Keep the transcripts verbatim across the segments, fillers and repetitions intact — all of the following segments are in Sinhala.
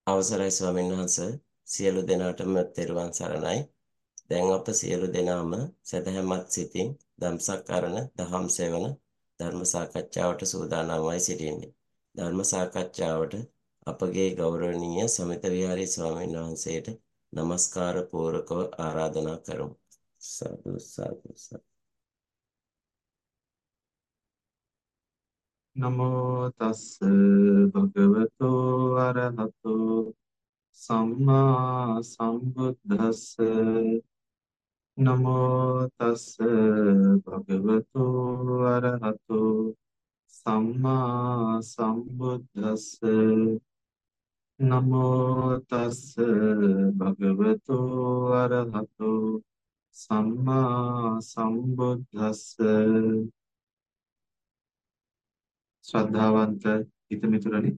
අවසරයි ස්වාමීන් වහන්ස සියලු දෙනාටම තෙරුවන් සරණයි. දැන් අප සියලු දෙනාම සදහැමත් සිතින් ධම්සක් අරණ දහම් සෙවන ධර්ම සාකච්ඡාවට සූදානම්වයි සිටින්නේ. ධර්ම සාකච්ඡාවට අපගේ ගෞරවනීය සමිත විහාරී ස්වාමීන් වහන්සේට নমස්කාර පූර්වකව ආරාධනා කරමු. සාදු සාදු සාදු. නමෝ තස්ස භගවතෝ අරහතෝ සම්මා සම්බුද්දස්ස නමෝ තස්ස භගවතෝ අරහතෝ සම්මා සම්බුද්දස්ස නමෝ තස්ස භගවතෝ අරහතෝ සම්මා සම්බුද්දස්ස ශ්‍රද්ධාවන්ත හිතමිතුරනි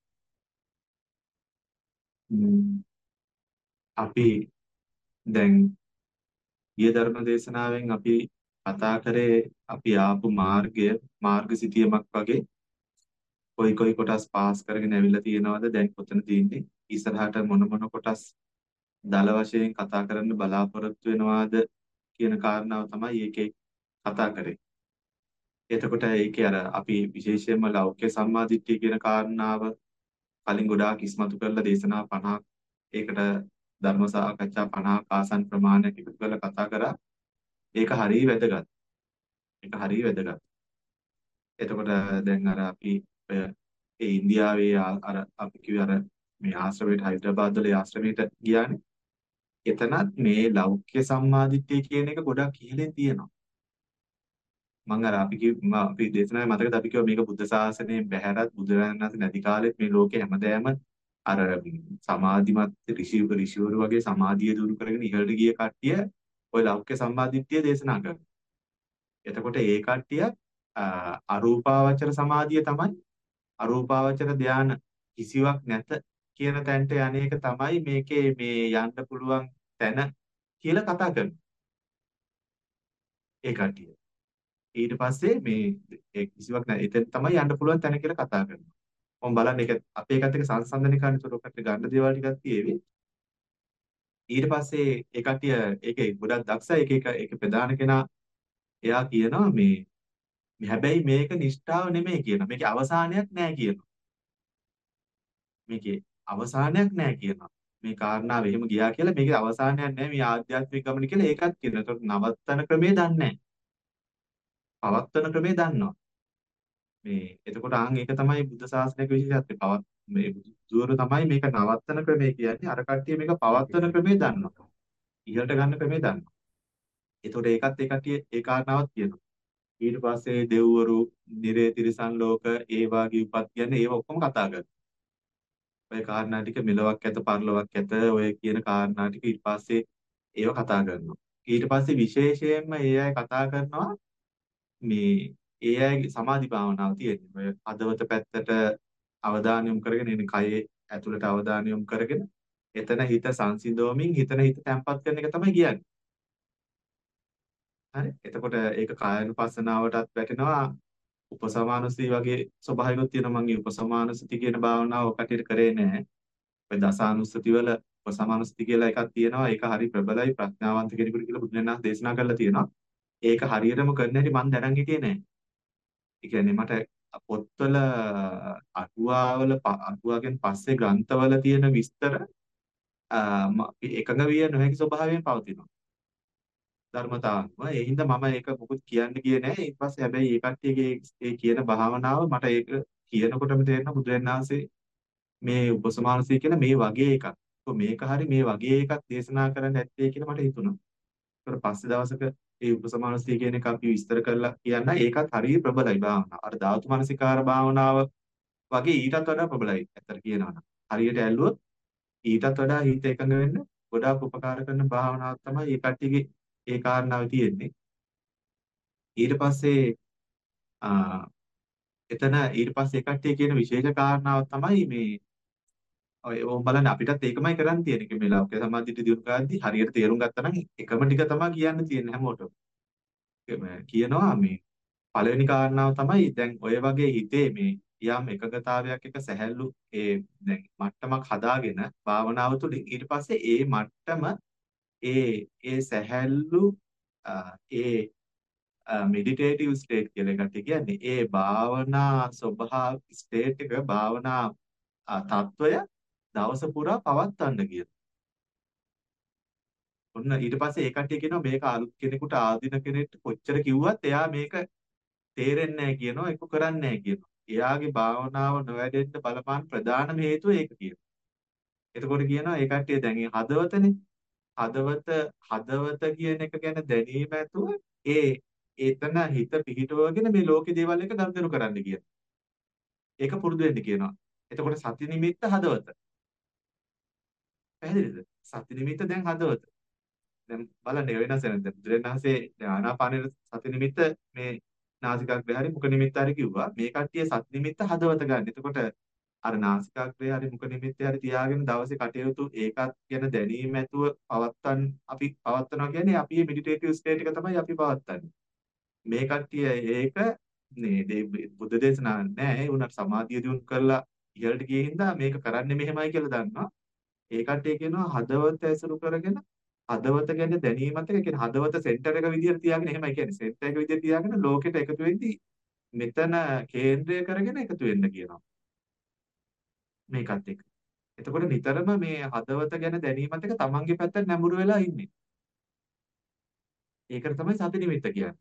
අපි දැන් ඊය ධර්ම දේශනාවෙන් අපි කතා කරේ අපි ආපු මාර්ගය මාර්ග සිතියමක් වගේ කොයි කොයි කොටස් පාස් කරගෙන ඇවිල්ලා තියෙනවද දැන් කොතනද ඉන්නේ ඉස්සරහට මොන මොන කොටස් දල වශයෙන් කතා කරන්න බලාපොරොත්තු වෙනවාද කියන කාරණාව තමයි ඒකේ කතා කරේ. එතකොට ඒකේ අර අපි විශේෂයෙන්ම ලෞකික සම්මාදිට්ඨිය කියන කාරණාව කලින් ගොඩාක් ඉස්මතු කරලා දේශනා පනහක් ඒකට ධර්ම සාකච්ඡා පනහක් ආසන් ප්‍රමාණයක් එකතු කරලා කතා කරා. ඒක හරිය වැදගත්. ඒක හරිය වැදගත්. එතකොට දැන් අර අපි ඔය ඒ ඉන්දියාවේ ආ- අර අපි කිව්වේ අර මේ ආශ්‍රමයට හයිදරාබාද් වල ඒ ආශ්‍රමයට ගියානේ. එතනත් මේ ලෞකික සම්මාදිට්ඨිය කියන එක ගොඩක් ඉහළින් තියෙනවා. මම අර අපි කිව් මම අපි දේශනාවේ මතකද අපි කිව්වා මේක බුද්ධ ශාසනයෙන් බැහැරත් බුදුරජාණන් වහන්සේ නැති කාලෙත් මේ ලෝකේ හැමදෑම අර සමාධිමත් ඍෂි ඍෂිවරු වගේ සමාධිය දුරු කරගෙන ඉහළට ගිය කට්ටිය ওই ලෞකික සම්මාදිට්ඨිය දේශනා කරනවා. එතකොට ඒ කට්ටිය අ, අරූපාවචර සමාධිය තමයි අරූපාවචර ධාන කිසිවක් නැත කියන තැනට යන්නේක තමයි මේකේ මේ යන්න පුළුවන් තැන කියලා කතා කරනවා. ඒ කට්ටිය. ඊට පස්සේ මේ ඒ කිසිවක් නැහැ. එතෙන් තමයි යන්න පුළුවන් තැන කියලා කතා කරනවා. මම බලන්න ඒක අපේ එකත් එක්ක සංසන්දනය කරන්න උඩකට ගන්න දේවල් ටිකක් තියෙවි. ඊට පස්සේ ඒ කට්ටිය ඒකේ ගොඩක් දක්ෂයි. ඒක ඒක ඒක ප්‍රධාන කෙනා එයා කියනවා මේ මේ හැබැයි මේක නිෂ්ඨාව නෙමෙයි කියනවා. මේකේ අවසානයක් නැහැ කියනවා. මේකේ අවසානයක් නැහැ කියනවා. මේ කාරණාව එහෙම ගියා කියලා මේකේ අවසානයක් නැහැ මේ ආධ්‍යාත්මික ගමන කියලා ඒකත් කියනවා. ඒකට නවත්තන ක්‍රමේ දන්නේ නැහැ. පවත්තන ක්‍රමේ දන්නවා. මේ එතකොට ආන් ඒක තමයි බුද්ධ ශාසනයක විශේෂත්වය. පවත් මේ බුදුවරු තමයි මේක නවත්තන ක්‍රමය කියන්නේ. අර කට්ටිය මේක පවත්තන ක්‍රමේ දන්නවා. ඉහළට ගන්න ක්‍රමේ දන්නවා. එතකොට ඒකත් ඒ කට්ටිය ඒ කාරණාවක් කියනවා. ඊට පස්සේ දෙව්වරු, නිරේ තිරිසන් ලෝක, ඒ වාගේ උපත් කියන්නේ ඒව ඔක්කොම කතා කරනවා. ඔය කාරණා ටික මෙලොවක් ඇත, පරලොවක් ඇත, ඔය කියන කාරණා ටික ඊට පස්සේ ඒව කතා කරනවා. ඊට පස්සේ විශේෂයෙන්ම ඒ අය කතා කරනවා මේ ඒ අයගේ සමාධි භාවනාව තියෙන්නේ. ඔය හදවත පැත්තට අවධානය යොමු කරගෙන ඉන්නේ කයේ ඇතුළට අවධානය යොමු කරගෙන එතන හිත සංසිඳවමින් හිතන හිත තැම්පත් කරන එක තමයි කියන්නේ. හරි. එතකොට ඒක කායानुපස්සනාවටත් වැටෙනවා. උපසමානුස්සී වගේ ස්වභාවිකුත් තියෙනවා. මම උපසමානුස්සති කියන භාවනාව කටියට කරේ නැහැ. ඔය දසානුස්සති වල උපසමානුස්සති කියලා එකක් තියෙනවා. ඒක හරි ප්‍රබලයි ප්‍රඥාවන්ත කෙනෙකුට කියලා බුදුරජාණන් දේශනා කරලා තියෙනවා. ඒක හරියටම කරන්න හැටි මම දැනන් හිටියේ නැහැ. ඒ කියන්නේ මට පොත්වල අටුවාවල අටුවාගෙන් පස්සේ ග්‍රන්ථවල තියෙන විස්තර අ, ම- එකඟ විය නොහැකි ස්වභාවයෙන් පවතිනවා ධර්මතාවම. ඒ හින්දා මම ඒක මොකුත් කියන්න ගියේ නැහැ. ඊට පස්සේ හැබැයි ඒ කට්ටියගේ ඒ කියන භාවනාව මට ඒක කියනකොටම තේරෙනවා බුදුරජාණන් වහන්සේ මේ උපසමානසී කියන මේ වගේ එකක්. તો මේක හරි මේ වගේ එකක් දේශනා කරන්න ඇත්තේ කියලා මට හිතුණා. ඊට පස්සේ දවසක ඒ උපසමානසී කියන එක අපි විස්තර කරලා කියන්න ඒකත් හරිය ප්‍රබලයි භාවනාව. අර ධාතු මනසිකාර භාවනාව වගේ ඊටත් වඩා ප්‍රබලයි. ඇත්තට කියනවා නම්. හරියට ඇල්ලුවොත් ඊටත් වඩා හිත එකඟ වෙන්න ගොඩාක් උපකාර කරන භාවනාවක් තමයි මේ කට්ටියගේ ඒ කාරණාව තියෙන්නේ. ඊට පස්සේ ආ එතන ඊට පස්සේ ඒ කට්ටිය කියන විශේෂ කාරණාව තමයි මේ ඔය ඕම් බලන්න අපිටත් ඒකමයි කරන්න තියෙන්නේ. මේ ලෞකික සමාධියට දියුණු කරද්දී හරියට තේරුම් ගත්තා නම් එකම ටික තමයි කියන්න තියෙන්නේ හැමෝටම. කියනවා මේ පළවෙනි කාරණාව තමයි දැන් ඔය වගේ හිතේ මේ යම් එකගතාවයක් එක සැහැල්ලු ඒ දැන් මට්ටමක් හදාගෙන භාවනාව තුළින් ඊට පස්සේ ඒ මට්ටම ඒ ඒ සැහැල්ලු අ, ඒ මෙඩිටේටිව් ස්ටේට් කියලා එකට කියන්නේ ඒ භාවනා ස්වභාව ස්ටේට් එක භාවනා අ, තත්වය දවස පුරා පවත්වන්න කියන. ඔන්න ඊට පස්සේ ඒ කට්ටිය කියනවා මේක අලුත් කෙනෙකුට ආදින කෙනෙක්ට කොච්චර කිව්වත් එයා මේක තේරෙන්නේ නැහැ කියනවා ඒක කරන්නේ නැහැ කියනවා. එයාගේ භාවනාව නොවැඩෙන්න බලපාන ප්‍රධානම හේතුව ඒක කියනවා. එතකොට කියනවා ඒ කට්ටිය දැන් ඒ හදවතනේ හදවත හදවත කියන එක ගැන දැනීම ඇතුව ඒ එතන හිත පිහිටවගෙන මේ ලෝකේ දේවල් එක ගනුදෙනු කරන්න කියන. ඒක පුරුදු වෙන්න කියනවා. එතකොට සති නිමිත්ත හදවත. පැහැදිලිද? සති නිමිත්ත දැන් හදවත. දැන් බලන්න ඒ වෙනස නැද්ද? බුදුරණාහි දැන් ආනාපානෙ සති නිමිත්ත මේ නාසිකාග්‍රය හරි මුඛ නිමිත්ත හරි කිව්වා. මේ කට්ටිය සති නිමිත්ත හදවත ගන්න. එතකොට අර නාසිකාග්‍රය හරි මුඛ නිමිත්තේ හරි තියාගෙන දවසේ කටයුතු ඒකත් ගැන දැනීම ඇතුව පවත්තන් අපි පවත්නවා කියන්නේ අපි මේ මෙඩිටේටිව් ස්ටේට් එක තමයි අපි පවත්තන්නේ. මේ කට්ටිය ඒක නේ දේ- බුද්ධ දේශනා නෑ ඒ උනට සමාධිය දියුණු කරලා ඉහළට ගියේ හින්දා මේක කරන්නේ මෙහෙමයි කියලා දන්නවා. ඒ කට්ටිය කියනවා හදවත ඇසුරු කරගෙන හදවත ගැන දැනීමත් එක කියන්නේ හදවත සෙන්ටර් එක විදිහට තියාගෙන එහෙමයි කියන්නේ සෙන්ටර් එක විදිහට තියාගෙන ලෝකෙට එකතු වෙද්දී මෙතන කේන්ද්‍රය කරගෙන එකතු වෙන්න කියනවා මේකත් එක්ක. එතකොට නිතරම මේ හදවත ගැන දැනීමත් එක තමන්ගේ පැත්තට නැඹුරු වෙලා ඉන්නේ. ඒකට තමයි සති නිමිත්ත කියන්නේ.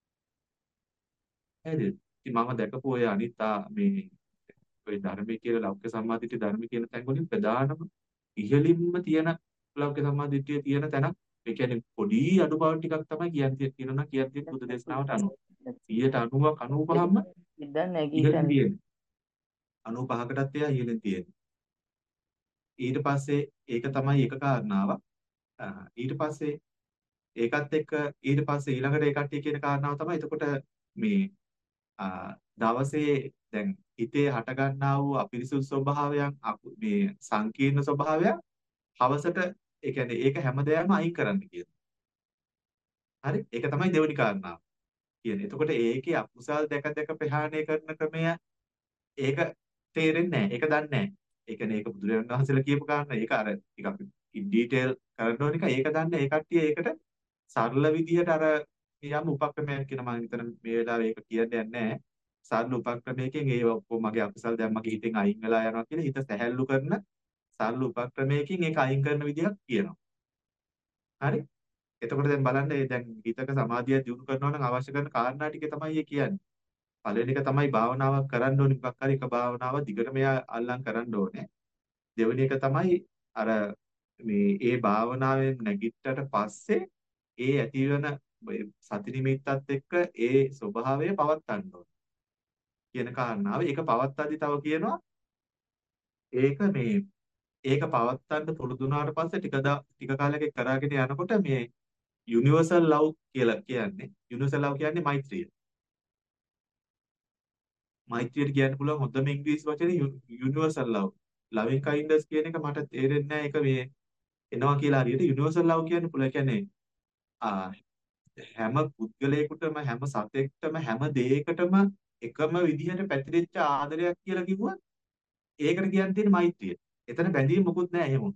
හරිද? ඉතින් මම දැකපු ඔය අනිත්තා මේ ඔය ධර්මයේ කියලා ලෞකික සම්මාදිට්ඨිය ධර්ම කියන තැන් වලින් ප්‍රධානම ඉහළින්ම තියෙන ලෞකික සම්මාදිට්ඨිය තියෙන තැනක් ඒ කියන්නේ පොඩි අඩුපාඩු ටිකක් තමයි කියන්නේ කියනවා කියන්නේ බුද්ධ දේශනාවට අනුව සියයට අනූවක් අනූපහක්ම ඉතින් නැගී ඉහළින් පැමිණ තියෙන්නේ අනූපහකටත් එයා ඉහළින් තියෙන්නේ ඊට පස්සේ ඒක තමයි එක කාරණාවක් අ, ඊට පස්සේ ඒකත් එක්ක ඊට පස්සේ ඊළඟට ඒ කට්ටිය කියන කාරණාව තමයි එතකොට මේ අ, දවසේ දැන් හිතේ හටගන්නා වූ අපිරිසුදු ස්වභාවයන් අප- මේ සංකීර්ණ ස්වභාවයන් හවසට ඒ කියන්නේ ඒක හැමදේම අයින් කරන්න කියනවා. හරි? ඒක තමයි දෙවෙනි කාරණාව කියන්නේ. එතකොට ඒකේ අකුසල් දැක දැක ප්‍රහාණය කරන ක්‍රමය ඒක තේරෙන්නේ නැහැ. ඒක දන්නේ නැහැ. ඒ කියන්නේ ඒක බුදුරජාණන් වහන්සේලා කියපු කාරණා. ඒක අර ටික අපි ඉන් ඩීටේල් කරන්න ඕන එක. ඒක දන්නේ ඒ කට්ටිය ඒකට සරල විදිහට අර යම් උපක්‍රමයක් කියන මම හිතන මේ වෙලාවේ ඒක කියන්නේ නැහැ. සරල උපක්‍රමයකින් ඒ ඔක්කොම මගේ අකුසල් දැන් මගේ හිතෙන් අයින් වෙලා යනවා කියලා හිත සැහැල්ලු කරන සරල උපක්‍රමයකින් ඒක අයින් කරන විදිහක් කියනවා. හරි? එතකොට දැන් බලන්න මේ දැන් හිතක සමාධිය දියුණු කරනවා නම් අවශ්‍ය කරන කාරණා ටික තමයි මේ කියන්නේ. පළවෙනි එක තමයි භාවනාවක් කරන්න ඕනේ මොකක් හරි එක භාවනාවක් දිගටම යා අල්ලන් කරන්න ඕනේ. දෙවෙනි එක තමයි අර මේ ඒ භාවනාවෙන් නැගිට්ටට පස්සේ ඒ ඇතිවන ඒ සති නිමිත්තත් එක්ක ඒ ස්වභාවය පවත්වන්න ඕනේ කියන කාරණාව. ඒක පවත්වාදී තව කියනවා ඒක මේ ඒක පවත්වන්න පුරුදු වුණාට පස්සේ ටික දා ටික කාලයක කරාගෙන යනකොට මේ යුනිවර්සල් ලව් කියලා කියන්නේ යුනිවර්සල් ලව් කියන්නේ මෛත්‍රිය. මෛත්‍රියට කියන්න පුළුවන් හොඳම ඉංග්‍රීසි වචනේ යුනිවර්සල් ලව්. ලවින් කයින්ඩ්නස් කියන එක මට තේරෙන්නේ නැහැ ඒක මේ එනවා කියලා හරියට යුනිවර්සල් ලව් කියන්න පුළුවන්. ඒ කියන්නේ ආ හැම පුද්ගලයෙකුටම හැම සතෙක්ටම හැම දෙයකටම එකම විදිහට පැතිරිච්ච ආදරයක් කියලා කිව්වොත් ඒකට කියන්න තියෙන මෛත්‍රිය. එතන බැඳීම් මොකුත් නැහැ එහෙම.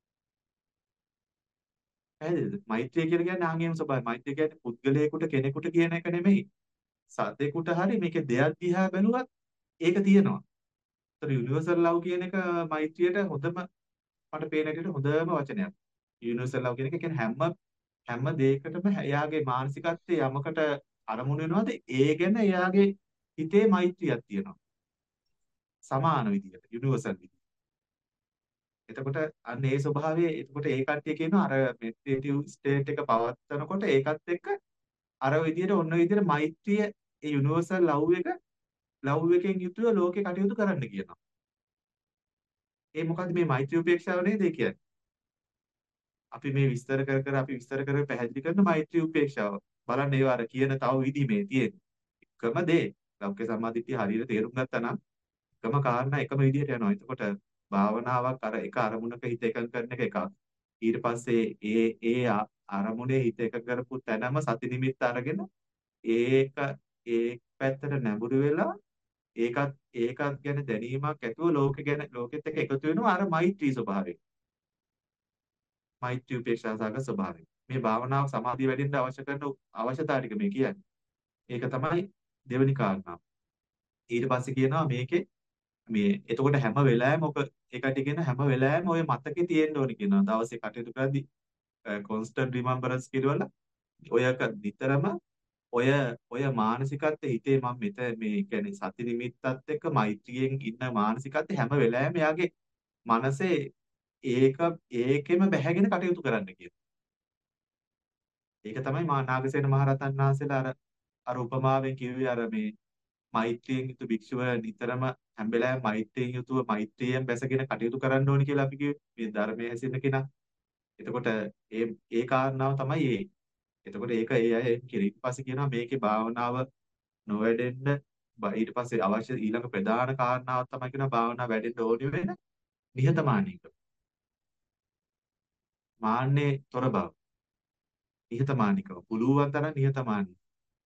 පැහැදිලිද? මෛත්‍රිය කියලා කියන්නේ ආන්ගේම ස්වභාවය. මෛත්‍රිය කියන්නේ පුද්ගලයෙකුට කෙනෙකුට කියන එක නෙමෙයි. සතෙකුට හරි මේකේ දෙයක් දිහා බැලුවත් ඒක තියෙනවා. ඒතර යුනිවර්සල් ලව් කියන එක මෛත්‍රියට හොඳම මට පේන විදිහට හොඳම වචනයක්. යුනිවර්සල් ලව් කියන එක කියන්නේ හැම හැම දෙයකටම එයාගේ මානසිකත්වයේ යමකට අරමුණු වෙනවද ඒ ගැන එයාගේ හිතේ මෛත්‍රියක් තියෙනවා. සමාන විදිහට යුනිවර්සල් විදිහට. එතකොට අන්න ඒ ස්වභාවයේ එතකොට ඒ කට්ටිය කියනවා අර මෙඩිටේටිව් ස්ටේට් එක පවත්නකොට ඒකත් එක්ක අර විදිහට ඔන්න විදිහට මෛත්‍රිය ඒ යුනිවර්සල් ලව් එක ලව් එකෙන් යුතුව ලෝකේ කටයුතු කරන්න කියනවා. ඒ මොකද්ද මේ මෛත්‍රී උපේක්ෂාව නේද ඒ කියන්නේ? අපි මේ විස්තර කර කර අපි විස්තර කර කර පැහැදිලි කරන මෛත්‍රී උපේක්ෂාව. බලන්න ඒවා අර කියන තව විදි මේ තියෙන. එකම දේ. ලෞකික සම්මාදිට්ඨිය හරියට තේරුම් ගත්තා නම් එකම කාරණා එකම විදිහට යනවා. එතකොට භාවනාවක් අර එක අරමුණක හිත එකඟ කරන එක එකක්. ඊට පස්සේ ඒ ඒ අ- අරමුණේ හිත එකඟ කරපු තැනම සති නිමිත්ත අරගෙන ඒක ඒ පැත්තට නැඹුරු වෙලා ඒකත් ඒකත් ගැන දැනීමක් ඇතුව ලෝකෙ ගැන ලෝකෙත් එක්ක එකතු වෙනවා අර මෛත්‍රී ස්වභාවය. මෛත්‍රී උපේක්ෂා සහගත ස්වභාවය. මේ භාවනාව සමාධිය වැඩෙන්න අවශ්‍ය කරන අවශ්‍යතාව ටික මේ කියන්නේ. ඒක තමයි දෙවෙනි කාරණාව. ඊට පස්සේ කියනවා මේකේ මේ එතකොට හැම වෙලාවෙම ඔක ඒකට කියන හැම වෙලාවෙම ඔය මතකේ තියෙන්න ඕනි කියනවා. දවසේ කටයුතු කරද්දී constant remembrance කියවල ඔයක නිතරම ඔය ඔය මානසිකත්වයේ හිතේ මම මෙත මේ කියන්නේ සති නිමිත්තත් එක්ක මෛත්‍රියෙන් ඉන්න මානසිකත්වයේ හැම වෙලාවෙම යාගේ මනසේ ඒක ඒකෙම බැහැගෙන කටයුතු කරන්න කියනවා. ඒක තමයි මා නාගසේන මහරහතන් වහන්සේලා අර අර උපමාවෙන් කිව්වේ අර මේ මෛත්‍රියෙන් යුතු භික්ෂුව නිතරම හැම වෙලාවෙම මෛත්‍රියෙන් යුතුව මෛත්‍රියෙන් බැසගෙන කටයුතු කරන්න ඕනි කියලා අපි කිව්වේ මේ ධර්මයේ හැසිරෙන කෙනා. එතකොට ඒ ඒ කාරණාව තමයි ඒ. එතකොට ඒක ඒ අය කිරි. ඊට පස්සේ කියනවා මේකේ භාවනාව නොවැඩෙන්න බ- ඊට පස්සේ අවශ්‍ය ඊළඟ ප්‍රධාන කාරණාවක් තමයි කියනවා භාවනාව වැඩෙන්න ඕනි වෙන නිහතමානීකම. මාන්නේ තොර බව. නිහතමානීකම. පුළුවන් තරම් නිහතමානී.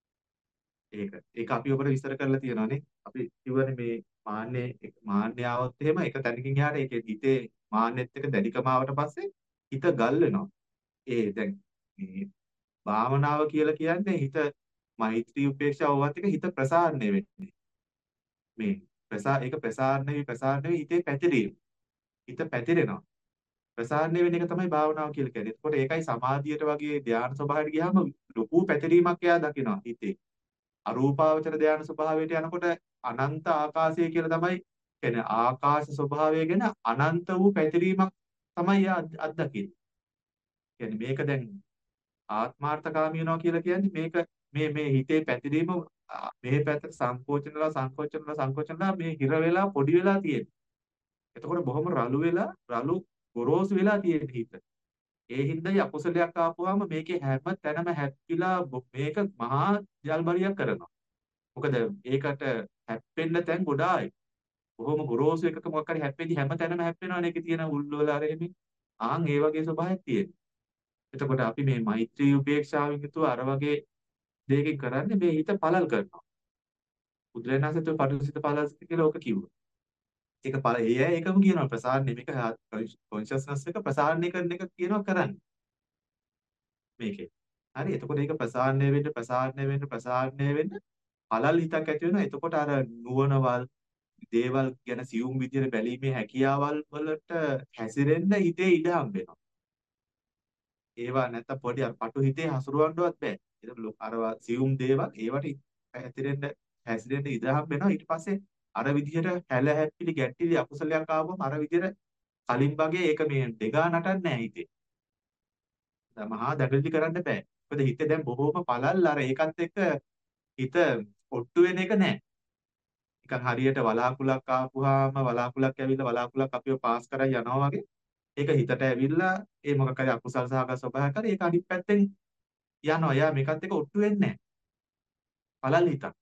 ඒක ඒක අපි ඔබට විස්තර කරලා තියෙනවානේ. අපි කිව්වනේ මේ මාන්නේ මාන්නේ આવොත් එහෙම එක තැනකින් එහාට ඒකේ හිතේ මාන්නෙත් එක දැඩිකම ආවට පස්සේ හිත ගල් වෙනවා. ඒ දැන් මේ භාවනාව කියලා කියන්නේ හිත මෛත්‍රී උපේක්ෂා ඕවත් එක හිත ප්‍රසාරණය වෙන්නේ. මේ ප්‍රසා ඒක ප්‍රසාරණය වී ප්‍රසාරණය වී හිතේ පැතිරීම. හිත පැතිරෙනවා. ප්‍රසාරණය වෙන එක තමයි භාවනාව කියලා කියන්නේ. එතකොට ඒකයි සමාධියට වගේ ධ්‍යාන ස්වභාවයට ගියාම ලොකු පැතිරීමක් එයා දකිනවා හිතේ. අරූපාවචර ධ්‍යාන ස්වභාවයට යනකොට අනන්ත ආකාශය කියලා තමයි කියන්නේ ආකාශ ස්වභාවය ගැන අනන්ත වූ පැතිරීමක් තමයි එයා අත්- අත්දකින්නේ. කියන්නේ මේක දැන් ආත්මාර්ථකාමී වෙනවා කියලා කියන්නේ මේක මේ මේ හිතේ පැතිරීම ආ, මේ පැත්තට සංකෝචනලා සංකෝචනලා සංකෝචනලා මේ හිර වෙලා පොඩි වෙලා තියෙන. එතකොට බොහොම රළු වෙලා රළු ගොරෝසු වෙලා තියෙන හිත. ඒ හින්දායි අකුසලයක් ආපුවාම මේකේ හැම තැනම හැප්පිලා බො- මේක මහා ජල්බරියක් කරනවා. මොකද ඒකට හැප්පෙන්න තැන් ගොඩායි. බොහොම ගොරෝසු එකක මොකක් හරි හැප්පෙදි හැම තැනම හැප්පෙනවනේ ඒකේ තියෙන උල්වල අර එමේ. ආන් ඒ වගේ ස්වභාවයක් තියෙනවා. එතකොට අපි මේ මෛත්‍රී උපේක්ෂාවෙන් යුතුව අර වගේ දෙයකින් කරන්නේ මේ හිත පළල් කරනවා. බුදුරජාණන් වහන්සේ පටිච්චසිත පළල්සිත කියලා ඕක කිව්වා. ඒක පළ ඒ අය ඒකම කියනවා ප්‍රසාරණය මේක කොන්ෂස්නස් එක ප්‍රසාරණය කරන එක කියනවා කරන්නේ මේකේ. හරි එතකොට ඒක ප්‍රසාරණය වෙන්න ප්‍රසාරණය වෙන්න ප්‍රසාරණය වෙන්න පළල් හිතක් ඇති වෙනවා. එතකොට අර නුවණවල් දේවල් ගැන සියුම් විදියට බැලීමේ හැකියාවල් වලට හැසිරෙන්න හිතේ ඉඩ හම්බ වෙනවා. ඒවා නැත්තම් පොඩි අර පටු හිතේ හසුරවන්නවත් බෑ. ඒක ලො- අර වා- සියුම් දේවල් ඒවට හැතිරෙන්න හැසිරෙන්න ඉඩ හම්බ වෙනවා. ඊට පස්සේ අර විදිහට හැල හැප්පිලි ගැට්ටිලි අකුසලයක් ආවම අර විදිහට කලින් වගේ ඒක මේ දෙගා නටන්නේ නැහැ හිතේ. දැන් මහා දැඩලි කරන්න බෑ. මොකද හිතේ දැන් බොහෝම පළල් අර ඒකත් එක්ක හිත ඔට්ටු වෙන එක නැහැ. නිකන් හරියට වලාකුලක් ආපුවාම වලාකුලක් ඇවිල්ලා වලාකුලක් අපිව පාස් කරන් යනවා වගේ ඒක හිතට ඇවිල්ලා ඒ මොකක් හරි අකුසල් සහගත ස්වභාවයක් හරි ඒක අනිත් පැත්තෙන් යනවා. යා මේකත් එක්ක ඔට්ටු වෙන්නේ නැහැ. පළල් හිතක්.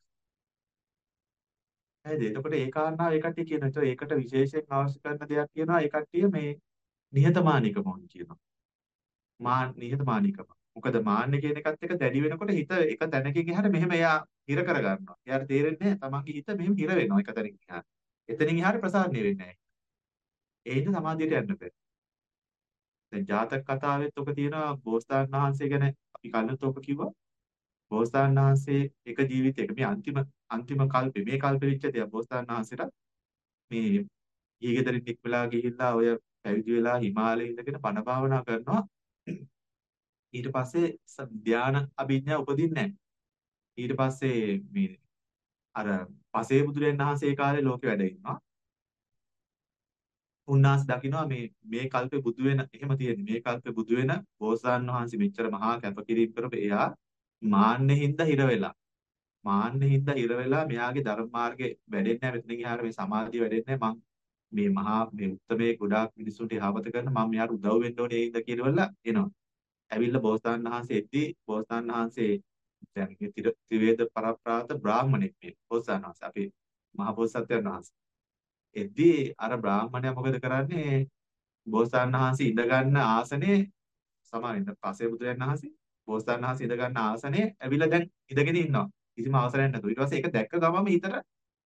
හරිද? එතකොට ඒ කාරණාව ඒ කට්ටිය කියනවා. ඒතකොට ඒකට විශේෂයෙන් අවශ්‍ය කරන දෙයක් කියනවා. ඒ කට්ටිය මේ නිහතමානීකම ඕනි කියනවා. මා නිහතමානීකම. මොකද මාන්නේ කියන එකත් එක්ක දැඩි වෙනකොට හිත එක තැනකින් එහාට මෙහෙම එයා හිර කර ගන්නවා. එයාට තේරෙන්නේ නැහැ තමන්ගේ හිත මෙහෙම හිර වෙනවා එක තැනකින් එහාට. එතනින් එහාට ප්‍රසාරණය වෙන්නේ නැහැ. ඒ හින්දා සමාධියට යන්න බෑ. දැන් ජාතක කතාවෙත් ඔක තියෙනවා බෝසතාණන් වහන්සේ ගැන අපි කලිනුත් ඔක කිව්වා. බෝසතාණන් වහන්සේ එක ජීවිතයක මේ අන්තිම අන්තිම කල්පේ මේ කල්පෙ විච්ච දෙයක් බෝසතාණන් වහන්සේට මේ ඊගෙදරින් නික්මලා ගිහිල්ලා ඔය පැවිදි වෙලා හිමාලයේ ඉඳගෙන බණ භාවනා කරනවා. ඊට පස්සේ ස- ධාන අභිඥා උපදින්නේ නැහැ. ඊට පස්සේ මේ අර පසේ බුදුරයන් වහන්සේ ඒ කාලේ ලෝකෙ වැඩ ඉන්නවා. උන්වහන්සේ දකිනවා මේ මේ කල්පේ බුදු වෙන එහෙම තියෙන්නේ. මේ කල්පේ බුදු වෙන බෝසතාණන් වහන්සේ මෙච්චර මහා කැපකිරීම කරපු එයා මාන්නේ හින්දා හිර වෙලා. මාන්නේ හින්දා හිර වෙලා මෙයාගේ ධර්ම මාර්ගේ වැඩෙන්නේ නැහැ. මෙතනින් එහාට මේ සමාධිය වැඩෙන්නේ නැහැ. මං මේ මහා මේ උත්තරමේ ගොඩාක් මිනිසුන්ට යහපත කරන මම මෙයාට උදව් වෙන්න ඕනේ ඒ හින්දා කියලා එනවා. ඇවිල්ලා බෝසතාණන් වහන්සේ එද්දී බෝසතාණන් වහන්සේ දැන් මේ ත්‍රිවේද පරප්‍රාත බ්‍රාහමණෙක් මේ බෝසතාණන් වහන්සේ අපේ මහ බෝසත්යන් වහන්සේ. එද්දී අර බ්‍රාහමණයා මොකද කරන්නේ? බෝසතාණන් වහන්සේ ඉඳ ගන්න ආසනේ සමාවෙන්න පසේ බුදුරයන් වහන්සේ බෝසතාණන් වහන්සේ ඉඳ ගන්න ආසනේ ඇවිල්ලා දැන් ඉඳගෙන ඉන්නවා. කිසිම අවසරයක් නැතුව. ඊට පස්සේ ඒක දැක්ක ගමම හිතට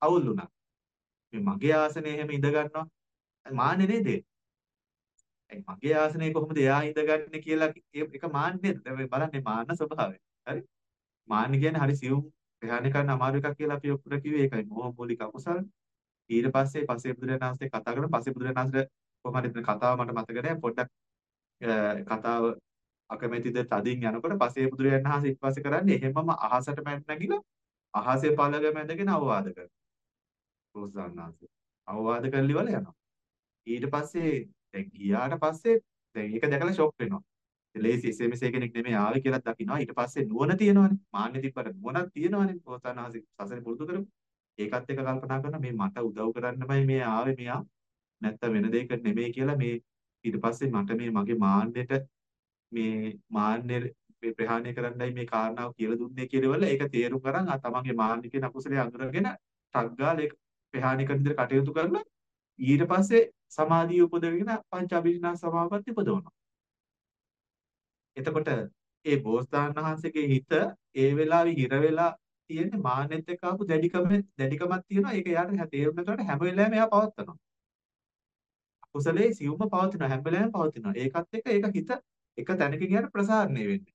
අවුල් වුණා. මේ මගේ ආසනේ එහෙම ඉඳ ගන්නවා. මාන්නේ නේද? ඒ මගේ ආසනේ කොහොමද එයා ඉඳගන්නේ කියලා ඒ- ඒක මාන්නේද? දැන් මේ බලන්නේ මාන්න ස්වභාවය. හරි? මාන්න කියන්නේ හරි සියුම් ප්‍රහාණය කරන්න අමාරු එකක් කියලා අපි ඔක්කොම කිව්වේ ඒකයි. මෝහ මූලික අකුසල. ඊට පස්සේ පසේ බුදුරජාණන් වහන්සේ කතා කරන පසේ බුදුරජාණන් වහන්සේ කොහොමද ඉතින් කතාව මට මතක නැහැ. පොඩ්ඩක් අ, කතාව අකමැතිද තදින් යනකොට පසේ බුදුරජාණන් වහන්සේ ඊට පස්සේ කරන්නේ එහෙමම අහසට මැද නැගිලා අහසේ පළග මැදගෙන අවවාද කරනවා. රෝසාන්නාංශේ. අවවාද කරලි වල යනවා. ඊට පස්සේ දැන් ගියාට පස්සේ දැන් ඒක දැකලා ෂොක් වෙනවා. ලේසි එසේ මෙසේ කෙනෙක් නෙමෙයි ආවේ කියලා දකින්නවා. ඊට පස්සේ නුවණ තියෙනවනේ. මාන්නේ තිබ්බට නුවණක් තියෙනවනේ. රෝසාන්නාංශේ සසරේ පුරුදු කරමු. ඒකත් එක කල්පනා කරන මේ මට උදව් කරන්නමයි මේ ආවේ මෙයා. නැත්තම් වෙන දෙයකට නෙමෙයි කියලා මේ ඊට පස්සේ මට මේ මගේ මාන්නෙට මේ මාන්නෙ මේ ප්‍රහාණය කරන්නයි මේ කාරණාව කියලා දුන්නේ කියලාවල ඒක තේරුම් ගන්න ආ තමන්ගේ මාන්නය කියන අකුසලයේ අඳුරගෙන ටග්ගාල ඒක ප්‍රහාණය කරන විදිහට කටයුතු කරලා ඊට පස්සේ සමාධිය උපදවගෙන පංච අභිඥා සමාපatti උපදවනවා. එතකොට ඒ බෝසතාණන් වහන්සේගේ හිත ඒ වෙලාවේ හිර වෙලා තියෙන්නේ මාන්නෙත් එක්ක ආපු දැඩිකම දැඩිකමක් තියෙනවා. ඒක යාට තේරුම් ගන්නකොට හැම වෙලාවෙම එයා පවත්නවා. කුසලයේ සියුම්ම පවතිනවා හැම වෙලාවෙම පවතිනවා. ඒකත් එක්ක ඒක හිත එක තැනක ගියාට ප්‍රසාරණය වෙන්නේ.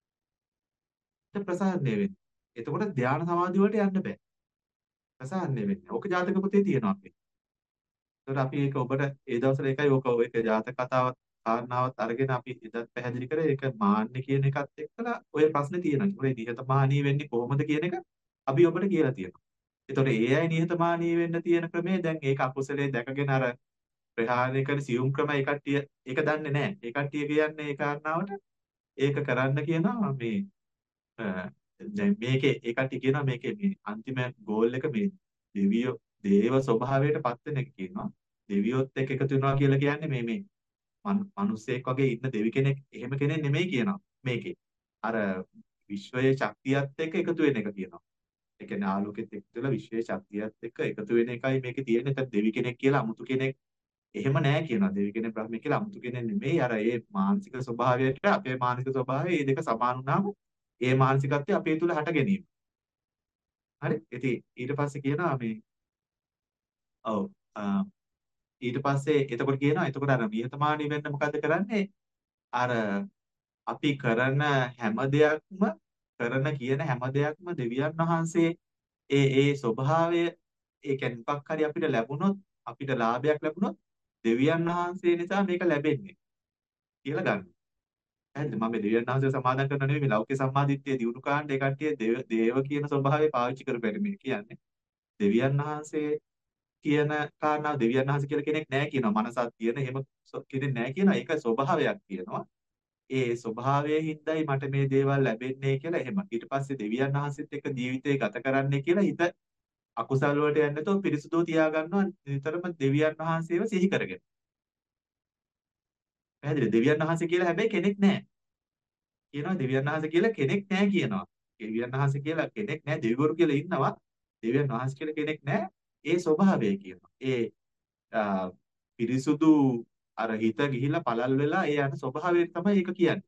හිත ප්‍රසාරණය වෙන්නේ. එතකොට ධානා සමාධිය වලට යන්න බෑ. ප්‍රසාරණය වෙන්නේ. ඕක ජාතක පොතේ තියෙනවා අපේ. ඒතකොට අපි ඒක ඔබට ඒ දවස්වල ඒකයි ඕක ඒක ජාතක කතාවත් කාරණාවත් අරගෙන අපි එදත් පැහැදිලි කරේ ඒක මාන්නේ කියන එකත් එක්කලා ඔය ප්‍රශ්නේ තියෙනවා. ඒකේ නිහතමානී වෙන්නේ කොහොමද කියන එක අපි ඔබට කියලා තියෙනවා. ඒතකොට ඒ අය නිහතමානී වෙන්න තියෙන ක්‍රමය දැන් ඒක අකුසලයේ දැකගෙන අර ප්‍රහාණය කරන සියුම් ක්‍රම ඒ කට්ටිය ඒක දන්නේ නැහැ. ඒ කට්ටිය කියන්නේ ඒ කාරණාවට ඒක කරන්න කියනවා මේ අ, දැන් මේකේ ඒ කට්ටිය කියනවා මේකේ මේ අන්තිම ගෝල් එක මේ දෙවියෝ දේව ස්වභාවයට පත් වෙන එක කියනවා. දෙවියොත් එක්ක එකතු වෙනවා කියලා කියන්නේ මේ මේ මනු- මිනිස්සෙක් වගේ ඉන්න දෙවි කෙනෙක් එහෙම කෙනෙක් නෙමෙයි කියනවා මේකේ. අර විශ්වයේ ශක්තියත් එක්ක එකතු වෙන එක කියනවා. ඒ කියන්නේ ආලෝකෙත් එක්ක වෙලා විශ්වයේ ශක්තියත් එක්ක එකතු වෙන එකයි මේකේ තියෙන්නේ. ඒත් දෙවි කෙනෙක් කියලා 아무තු කෙනෙක් එහෙම නෑ කියනවා. දෙවි කෙනෙක් බ්‍රහ්මෙක් කියලා 아무තු කෙනෙක් නෙමෙයි. අර ඒ මානසික ස්වභාවයට අපේ මානසික ස්වභාවය මේ දෙක සමාන වුණාම ඒ මානසිකත්වය අපේ තුල හට ගැනීම. හරි? ඉතින් ඊට පස්සේ කියනවා මේ ඔව් අ, ඊට පස්සේ එතකොට කියනවා එතකොට අර නිහතමානී වෙන්න මොකද කරන්නේ? අර අපි කරන හැම දෙයක්ම කරන කියන හැම දෙයක්ම දෙවියන් වහන්සේ ඒ ඒ ස්වභාවය ඒ කියන්නේ මොකක් හරි අපිට ලැබුණොත් අපිට ලාභයක් ලැබුණොත් දෙවියන් වහන්සේ නිසා මේක ලැබෙන්නේ කියලා ගන්න. හරිද? මම මේ දෙවියන් වහන්සේ සමාදන් කරන නෙවෙයි මේ ලෞකික සම්මාදිට්ඨිය දියුණු කාණ්ඩ ඒ කට්ටිය දේව දේව කියන ස්වභාවය පාවිච්චි කරපැරි මේ කියන්නේ. දෙවියන් වහන්සේ කියන කාරණාව දෙවියන් වහන්සේ කියලා කෙනෙක් නැහැ කියනවා. මනසක් තියෙන එහෙම ස්ව- කෙනෙක් නැහැ කියනවා. ඒක ස්වභාවයක් කියනවා. ඒ ස්වභාවයේ හින්දායි මට මේ දේවල් ලැබෙන්නේ කියලා එහෙම. ඊට පස්සේ දෙවියන් වහන්සේත් එක්ක ජීවිතේ ගත කරන්නේ කියලා හිත අකුසල් වලට යන්නේ නැතුව පිරිසුදුව තියාගන්නවා නිතරම දෙවියන් වහන්සේව සිහි කරගෙන. පැහැදිලි? දෙවියන් වහන්සේ කියලා හැබැයි කෙනෙක් නැහැ. කියනවා දෙවියන් වහන්සේ කියලා කෙනෙක් නැහැ කියනවා. දෙවියන් වහන්සේ කියලා කෙනෙක් නැහැ. දෙවිවරු කියලා ඉන්නවා. දෙවියන් වහන්සේ කියලා කෙනෙක් නැහැ. ඒ ස්වභාවය කියනවා. ඒ ආ, පිරිසුදු අර හිත ගිහිලා පළල් වෙලා ඒ යන ස්වභාවය තමයි ඒක කියන්නේ.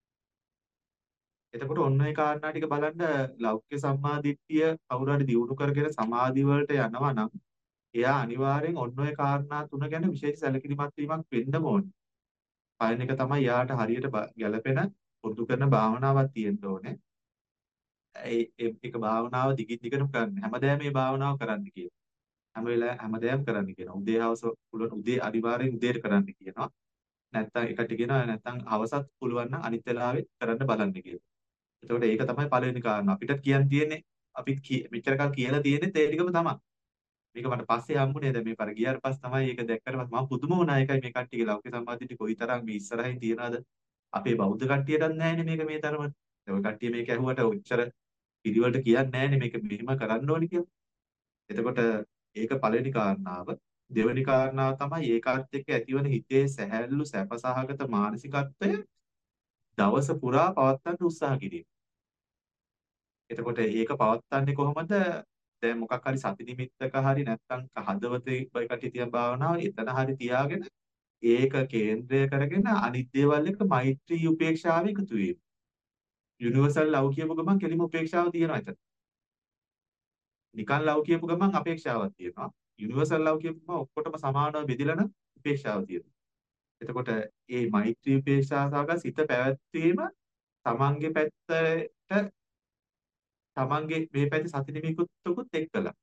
එතකොට ඔන්න ඔය කාරණා ටික බලන්න ලෞකික සම්මාදිට්ඨිය කවුරු හරි දියුණු කරගෙන සමාධි වලට යනවා නම් එයා අනිවාර්යෙන් ඔන්න ඔය කාරණා තුන ගැන විශේෂ සැලකිලිමත් වීමක් වෙන්න ඕනේ. පළවෙනි එක තමයි යාට හරියට බ- ගැළපෙන පුරුදු කරන භාවනාවක් තියෙන්න ඕනේ. ඒ ඒ- ඒක භාවනාව දිගින් දිගටම කරන්න. හැමදාම මේ භාවනාව කරන්න කියනවා. හැම වෙලාවෙම හැමදාම කරන්න කියනවා. උදේ හවස පුළුවන් උදේ අනිවාර්යෙන් උදේට කරන්න කියනවා. නැත්තම් එකට කියනවා නැත්තම් හවසත් පුළුවන් නම් අනිත් වෙලාවෙත් කරන්න බලන්න කියලා. එතකොට ඒක තමයි පළවෙනි කාරණා. අපිට කියන්න තියෙන්නේ අපි මෙච්චර කල් කියලා තියෙන්නේ ඒ ටිකම තමයි. මේක මට පස්සේ හම්බුනේ දැන් මේ පාර ගියාට පස්සේ තමයි ඒක දැක්කට පස්සේ මම පුදුම වුණා ඒකයි මේ කට්ටියගේ ලෞකික සම්මාදිටිය කොයිතරම් මේ ඉස්සරහින් තියනවද අපේ බෞද්ධ කට්ටියටත් නැහැනේ මේක මේ තරමට. ඒ ඔය කට්ටිය මේක ඇහුවට ඔච්චර පිළිවෙලට කියන්නේ නැහැනේ මේක මෙහෙම කරන්න ඕනි කියලා. එතකොට ඒක පළවෙනි කාරණාව. දෙවෙනි කාරණාව තමයි ඒකත් එක්ක ඇතිවන හිතේ සැහැල්ලු සැපසහගත මානසිකත්වය දවස පුරා පවත්වන්න උත්සාහ කිරීම. එතකොට ඒක පවත්වන්නේ කොහොමද? දැන් මොකක් හරි සති නිමිත්තක හරි නැත්නම් හදවතේ ඔය කටි තියන භාවනාව එතන හරි තියාගෙන ඒක කේන්ද්‍රය කරගෙන අනිත් දේවල් එක්ක මෛත්‍රී උපේක්ෂාව එකතු වීම. යුනිවර්සල් ලව් කියපු ගමන් කෙලිම උපේක්ෂාව තියෙනවා එතන. නිකන් ලව් කියපු ගමන් අපේක්ෂාවක් තියෙනවා. යුනිවර්සල් ලව් කියපු ගමන් ඔක්කොටම සමානව බෙදිලා නම් උපේක්ෂාව තියෙනවා. එතකොට මේ මෛත්‍රී උපේක්ෂා සහගත සිත පැවැත්වීම තමන්ගේ පැත්තට තමන්ගේ මේ පැත්තේ සති නිමිකුත් එක්කලා.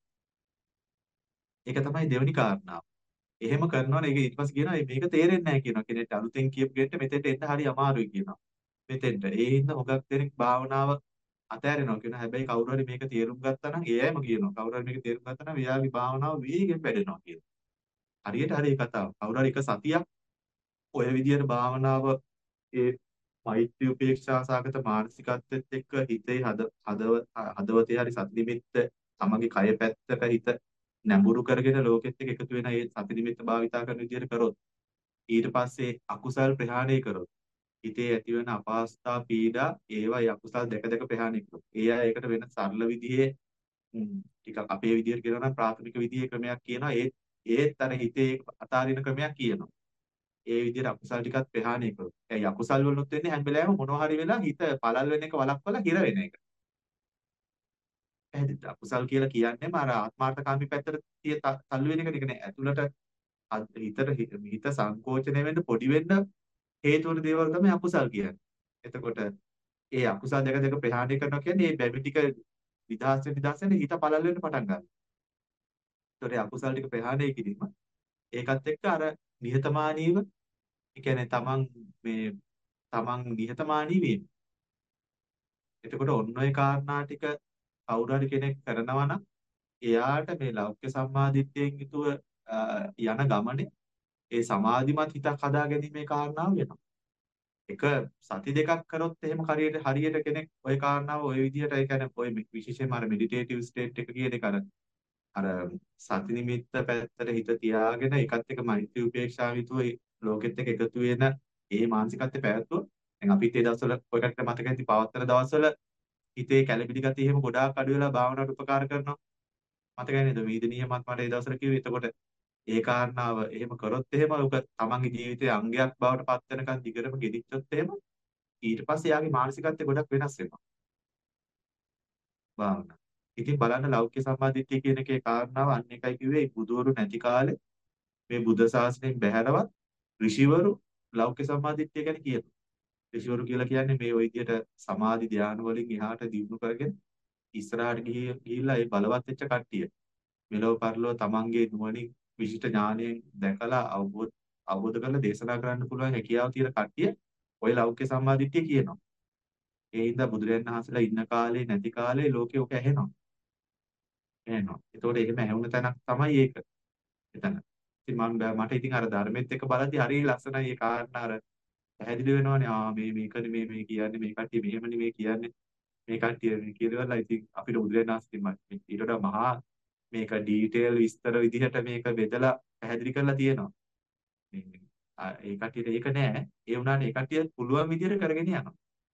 ඒක තමයි දෙවෙනි කාරණාව. එහෙම කරනවනේ ඒක ඊට පස්සේ කියනවා මේක තේරෙන්නේ නැහැ කියනවා. කෙනෙක්ට අලුතෙන් කියපු කෙනෙක්ට මෙතෙන්ට එන්න හරි අමාරුයි කියනවා. මෙතෙන්ට. ඒ හින්දා හුඟක් දෙනෙක් භාවනාව අතහැරෙනවා කියනවා. හැබැයි කවුරු හරි මේක තේරුම් ගත්තා නම් එයම කියනවා. කවුරු හරි මේක තේරුම් ගත්තා නම් එයාගේ භාවනාව වේගෙන් වැඩෙනවා කියනවා. හරියට හරි කතාව. කවුරු හරි එක සතියක් ඔය විදියට භාවනාව ඒ මෛත්‍රී උපේක්ෂා සාගත මානසිකත්වෙත් එක්ක හිතේ හද හදව හදවතේ හරි සති නිමිත්ත තමගේ කය පැත්තක හිත නැඹුරු කරගෙන ලෝකෙත් එක්ක එකතු වෙන ඒ සති නිමිත්ත භාවිතා කරන විදියට කරොත් ඊට පස්සේ අකුසල් ප්‍රහාණය කරොත් හිතේ ඇතිවන අපහසුතා පීඩා ඒවා ඒ අකුසල් දැක දැක ප්‍රහාණය කරොත් ඒ අය ඒකට වෙන සරල විදිහේ ටිකක් අපේ විදියට කියනවා නම් ප්‍රාථමික විදිහේ ක්‍රමයක් කියනවා ඒත් ඒත් අර හිතේ අතාරින ක්‍රමයක් කියනවා ඒ විදිහට අකුසල් ටිකක් ප්‍රහාණය කරොත්. ඒ අකුසල් වලුත් වෙන්නේ හැම වෙලාවෙම මොනවා හරි වෙලා හිත පළල් වෙන එක වළක්වලා හිර වෙන එක. පැහැදිලිද? අකුසල් කියලා කියන්නේම අර ආත්මාර්ථකාමී පැත්තට තිය තල්ලු වෙන එක නේ. කියන්නේ ඇතුළට අත්- හිතට හිත සංකෝචනය වෙන්න පොඩි වෙන්න හේතු වෙන දේවල් තමයි අකුසල් කියන්නේ. එතකොට ඒ අකුසල් දෙක දෙක ප්‍රහාණය කරනවා කියන්නේ මේ බැමි ටික විදහාස වෙන විදහාස වෙන හිත පළල් වෙන්න පටන් ගන්නවා. ඒතකොට ඒ අකුසල් ටික ප්‍රහාණය කිරීම ඒකත් එක්ක අර නිහතමානීව ඒ කියන්නේ තමන් මේ තමන් නිහතමානී වීම. එතකොට ඔන්න ඔය කාරණා ටික කවුරු හරි කෙනෙක් කරනවා නම් එයාට මේ ලෞකික සම්මාදිට්ඨියෙන් යුතුව අ, යන ගමනේ ඒ සමාධිමත් හිතක් හදාගැනීමේ කාරණාව වෙනවා. එක සති දෙකක් කරොත් එහෙම හරියට හරියට කෙනෙක් ওই කාරණාව ওই විදිහට ඒ කියන්නේ ওই විශේෂයෙන්ම අර මෙඩිටේටිව් ස්ටේට් එක කියන එක අර අර සති නිමිත්ත පැත්තට හිත තියාගෙන ඒකත් එක්ක මෛත්‍රී උපේක්ෂාව හිතුව ලෝකෙත් එක්ක එකතු වෙන ඒ මානසිකත්වය පැවැත්වුවොත් දැන් අපිත් ඒ දවස්වල ඔය කටට මතක ඇති පවත්තර දවස්වල හිතේ කැළඹිලි ගතිය එහෙම ගොඩාක් අඩු වෙලා භාවනාවට උපකාර කරනවා මතකයි නේද වීදිනියමත් මට ඒ දවස්වල කිව්වේ එතකොට ඒ කාරණාව එහෙම කරොත් එහෙම ඔක තමන්ගේ ජීවිතයේ අංගයක් බවට පත් වෙනකන් දිගටම ගෙනිච්චොත් එහෙම ඊට පස්සේ යාගේ මානසිකත්වය ගොඩක් වෙනස් වෙනවා භාවනාව. ඉතින් බලන්න ලෞකික සම්මාදිට්ඨිය කියන එකේ කාරණාව අන්න එකයි කිව්වේ බුදවරු නැති කාලේ මේ බුද්ධ ශාසනයෙන් බැහැරවත් ඍෂිවරු ලෞකික සම්මාදිට්ඨිය ගැන කියනවා. ඍෂිවරු කියලා කියන්නේ මේ ওই විදිහට සමාධි ධානය වලින් එහාට දියුණු කරගෙන ඉස්සරහට ගිහි ගිහිල්ලා ඒ බලවත් වෙච්ච කට්ටිය. මෙලොව පරලොව තමන්ගේ නුවණින් විශිෂ්ට ඥානයෙන් දැකලා අවබෝධ අවබෝධ කරලා දේශනා කරන්න පුළුවන් හැකියාව තියෙන කට්ටිය ওই ලෞකික සම්මාදිට්ඨිය කියනවා. ඒ හින්දා බුදුරජාණන් වහන්සේලා ඉන්න කාලේ නැති කාලේ ලෝකේ ඔක ඇහෙනවා. ඇහෙනවා. ඒතකොට එහෙම ඇහුණ තැනක් තමයි ඒක. එතන. ඉතින් මම බෑ- මට ඉතින් අර ධර්මෙත් එක්ක බලද්දි හරිය ලස්සනයි ඒ කාරණා අර පැහැදිලි වෙනවනේ ආ මේ මේකනේ මේ මේ කියන්නේ මේ කට්ටිය මෙහෙමනේ මේ කියන්නේ මේ කට්ටිය මේ කියලාලා ඉතින් අපිට බුදුරජාණන් වහන්සේ ඉතින් ඊට වඩා මහා මේක ඩීටේල් විස්තර විදිහට මේක බෙදලා පැහැදිලි කරලා තියෙනවා. මේ ආ, ඒ කට්ටියට ඒක නෑ. ඒ වුණාට ඒ කට්ටිය පුළුවන් විදිහට කරගෙන යනවා.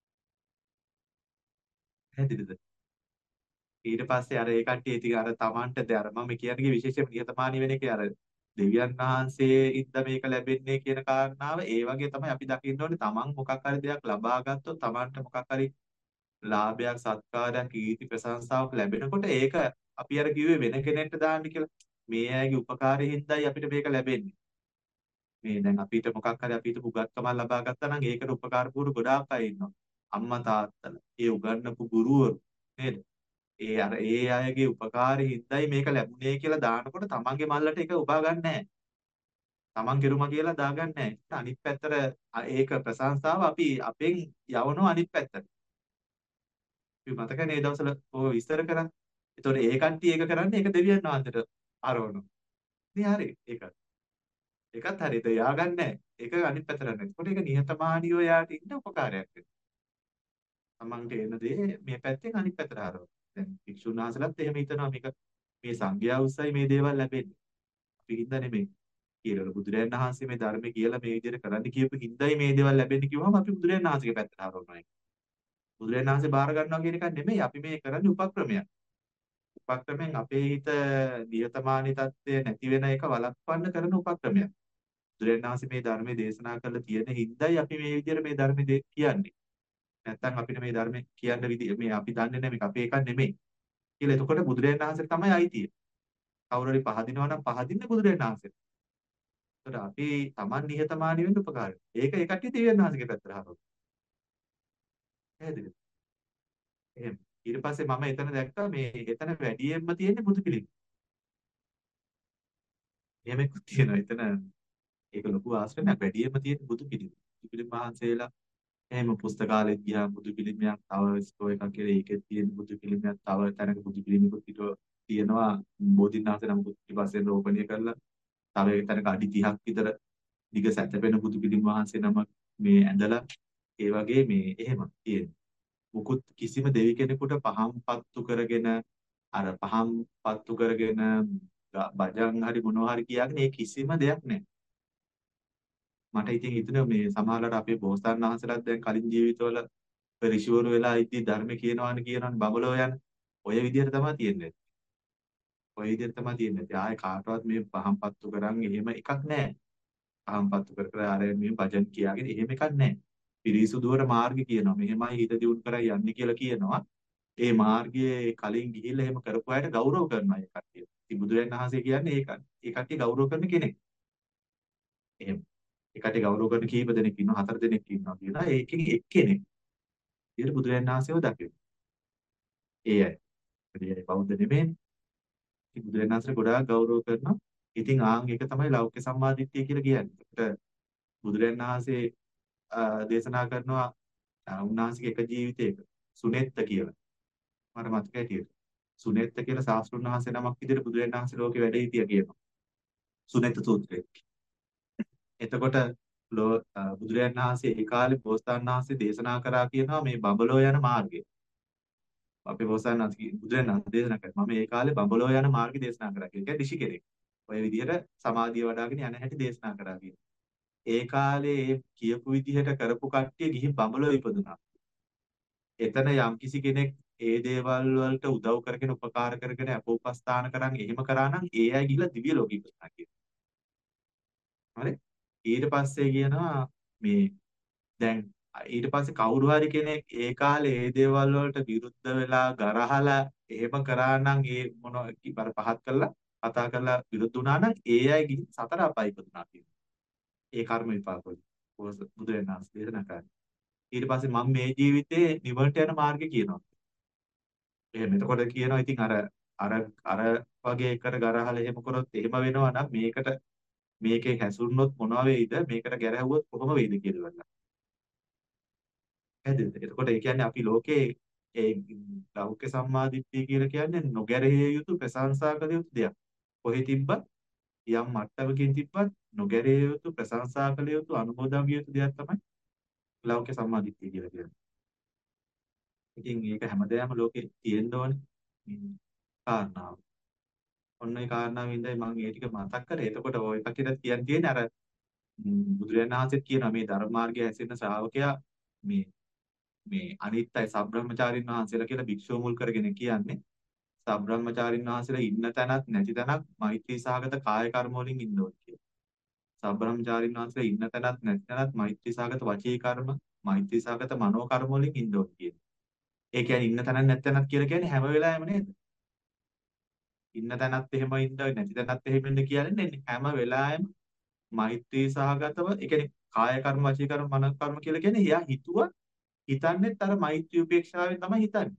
පැහැදිලිද? ඊට පස්සේ අර ඒ කට්ටිය ඉතින් අර Tamanට දැන් අර මම කියන්නේ විශේෂයෙන්ම නිහතමානී වෙන එකේ අර දෙවියන් වහන්සේ ඉඳ මේක ලැබෙන්නේ කියන කාරණාව ඒ වගේ තමයි අපි දකින්න ඕනේ Taman මොකක් හරි දෙයක් ලබා ගත්තොත් Tamanට මොකක් හරි ලාභයක් සත්කාරයක් කීර්ති ප්‍රශංසාවක් ලැබෙනකොට ඒක අපි අර කිව්වේ වෙන කෙනෙක්ට දාන්න කියලා මේ අයගේ උපකාරයෙන් හින්දායි අපිට මේක ලැබෙන්නේ මේ දැන් අපිට මොකක් හරි අපිට උගත්කමක් ලබා ගත්තා නම් ඒකට උපකාර පුරු ගොඩාක් අය ඉන්නවා අම්මා තාත්තලා ඒ උගන්වපු ගුරුවරු නේද ඒ අර ඒ අයගේ උපකාරී හින්දායි මේක ලැබුණේ කියලා දානකොට තමන්ගේ මල්ලට ඒක උබා ගන්නෑ. තමන් කෙරුමා කියලා දාගන්නෑ. අනිත් පැත්තට අ- ඒක ප්‍රශංසාව අපි අපෙන් යවනවා අනිත් පැත්තට. අපි මතකනේ මේ දවස්වල ඔය විස්තර කරා. ඒතකොට ඒ කට්ටිය ඒක කරන්නේ ඒක දෙවියන් වහන්සේට ආරවනවා. ඉතින් හරි ඒක. ඒකත් හරියට යාගන්නේ ඒක අනිත් පැත්තට යනවා. ඒකට ඒක නිහතමානීව යාට ඉන්න උපකාරයක් වෙනවා. තමන්ට එන දේ මේ පැත්තෙන් අනිත් පැත්තට හරවනවා. දැන් භික්ෂුන් වහන්සේලාත් එහෙම හිතනවා මේක මේ සංඝයා උස්සයි මේ දේවල් ලැබෙන්නේ. අපි හින්දා නෙමෙයි. කියලා බුදුරජාණන් වහන්සේ මේ ධර්මයේ කියලා මේ විදිහට කරන්න කියපු හින්දායි මේ දේවල් ලැබෙන්නේ කිව්වම අපි බුදුරජාණන් වහන්සේගේ පැත්තට හරවනවා ඒක. බුදුරජාණන් වහන්සේ බාර ගන්නවා කියන එකක් නෙමෙයි අපි මේ කරන්නේ උපක්‍රමයක්. උපක්‍රමෙන් අපේ හිත නියතමානී තත්ත්වය නැති වෙන එක වළක්වන්න කරන උපක්‍රමයක්. බුදුරජාණන් වහන්සේ මේ ධර්මයේ දේශනා කරලා තියෙන හින්දායි අපි මේ විදිහට මේ ධර්මයේ දේ- කියන්නේ. නැත්තම් අපිට මේ ධර්මයේ කියන්න විදිහ මේ අපි දන්නේ නැහැ මේක අපේ එකක් නෙමෙයි. කියලා. එතකොට බුදුරජාණන් වහන්සේට තමයි අයිතිය. කවුරු හරි පහදිනවා නම් පහදින්නේ බුදුරජාණන් වහන්සේට. ඒතර අපි Taman නිහතමානී වෙන්න උපකාරයි. ඒක ඒ කට්ටිය දෙවියන් වහන්සේගේ පැත්තට හරවනවා. පැහැදිලිද? එහෙම. ඊට පස්සේ මම එතන දැක්කා මේ එතන වැඩියෙන්ම තියෙන්නේ බුදු පිළිම. එහෙම එකක් තියෙනවා. එතන ඒක ලොකු ආශ්‍රමයක් වැඩියෙන්ම තියෙන්නේ බුදු පිළිම. බුදු පිළිම වහන්සේලා එහෙම පුස්තකාලෙත් ගියාම බුදු පිළිමයක් තව ස්ටෝ එකක් කියලා ඒකෙත් තියෙන බුදු පිළිමයක් තව තැනක බුදු පිළිමකුත් පිටව තියෙනවා බෝධිනාථ නමකුත් ඊපස්සේ රෝපණය කරලා තව එක තැනක අඩි තිහක් විතර දිග සැතපෙන බුදු පිළිම වහන්සේ නම මේ ඇඳලා ඒ වගේ මේ එහෙම තියෙනවා. මුකුත් කිසිම දෙවි කෙනෙකුට පහම් පත්තු කරගෙන අර පහම් පත්තු කරගෙන ග- බජන් හරි මොනවා හරි කියාගෙන ඒ කිසිම දෙයක් නැහැ. මට ඉතින් හිතුණා මේ සමහරවිට අපේ බෝසතාණන් වහන්සේලාත් දැන් කලින් ජීවිතවල ඍෂිවරු වෙලා ඉති ධර්ම කියනවානේ කියනවානේ බබලෝ යන ඔය විදිහට තමයි තියෙන්නේ. ඔය විදිහට තමයි තියෙන්නේ. ආයේ කාටවත් මේ පහම් පත්තු කරන් එහෙම එකක් නැහැ. පහම් පත්තු කර කර අර මේ භජන් කියාගෙන එහෙම එකක් නැහැ. පිරිසුදුවර මාර්ගය කියනවා. මෙහෙමයි හිත දියුණු කරයි යන්නේ කියලා කියනවා. ඒ මාර්ගයේ කලින් ගිහිල්ලා එහෙම කරපු අයට ගෞරව කරනවා ඒ කට්ටිය. ඉතින් බුදුරජාණන් වහන්සේ කියන්නේ ඒකයි. ඒ කට්ටිය ගෞරව කරන කෙනෙක්. එහෙම. ඒ කට්ටිය ගෞරව කරන කීප දෙනෙක් ඉන්නවා. හතර දෙනෙක් ඉන්නවා කියනවා. ඒකෙන් එක්කෙනෙක්. ඊට බුදුරජාණන් වහන්සේව දකිනවා. ඒ අය. ඒ අය බෞද්ධ නෙමෙයි. ඉතින් බුදුරජාණන් වහන්සේ ගොඩාක් ගෞරව කරනවා. ඉතින් ආන් ඒක තමයි ලෞකික සම්මාදිට්ඨිය කියලා කියන්නේ. ඒකට බුදුරජාණන් වහන්සේ අ, දේශනා කරනවා අ, උන්වහන්සේගේ එක ජීවිතයක සුනෙත්ත කියලා. මට මතකයි හිටියේ. සුනෙත්ත කියලා ශාස්ත්‍රුන් වහන්සේ නමක් විදිහට බුදුරජාණන් වහන්සේ ලෝකේ වැඩ හිටියා කියනවා. සුනෙත්ත සූත්‍රය. එතකොට ලෝ අ, බුදුරජාණන් වහන්සේ ඒ කාලේ බෝසතාණන් වහන්සේ දේශනා කරා කියනවා මේ බඹලෝ යන මාර්ගය. අපේ බෝසතාණන් වහන්සේ බුදුරජාණන් වහන්සේ දේශනා කරා. මම ඒ කාලේ බඹලෝ යන මාර්ගය දේශනා කරා කියලා. ඒ කියන්නේ ඍෂි කෙනෙක්. ඔය විදිහට සමාධිය වඩ아가ගෙන යන හැටි දේශනා කරා කියනවා. ඒ කාලේ ඒ කියපු විදිහට කරපු කට්ටිය ගිහින් බඹලෝ ඉපදුනා. එතන යම්කිසි කෙනෙක් ඒ දේවල් වලට උදව් කරගෙන උපකාර කරගෙන අපෝපස්ථාන කරන් එහෙම කරා නම් ඒ අය ගිහිල්ලා දිව්‍ය ලෝකෙ ඉපදුනා කියනවා. හරි? ඊට පස්සේ කියනවා මේ දැන් ඊට පස්සේ කවුරු හරි කෙනෙක් ඒ කාලේ ඒ දේවල් වලට විරුද්ධ වෙලා ගරහලා එහෙම කරා නම් ඒ මොනවා බර පහත් කළා කතා කරලා විරුද්ධ වුණා නම් ඒ අය ගිහින් සතර අපාය ඉපදුනා කියනවා. ඒ කර්ම විපාක වලින්. බුදුරජාණන් වහන්සේ දේශනා කරා. ඊට පස්සේ මම මේ ජීවිතේ නිවනට යන මාර්ගය කියනවා. එහෙම එතකොට කියනවා ඉතින් අර අර අර වගේ එකට ගරහලා එහෙම කරොත් එහෙම වෙනවා නම් මේකට මේකේ හැසුරුනොත් මොනවා වෙයිද මේකට ගැරහුවොත් කොහොම වෙයිද කියලා ගන්න. හැදෙන්න. එතකොට ඒ කියන්නේ අපි ලෝකේ ඒ ලෞකික සම්මාදිට්ඨිය කියලා කියන්නේ නොගැරහිය යුතු ප්‍රශංසා කළ යුතු දෙයක්. කොහේ තිබ්බත් යම් මට්ටමකින් තිබ්බත් නොගැරහිය යුතු ප්‍රශංසා කළ යුතු අනුමෝදන් විය යුතු දෙයක් තමයි ලෞකික සම්මාදිට්ඨිය කියලා කියන්නේ. ඉතින් ඒක හැමදාම ලෝකේ තියෙන්න ඕනේ. මේ කාරණාව. ඔන්න ඒ කාරණාවෙන් ඉඳයි මම ඒ ටික මතක් කරේ. එතකොට ඔය කටියට කියන්න තියෙන්නේ අර ම්, බුදුරජාණන් වහන්සේත් කියනවා මේ ධර්ම මාර්ගයේ හැසිරෙන ශ්‍රාවකයා මේ මේ අනිත්‍යයි සබ්‍රහ්මචාරින් වහන්සේලා කියලා භික්ෂුව මුල් කරගෙන කියන්නේ. සබ්‍රහ්මචාරින් වහන්සේලා ඉන්න තැනත් නැති තැනත් මෛත්‍රී සහගත කාය කර්ම වලින් ඉන්න ඕනේ කියලා. සබ්‍රහ්මචාරින් වහන්සේලා ඉන්න තැනත් නැති තැනත් මෛත්‍රී සහගත වචී කර්ම, මෛත්‍රී සහගත මනෝ කර්ම වලින් ඉන්න ඕනේ කියලා. ඒ කියන්නේ ඉන්න තැනත් නැති තැනත් කියලා කියන්නේ හැම වෙලාවෙම නේද? ඉන්න තැනත් එහෙම ඉන්න නැති තැනත් එහෙම ඉන්න කියන්නේ හැම වෙලාවෙම මෛත්‍රී සහගතව ඒ කියන්නේ කාය කර්ම වචී කර්ම මන කර්ම කියලා කියන්නේ එයා හිතුව හිතන්නේත් අර මෛත්‍රී උපේක්ෂාවෙන් තමයි හිතන්නේ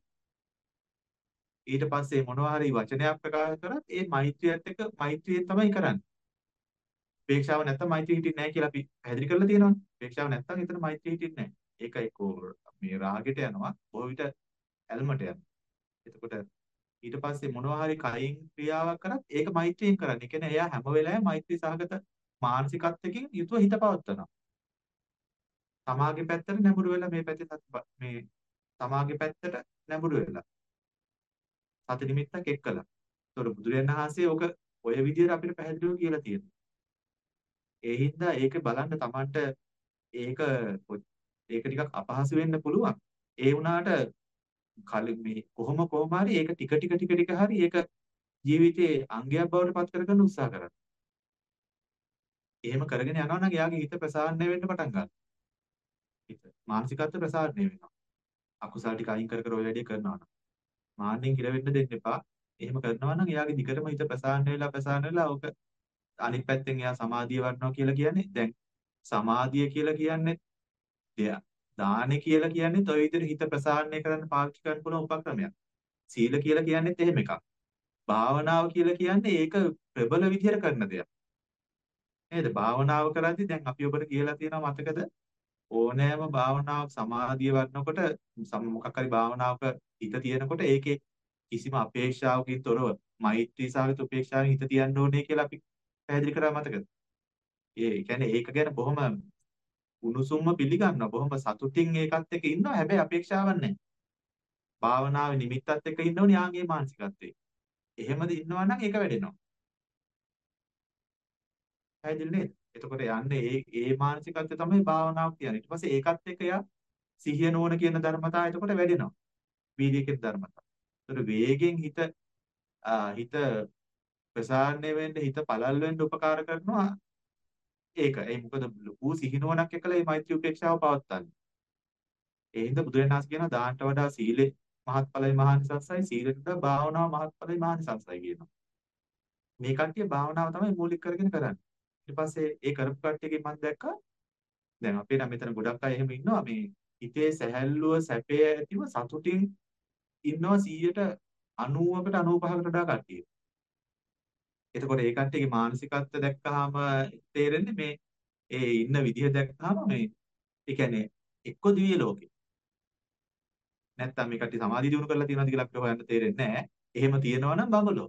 ඊට පස්සේ මොනවා හරි වචනයක් ප්‍රකාශ කරත් ඒ මෛත්‍රියත් එක්ක මෛත්‍රියෙන් තමයි කරන්නේ උපේක්ෂාව නැත්තම් මෛත්‍රිය හිටින්නේ නැහැ කියලා අපි පැහැදිලි කරලා තියෙනවානේ උපේක්ෂාව නැත්තම් එතන මෛත්‍රිය හිටින්නේ නැහැ ඒක එක්කෝ මේ රාගෙට යනවා බොහෝ විට ඇල්මට යනවා එතකොට ඊට පස්සේ මොනවා හරි කයින් ක්‍රියාවක් කරත් ඒක මෛත්‍රියෙන් කරන්නේ. ඒ කියන්නේ එයා හැම වෙලාවෙම මෛත්‍රී සහගත මානසිකත්වයකින් යුතුව හිත පවත්වනවා. තමාගේ පැත්තට නැඹුරු වෙලා මේ පැත්තේ සති මේ තමාගේ පැත්තට නැඹුරු වෙලා සති නිමිත්තක් එක්කලා. ඒතකොට බුදුරජාණන් වහන්සේ ඕක ඔය විදිහට අපිට පැහැදිලිව කියලා තියෙනවා. ඒ හින්දා ඒක බලන්න Tamanට ඒක ඒක ටිකක් අපහසු වෙන්න පුළුවන්. ඒ වුණාට කලින් මේ කොහොම කොහොම හරි ඒක ටික ටික ටික ටික හරි ඒක ජීවිතයේ අංගයක් බවට පත් කරගන්න උත්සාහ කරන්න. එහෙම කරගෙන යනවා නම් එයාගේ හිත ප්‍රසාරණය වෙන්න පටන් ගන්නවා. හිත මානසිකත්ව ප්‍රසාරණය වෙනවා. අකුසල ටික අයින් කර කර ඔය වැඩේ කරනවා නම්. මාන්නෙන් හිර වෙන්න දෙන්න එපා. එහෙම කරනවා නම් එයාගේ දිගටම හිත ප්‍රසන්න වෙලා ප්‍රසන්න වෙලා ඕක අනිත් පැත්තෙන් එයා සමාධිය වඩනවා කියලා කියන්නේ දැන් සමාධිය කියලා කියන්නේ දෙයක්. දානෙ කියලා කියන්නේ ඔය විදිහට හිත ප්‍රසාරණය කරන්න පාවිච්චි කරන්න පුළුවන් උපක්‍රමයක්. සීල කියලා කියන්නේත් එහෙම එකක්. භාවනාව කියලා කියන්නේ ඒක ප්‍රබල විදිහට කරන දෙයක්. නේද? භාවනාව කරද්දී දැන් අපි ඔබට කියලා තියෙනවා මතකද? ඕනෑම භාවනාවක් සමාධිය වඩනකොට සම මොකක් හරි භාවනාවක හිත තියෙනකොට ඒකේ කිසිම අපේක්ෂාවකින් තොරව මෛත්‍රී සාගත උපේක්ෂාවෙන් හිත තියන්න ඕනේ කියලා අපි පැහැදිලි කරා මතකද? ඒ කියන්නේ ඒක ගැන බොහොම උණුසුම්ම පිළිගන්නවා. බොහොම සතුටින් ඒකත් එක්ක ඉන්නවා. හැබැයි අපේක්ෂාවක් නැහැ. භාවනාවේ නිමිත්තත් එක්ක ඉන්න ඕනේ යාගේ මානසිකත්වේ. එහෙමද ඉන්නවා නම් ඒක වැඩෙනවා. පැහැදිලි නේද? එතකොට යන්නේ ඒ ඒ මානසිකත්වය තමයි භාවනාව කියන්නේ. ඊට පස්සේ ඒකත් එක්ක යා සිහිය නුවණ කියන ධර්මතාවය එතකොට වැඩෙනවා. වීර්ය කියන ධර්මතාවය. ඒතර වේගෙන් හිත ආ, හිත ප්‍රසාරණය වෙන්න හිත පළල් වෙන්න උපකාර කරනවා ඒක. ඒ මොකද ලොකු සිහිනුවණක් එක්කලා මේ මෛත්‍රී උපේක්ෂාව පවත්වන්නේ. ඒ හින්දා බුදුරජාණන් වහන්සේ කියනවා දානට වඩා සීලේ මහත්ඵලයි මහානිසංසයි සීලට වඩා භාවනාව මහත්ඵලයි මහානිසංසයි කියනවා. මේ කට්ටිය භාවනාව තමයි මූලික කරගෙන කරන්නේ. ඊට පස්සේ ඒ කරපු කට්ටියකින් මම දැක්කා දැන් අපේ නම් මෙතන ගොඩක් අය එහෙම ඉන්නවා මේ හිතේ සැහැල්ලුව සැපය ඇතිව සතුටින් ඉන්නවා සීයට අනූවකට අනූපහකට වඩා කට්ටිය. එතකොට ඒ කට්ටියගේ මානසිකත්වය දැක්කහම තේරෙන්නේ මේ ඒ ඉන්න විදිහ දැක්කහම මේ ඒ කියන්නේ එක්ක දිව්‍ය ලෝකේ. නැත්තම් මේ කට්ටිය සමාධිය දිනු කරලා තියෙනවද කියලා අපිට හොයන්න තේරෙන්නේ නැහැ. එහෙම තියෙනවා නම් බඹලෝ.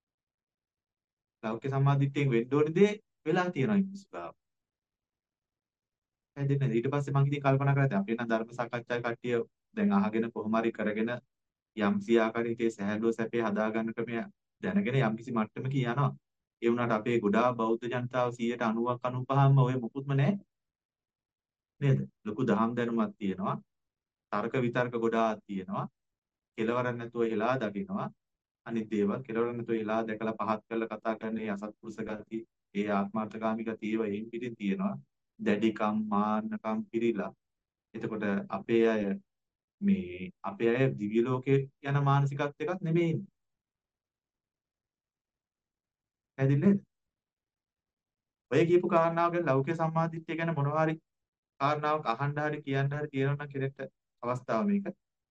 ලෞකික සම්මාදිට්ඨියෙන් වෙන්න ඕනේ දේ වෙලා තියෙනවා මිනිස්සු ගාව. හැදෙන්නේ. ඊට පස්සේ මම ඉතින් කල්පනා කරලා දැන් අපි නම් ධර්ම සාකච්ඡාවේ කට්ටිය දැන් අහගෙන කොහොම හරි කරගෙන යම් සියාකාරී සහැල්ලුව සැපේ හදාගන්න ක්‍රමය දැනගෙන යම් කිසි මට්ටමක යනවා. ඒ වුණාට අපේ ගොඩාක් බෞද්ධ ජනතාව සීයට අනූවක් අනූපහම ඔය මුකුත්ම නැහැ නේද? ලොකු දහම් දැනුමක් තියෙනවා. තර්ක විතර්ක ගොඩාක් තියෙනවා. කෙලවරක් නැතුව හෙලා දකිනවා. අනිත් දේවල් කෙලවරක් නැතුව හෙලා දැකලා පහත් කරලා කතා කරන ඒ අසත්පුරුෂ ගති, ඒ ආත්මార్థකාමී ගති ඒවා එයින් පිටින් තියෙනවා. දැඩිකම්, මාන්නකම් පිරීලා. එතකොට අපේ අය මේ අපේ අය දිව්‍ය ලෝකේ යන මානසිකත්වයකට නෙමෙයි ඉන්නේ. හැදින්නේ ඔය කියපු කාරණාව ගැන ලෞකික සම්මාදිට්ඨිය ගැන මොනවා හරි කාරණාවක් අහන්න හරි කියන්න හරි තියෙනවා නම් කෙනෙක්ට අවස්ථාව මේක.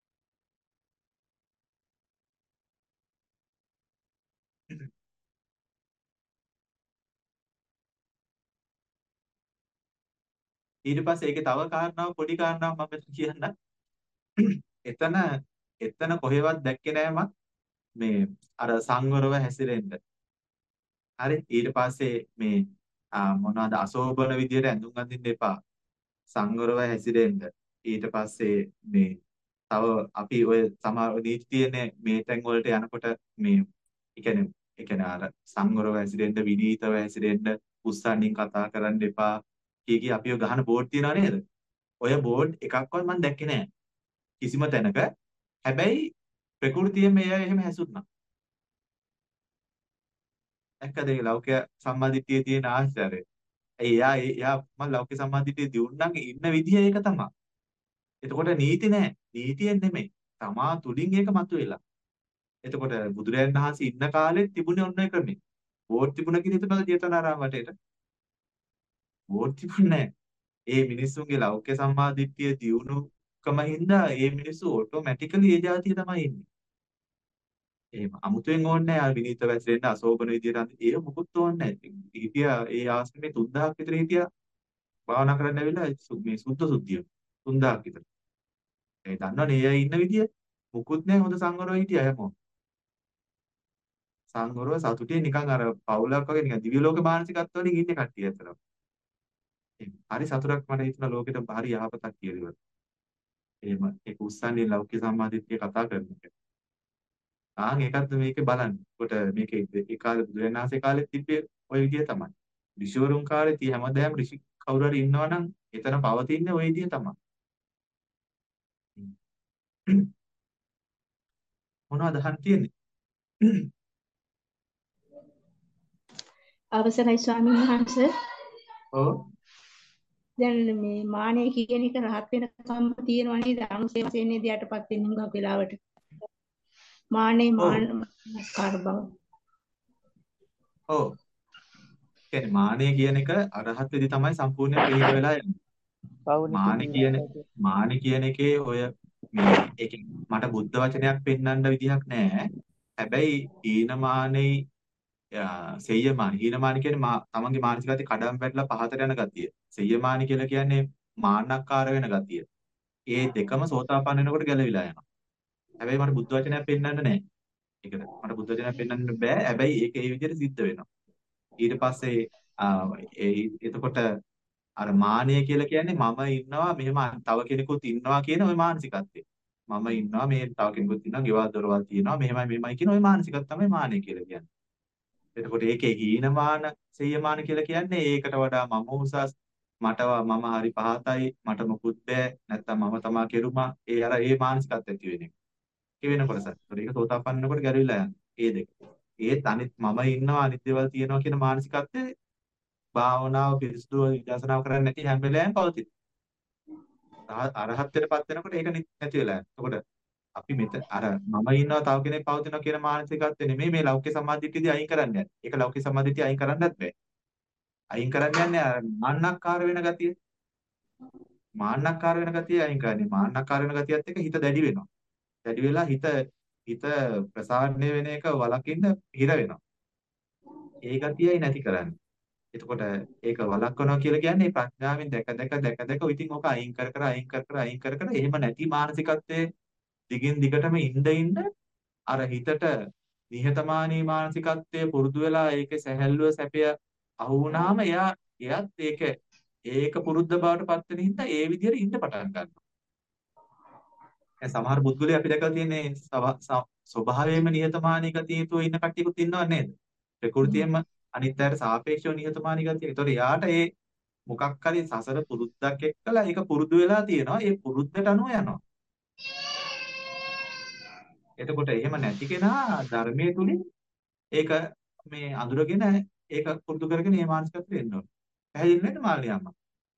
ඊට පස්සේ ඒකේ තව කාරණාවක් පොඩි කාරණාවක් මම මෙතන කියන්නම්. එතන එතන කොහෙවත් දැක්කේ නෑ මම මේ අර සංවරව හැසිරෙන්න. හරි ඊට පස්සේ මේ ආ මොනවද අශෝභන විදියට ඇඳුම් අඳින්න එපා. සංවරව හැසිරෙන්න. ඊට පස්සේ මේ තව අපි ඔය සමහර නීති තියෙන මේ තැන් වලට යනකොට මේ ඒ කියන්නේ ඒ කියන්නේ අර සංවරව හැසිරෙන්න විනීතව හැසිරෙන්න උස්සන්නින් කතා කරන්න එපා කී කී අපිව ගහන බෝඩ් තියනවා නේද? ඔය බෝඩ් එකක්වත් මම දැක්කේ නෑ කිසිම තැනක. හැබැයි ප්‍රകൃතියෙන් මේ අය එහෙම හැසුරුනා. දැක්කද ඒ ලෞකික සම්මාදිට්ඨියේ තියෙන ආශ්චර්යය? ඒ එයා එයා මම ලෞකික සම්මාදිට්ඨියේ දියුණුවන්ග ඉන්න විදිය ඒක තමයි. එතකොට නීති නෑ. නීතියෙන් නෙමෙයි. තමා තුලින් ඒක මතුවෙලා. එතකොට බුදුරජාණන් වහන්සේ ඉන්න කාලෙත් තිබුණේ ඔන්න ඔය ක්‍රමේ. බෝඩ් තිබුණ කියලා හිතනවාද ජේතවනාරාම වටේට? බෝඩ් තිබුණේ නෑ. ඒ මිනිස්සුන්ගේ ලෞකික සම්මාදිට්ඨිය දියුණුකම හින්දා ඒ මිනිස්සු ඔටෝමැටිකලි ඒ જાතිය තමයි ඉන්නේ. එහෙම අමුතුවෙන් ඕනේ නෑ ආ විනීත වැසිරෙන්න අශෝභන විදියට ඒ මොකුත් ඕනේ නෑ. හිටියා ඒ ආශ්‍රමේ තුන්දහක් විතර හිටියා භාවනා කරන්න ඇවිල්ලා සු- මේ සුද්ධ සුද්ධිය තුන්දහක් විතර. ඒ දන්නවනේ ඒ අය ඉන්න විදිය මුකුත් නෑ හොඳ සංවරව හිටියා හැමෝම. සංවරව සතුටින් නිකන් අර පවුලක් වගේ නිකන් දිව්‍ය ලෝක මානසිකත්ව වලින් ඉන්නේ කට්ටිය අතර. හරි සතුටක් මට හිතුණා ලෝකෙට හරි යහපතක් කියලා. එහෙම ඒක උස්සන්නේ ලෞකික සම්මාදිට්ඨිය කතා කරන එක. ආන් ඒකත් මේකේ බලන්න. කොට මේකේ ඒ කාලේ බුදුරජාණන් වහන්සේ කාලෙත් තිබ්බේ ওই විදිය තමයි. ඍෂිවරුන් කාලේ තිය හැමදාම ඍෂි කවුරු හරි ඉන්නවා නම් එතන පවතින්නේ ওই විදිය තමයි. මොනවද අහන්න තියෙන්නේ? අවසරයි ස්වාමීන් වහන්සේ. ඔව්. දැන් මේ මානෙ කියන එක රහත් වෙනකම් තියෙනවා නේද? අනුසේ වශයෙන් නේද යටපත් වෙන්නේ හුඟක් වෙලාවට. මානේ ඔව්. මානකාර බව. ඔව්. කියන්නේ මානය කියන එක අරහත් වෙදි තමයි සම්පූර්ණයෙන් පිළිහිද වෙලා යන්නේ. පෞනික මාන කියන නීවරණ. මාන කියන එකේ ඔය මේ ඒක මට බුද්ධ වචනයක් පෙන්වන්න විදිහක් නැහැ. හැබැයි ඊනමානෙයි සෙය්‍යමාන හීනමාන කියන්නේ මා තමන්ගේ මානසිකත්වයේ කඩම් වැටලා පහතට යන ගතිය. සෙය්‍යමාන කියලා කියන්නේ මාන්නක්කාර වෙන ගතිය. ඒ දෙකම සෝතාපන්න වෙනකොට ගැලවිලා යනවා. හැබැයි මට බුද්ධ වචනයක් පෙන්වන්න නැහැ. ඒකද මට බුද්ධ වචනයක් පෙන්වන්න බෑ. හැබැයි ඒක ඒ විදිහට සිද්ධ වෙනවා. ඊට පස්සේ ඒ එතකොට අර මානය කියලා කියන්නේ මම ඉන්නවා මෙහෙම තව කෙනෙකුත් ඉන්නවා කියන ওই මානසිකත්වය. මම ඉන්නවා මේ තව කෙනෙකුත් ඉන්නවා ගෙවල් දොරවල් තියෙනවා මෙහෙමයි මෙහෙමයි කියන ওই මානසිකත්වය තමයි මානය කියලා කියන්නේ. එතකොට ඒකේ හීනමාන සෙය්‍යමාන කියලා කියන්නේ ඒකට වඩා මම උසස් මට මම හරි පහතයි මට මොකුත් බෑ නැත්තම් මම තමා කෙරුමා ඒ අර ඒ මානසිකත්වය ඇති වෙන එක. ඒ වෙන කොටස. ඒතකොට ඒක සෝතාපන්න වෙනකොට ගැලවිලා යනවා. ඒ දෙක. ඒත් අනිත් මම ඉන්නවා අනිත් දේවල් තියෙනවා කියන මානසිකත්වය භාවනාව පිරිසුදුව විදර්ශනාව කරන්නේ නැති හැම වෙලාවෙම පවතින. අරහත්ත්වයටපත් වෙනකොට ඒක නැති වෙලා යනවා. එතකොට අපි මෙතන අර මම ඉන්නවා තව කෙනෙක් පවතිනවා කියන මානසිකත්වය නෙමෙයි මේ ලෞකික සම්මාදිට්ඨියදී අයින් කරන්න යන්නේ. ඒක ලෞකික සම්මාදිට්ඨිය අයින් කරන්නත් බෑ. අයින් කරන්න යන්නේ අර මාන්නක්කාර වෙන ගතිය. මාන්නක්කාර වෙන ගතිය අයින් කරන්නේ. මාන්නක්කාර වෙන ගතියත් එක්ක හිත දැඩි වෙනවා. දැඩි වෙලා හිත හිත ප්‍රසාරණය වෙන එක වළකින්න හිර වෙනවා. ඒ ගතියයි නැති කරන්නේ. එතකොට ඒක වළක්වනවා කියලා කියන්නේ ප්‍රඥාවෙන් දැක දැක දැක දැක ඉතින් ඔක අයින් කර කර අයින් කර කර අයින් කර කර එහෙම නැති මානසිකත්වයේ දිගින් දිගටම ඉඳ ඉඳ අර හිතට නිහතමානී මානසිකත්වයේ පුරුදු වෙලා ඒකේ සැහැල්ලුව සැපය අහු වුණාම එයා එයත් ඒක ඒක පුරුද්ද බවට පත් වෙන හින්දා ඒ විදිහට ඉන්න පටන් ගන්නවා. දැන් සමහර පුද්ගලයන් අපි දැකලා තියෙන්නේ ස්වභාවයෙන්ම නිහතමානී ගතියතුව ඉන්න කට්ටියකුත් ඉන්නව නේද? ප්‍රകൃතියෙන්ම අනිත් අයට සාපේක්ෂව නිහතමානී ගතිය. ඒතකොට යාට ඒ මොකක් හරි සසර පුරුද්දක් එක්කලා ඒක පුරුදු වෙලා තියෙනවා. ඒ පුරුද්දට අනුව යනවා. එතකොට එහෙම නැති කෙනා ධර්මයේ තුලින් ඒක මේ අඳුරගෙන ඒක පුරුදු කරගෙන මේ මානසිකත්වෙට එන්න ඕනේ. පැහැදිලි නේද මාළිනී අම්මා?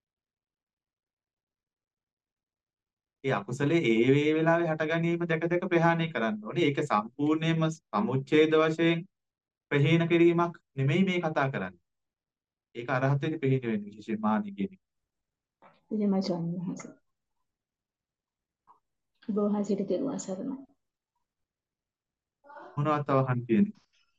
ඒ අකුසලයේ ඒ වේ වෙලාවේ හට ගැනීම දැක දැක ප්‍රහාණය කරන්න ඕනේ. ඒක සම්පූර්ණයෙන්ම සමුච්ඡේද වශයෙන් ප්‍රහීන කිරීමක් නෙමෙයි මේ කතා කරන්නේ. ඒක අරහතේදී ප්‍රහීන වෙන්නේ විශේෂයෙන් මානිය කියන එක. එහෙමයි ස්වාමීන් වහන්සේ. ඔබ වහන්සේට තෙරුවන් සරණයි. මොනවද තව අහන්න තියෙන්නේ?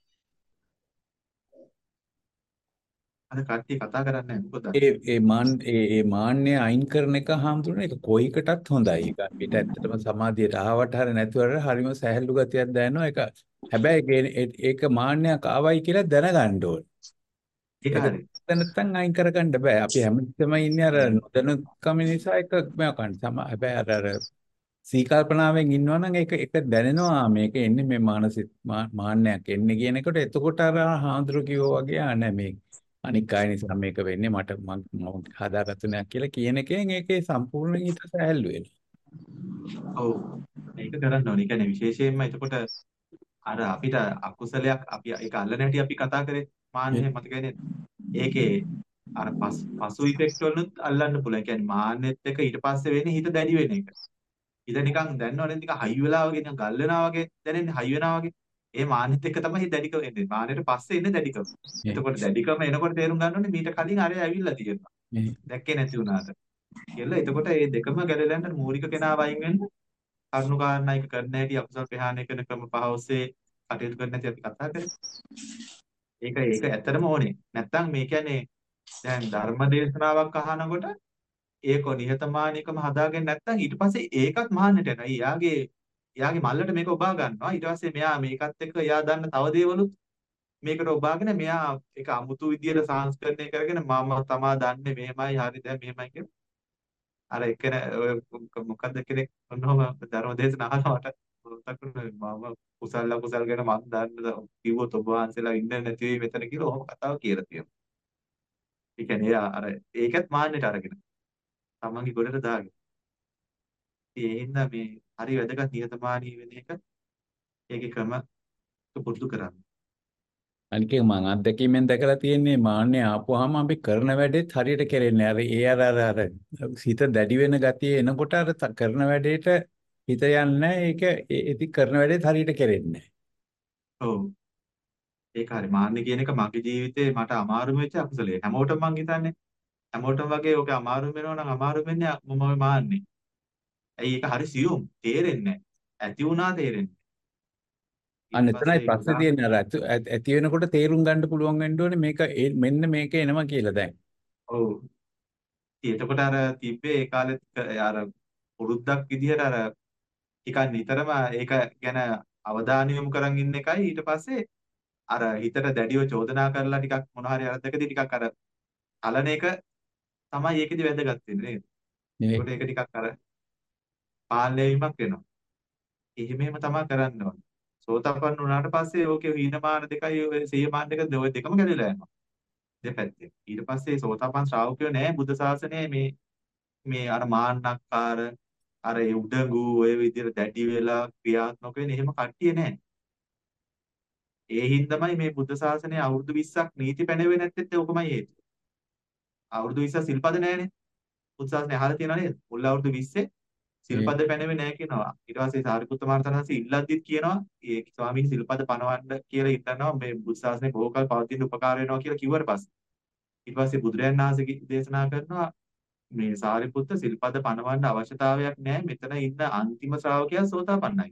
අද කට්ටිය කතා කරන්නේ නැහැ මොකද? ඒ ඒ මාන් ඒ ඒ මාන්නේ අයින් කරන එක හාමුදුරනේ ඒක කොයිකටත් හොඳයි. ඒක අපිට ඇත්තටම සමාධියට ආවට හරිය නැතුවට හරිම සැහැල්ලු ගතියක් දැනෙනවා. ඒක හැබැයි ඒක මාන්නයක් ආවයි කියලා දැනගන්න ඕනේ. ඒක ඒක හරි. නැත්නම් අයින් කරගන්න බෑ. අපි හැමතිස්සම ඉන්නේ අර නොදැනුකම නිසා එක මේක ගන්න. සම හැබැයි අර අර සීකල්පනාවෙන් ඉන්නවනම් ඒක ඒක දැනෙනවා මේක එන්නේ මේ මානසික මාන්නයක් එන්නේ කියන එකට. එතකොට අර හාමුදුරු කිව්වා වගේ ආ නෑ මේ අනික් අය නිසා මේක වෙන්නේ මට මම හදාගත්තු නෑ කියලා කියන එකෙන් ඒකේ සම්පූර්ණ හිත සැහැල්ලු වෙනවා. ඔව්. මේක කරන්න ඕනේ. ඒ කියන්නේ විශේෂයෙන්ම එතකොට අර අපිට අකුසලයක් අපි ඒක අල්ලන හැටි අපි කතා කරේ මාන්නේ මතකයි නේද? ඒකේ අර පසු ඉෆෙක්ට් වලුත් අල්ලන්න පුළුවන්. ඒ කියන්නේ මාන්නෙත් එක ඊට පස්සේ වෙන්නේ හිත දැඩි වෙන එක. හිත නිකන් දැන්නවනේ නිකන් හයි වෙලා වගේ නිකන් ගල් වෙනවා වගේ දැනෙන්නේ හයි වෙනවා වගේ. ඒ මාන්නෙත් එක තමයි දැඩිකම එන්නේ. මාන්නෙට පස්සේ එන්නේ දැඩිකම. එතකොට දැඩිකම එනකොට තේරුම් ගන්න ඕනේ මීට කලින් අරය ඇවිල්ලා තියෙනවා. දැක්කේ නැති වුණාට. කියලා එතකොට මේ දෙකම ගැලලෙන්න මූලික කෙනා වයින් වෙන්න කරුණු කාරණා එක කරන්න හැටි අකුසල් ප්‍රහාණය කරන ක්‍රම පහ ඔස්සේ කටයුතු කරන්න නැති අපි කතා කරේ. ඒක ඒක ඇත්තටම ඕනේ. නැත්තම් මේ කියන්නේ දැන් ධර්ම දේශනාවක් අහනකොට ඒක නිහතමානීකම හදාගෙන නැත්තම් ඊට පස්සේ ඒකත් මහන්නට යනවා. ඊයාගේ ඊයාගේ මල්ලට මේක ඔබා ගන්නවා. ඊට පස්සේ මෙයා මේකත් එක්ක එයා දන්න තව දේවලුත් මේකට ඔබාගෙන මෙයා ඒක අමුතු විදියට සංස්කරණය කරගෙන මම තමා දන්නේ මෙහෙමයි හරි දැන් මෙහෙමයි කියන අර එක්කෙන මොකද්ද කෙනෙක් මොනවම ධර්ම දේශන අහනවට මම කුසල කුසල ගැන මම දන්න කිව්වොත් ඔබ වහන්සේලා ඉන්න නැති වෙයි මෙතන කියලා ඔහොම කතාව කියලා තියෙනවා. ඒ කියන්නේ අර ඒකත් මාන්නයට අරගෙන තමන්ගේ ගොඩට දාගෙන. ඒ හින්දා මේ හරි වැදගත් නිහතමානී වෙන එක ඒකේ ක්‍රම පුරුදු කරන්න. අනික මම අත්දැකීමෙන් දැකලා තියෙන්නේ මාන්නේ ආපුවාම අපි කරන වැඩෙත් හරියට කෙරෙන්නේ. අර ඒ අර අර හිත දැඩි වෙන ගතිය එනකොට අර කරන වැඩේට හිත යන්නේ නැහැ. ඒක ඒ- ඉතින් කරන වැඩේත් හරියට කෙරෙන්නේ නැහැ. ඔව්. ඒක හරි. මාන්නේ කියන එක මගේ ජීවිතේ මට අමාරුම වෙච්ච අකුසලයේ. හැමෝටම මං හිතන්නේ හැමෝටම වගේ ඔක අමාරු වෙනවා නම් අමාරු වෙන්නේ මම මාන්නේ. ඇයි ඒක හරි සියුම්. තේරෙන්නේ නැහැ. ඇති වුණා තේරෙන්නේ. අන්න ඊට එතනයි පස්සේ ප්‍රශ්නේ ගොඩාක් තියෙන්නේ. අර ඇතු- ඇ- ඇති වෙනකොට තේරුම් ගන්න පුළුවන් වෙන්න ඕනේ මේක ඒ- මෙන්න මේක එනවා කියලා දැන්. ඔව්. ඉතින් එතකොට අර තිබ්බේ ඒ කාලෙත් අර පුරුද්දක් විදිහට අර ටිකක් නිතරම ඒක ගැන අවධානය යොමු කරන් ඉන්න එකයි ඊට පස්සේ අර හිතට දැඩිව චෝදනා කරලා ටිකක් මොන හරි අරද්දකදී ටිකක් අර කලන එක තමයි ඒකෙදි වැදගත් වෙන්නේ නේද? මේ ඒකට ඒක ටිකක් අර පාලනය වීමක් වෙනවා. එහෙමම තමයි කරන්න ඕනේ. සෝතාපන්න වුණාට පස්සේ ඕකේ හීනමාන දෙකයි ඔය සියමාන දෙක ඔය දෙකම කැඩිලා යනවා. දෙපැත්තේ. ඊට පස්සේ සෝතාපන්න ශ්‍රාවකයෝ නෑ බුද්ධ ශාසනයේ මේ මේ අර මාන්නක්කාර අර ඒ උඩඟු ඔය විදිහට දැඩි වෙලා ක්‍රියාත්මක වෙන එහෙම කට්ටිය නෑ. ඒ හින්දාමයි මේ බුද්ධ ශාසනය අවුරුදු විස්සක් නීති පැනවෙන්නේ නැත්තේ ඕකමයි හේතුව. අවුරුදු විස්සක් සිල්පද නෑනේ. බුද්ධ ශාසනය අහලා තියෙනව නේද? මුල් අවුරුදු විස්සේ මේ සිල්පද පැනවෙන්නේ නැහැ කියනවා. ඊට පස්සේ සාරිපුත්ත මහ රහතන් වහන්සේ ඉල්ලද්දිත් කියනවා ඒ ස්වාමීන් සිල්පද පනවන්න කියලා හිතනවා මේ බුද්ධ ශාසනය බොහෝ කල් පවතින උපකාර වෙනවා කියලා කිව්වට පස්සේ. ඊට පස්සේ බුදුරයන් වහන්සේ දේශනා කරනවා මේ සාරිපුත්ත සිල්පද පනවන්න අවශ්‍යතාවයක් නැහැ. මෙතන ඉන්න අන්තිම ශ්‍රාවකයා සෝතාපන්නයි.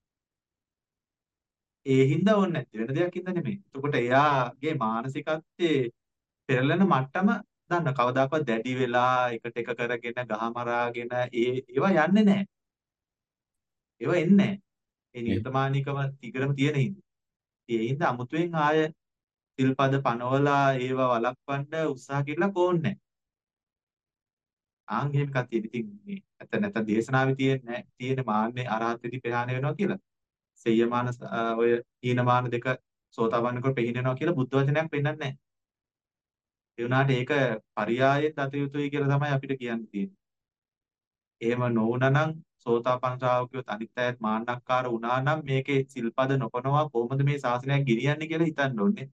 ඒ හින්දා ඕනේ නැති වෙන දෙයක් හින්දා නෙමෙයි. එතකොට එයාගේ මානසිකත්වයේ පෙරලෙන මට්ටම දන්න කවදාකවත් දැඩි වෙලා එකට එක කරගෙන ගහමරාගෙන ඒ ඒවා යන්නේ නැහැ. ඒවා එන්නේ නැහැ. ඒ මේ නිහතමානීකම තිගරම තියෙන හින්දා. ඒ හින්දා අමුතුවෙන් ආය සිල්පද පනවලා ඒවා වළක්වන්න උත්සාහ කෙරලා කෝන්නේ නැහැ. ආන් එහෙම එකක් තියෙන. ඉතින් මේ නැත්නම් නැත්නම් දේශනාවේ තියෙන තියෙන මාන්නේ අරහත්ත්වදී ප්‍රහාණය වෙනවා කියලා. සෙය්‍යමාන ඔය හීනමාන දෙක සෝතාපන්නකොට ප්‍රහීන වෙනවා කියලා බුද්ධ වචනයක් පෙන්නන්නේ නැහැ. ඒ වුණාට ඒක පරියායෙන් දත යුතුයි කියලා තමයි අපිට කියන්න තියෙන්නේ. එහෙම නොවුනනම් සෝතාපන්න ශ්‍රාවකයොත් අනිත් අයත් මාන්නක්කාර වුණා නම් මේකේ සිල්පද නොපනවා කොහොමද මේ ශාසනයක් ගෙනියන්නේ කියලා හිතන්න ඕනේ.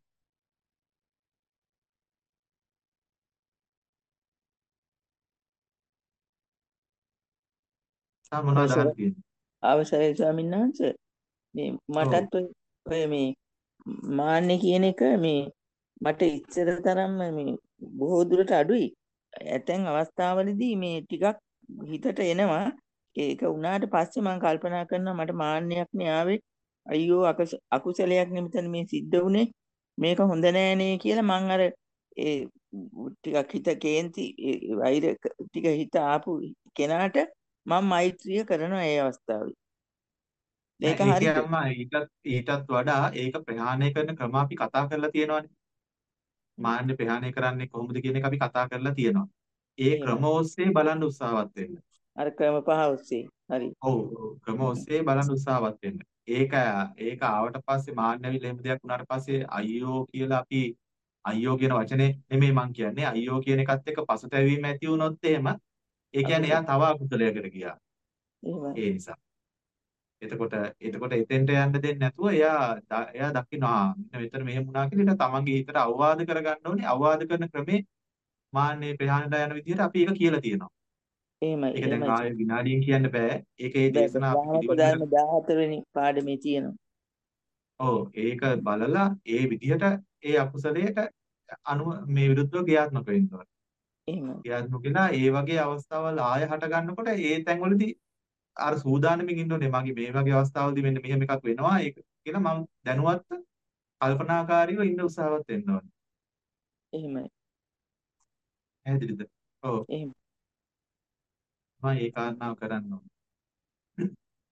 සා මොනවද අවසර අහන්න තියෙන්නේ? අවසරයි ස්වාමීන් වහන්සේ මේ ඔව්. මටත් ඔය ඔය මේ මාන්නේ කියන එක මේ මට ඉස්සර තරම්ම මේ බොහෝ දුරට අඩුයි. ඇතැම් අවස්ථාවලදී මේ ටිකක් හිතට එනවා. ඒක වුණාට පස්සේ මම කල්පනා කරනවා මට මාන්නයක් නේ ආවේ. අයියෝ අකස- අකුසලයක් නෙමෙතන මේ සිද්ධ වුනේ. මේක හොඳ නෑනේ කියලා මං අර ඒ ටිකක් හිත කේන්ති ඒ වෛර ටික හිත ආපු කෙනාට මම මෛත්‍රිය කරනවා ඒ අවස්ථාවේ. ඒක නෑ හරිද? ඒකේ අම්මා ඊටත් ඊටත් වඩා ඒක ප්‍රහාණය කරන ක්‍රම අපි කතා කරලා තියෙනවානේ. මාන්නේ ප්‍රහාණය කරන්නේ කොහොමද කියන එක අපි කතා කරලා තියෙනවා. ඒ එහෙමයි. ක්‍රම ඔස්සේ බලන්න උත්සාහවත් වෙන්න. අර ක්‍රම පහ ඔස්සේ. හරි. ඔව් ඔව් ක්‍රම ඔස්සේ බලන්න උත්සාහවත් වෙන්න. ඒක ඒක ආවට පස්සේ මාන්නවිල එහෙම දෙයක් වුණාට පස්සේ අයියෝ කියලා අපි අයියෝ කියන වචනේ නෙමෙයි මං කියන්නේ අයියෝ කියන එකත් එක්ක පසුතැවීම ඇති වුණොත් එහෙම ඒ කියන්නේ අකුසල. එයා තව අකුසලයකට ගියා. එහෙමයි. ඒ නිසා. එතකොට එතකොට එතෙන්ට යන්න දෙන්නේ නැතුව එයා ද- එයා දකිනවා මෙන්න මෙතන මෙහෙම වුණා කියලා ඊට තමන්ගේ හිතට අවවාද කරගන්න ඕනේ. අවවාද කරන ක්‍රමේ මාන්නේ ප්‍රහාණයට යන විදිහට අපි ඒක කියලා තියෙනවා. එහෙමයි. ඒක දැන් එහෙමයි. ආයෙ විනාඩියෙන් කියන්න බෑ. ඒකේ බෑ දේශනා අපි දානක පිළිවෙලකට ධර්ම දහහතර වෙනි පාඩමේ තියෙනවා. ඔව් ඒක බලලා ඒ විදිහට ඒ අකුසලයට අනු මේ විරුද්ධව ක්‍රියාත්මක වෙන්න ඕනේ. එහෙමයි. ක්‍රියාත්මක වෙලා ඒ වගේ අවස්ථාවල් ආය හට ගන්නකොට ඒ තැන්වලදී අර සූදානමින් ඉන්න ඕනේ. මගේ මේ වගේ අවස්ථාවලදී මෙන්න මෙහෙම එකක් වෙනවා. ඒක කියලා මම දැනුවත්ව කල්පනාකාරීව ඉන්න උත්සාහවත් වෙන්න ඕනේ. එහෙමයි. පැහැදිලිද? ඔව් එහෙම. මම ඒ කාරණාව කරන්න ඕනේ.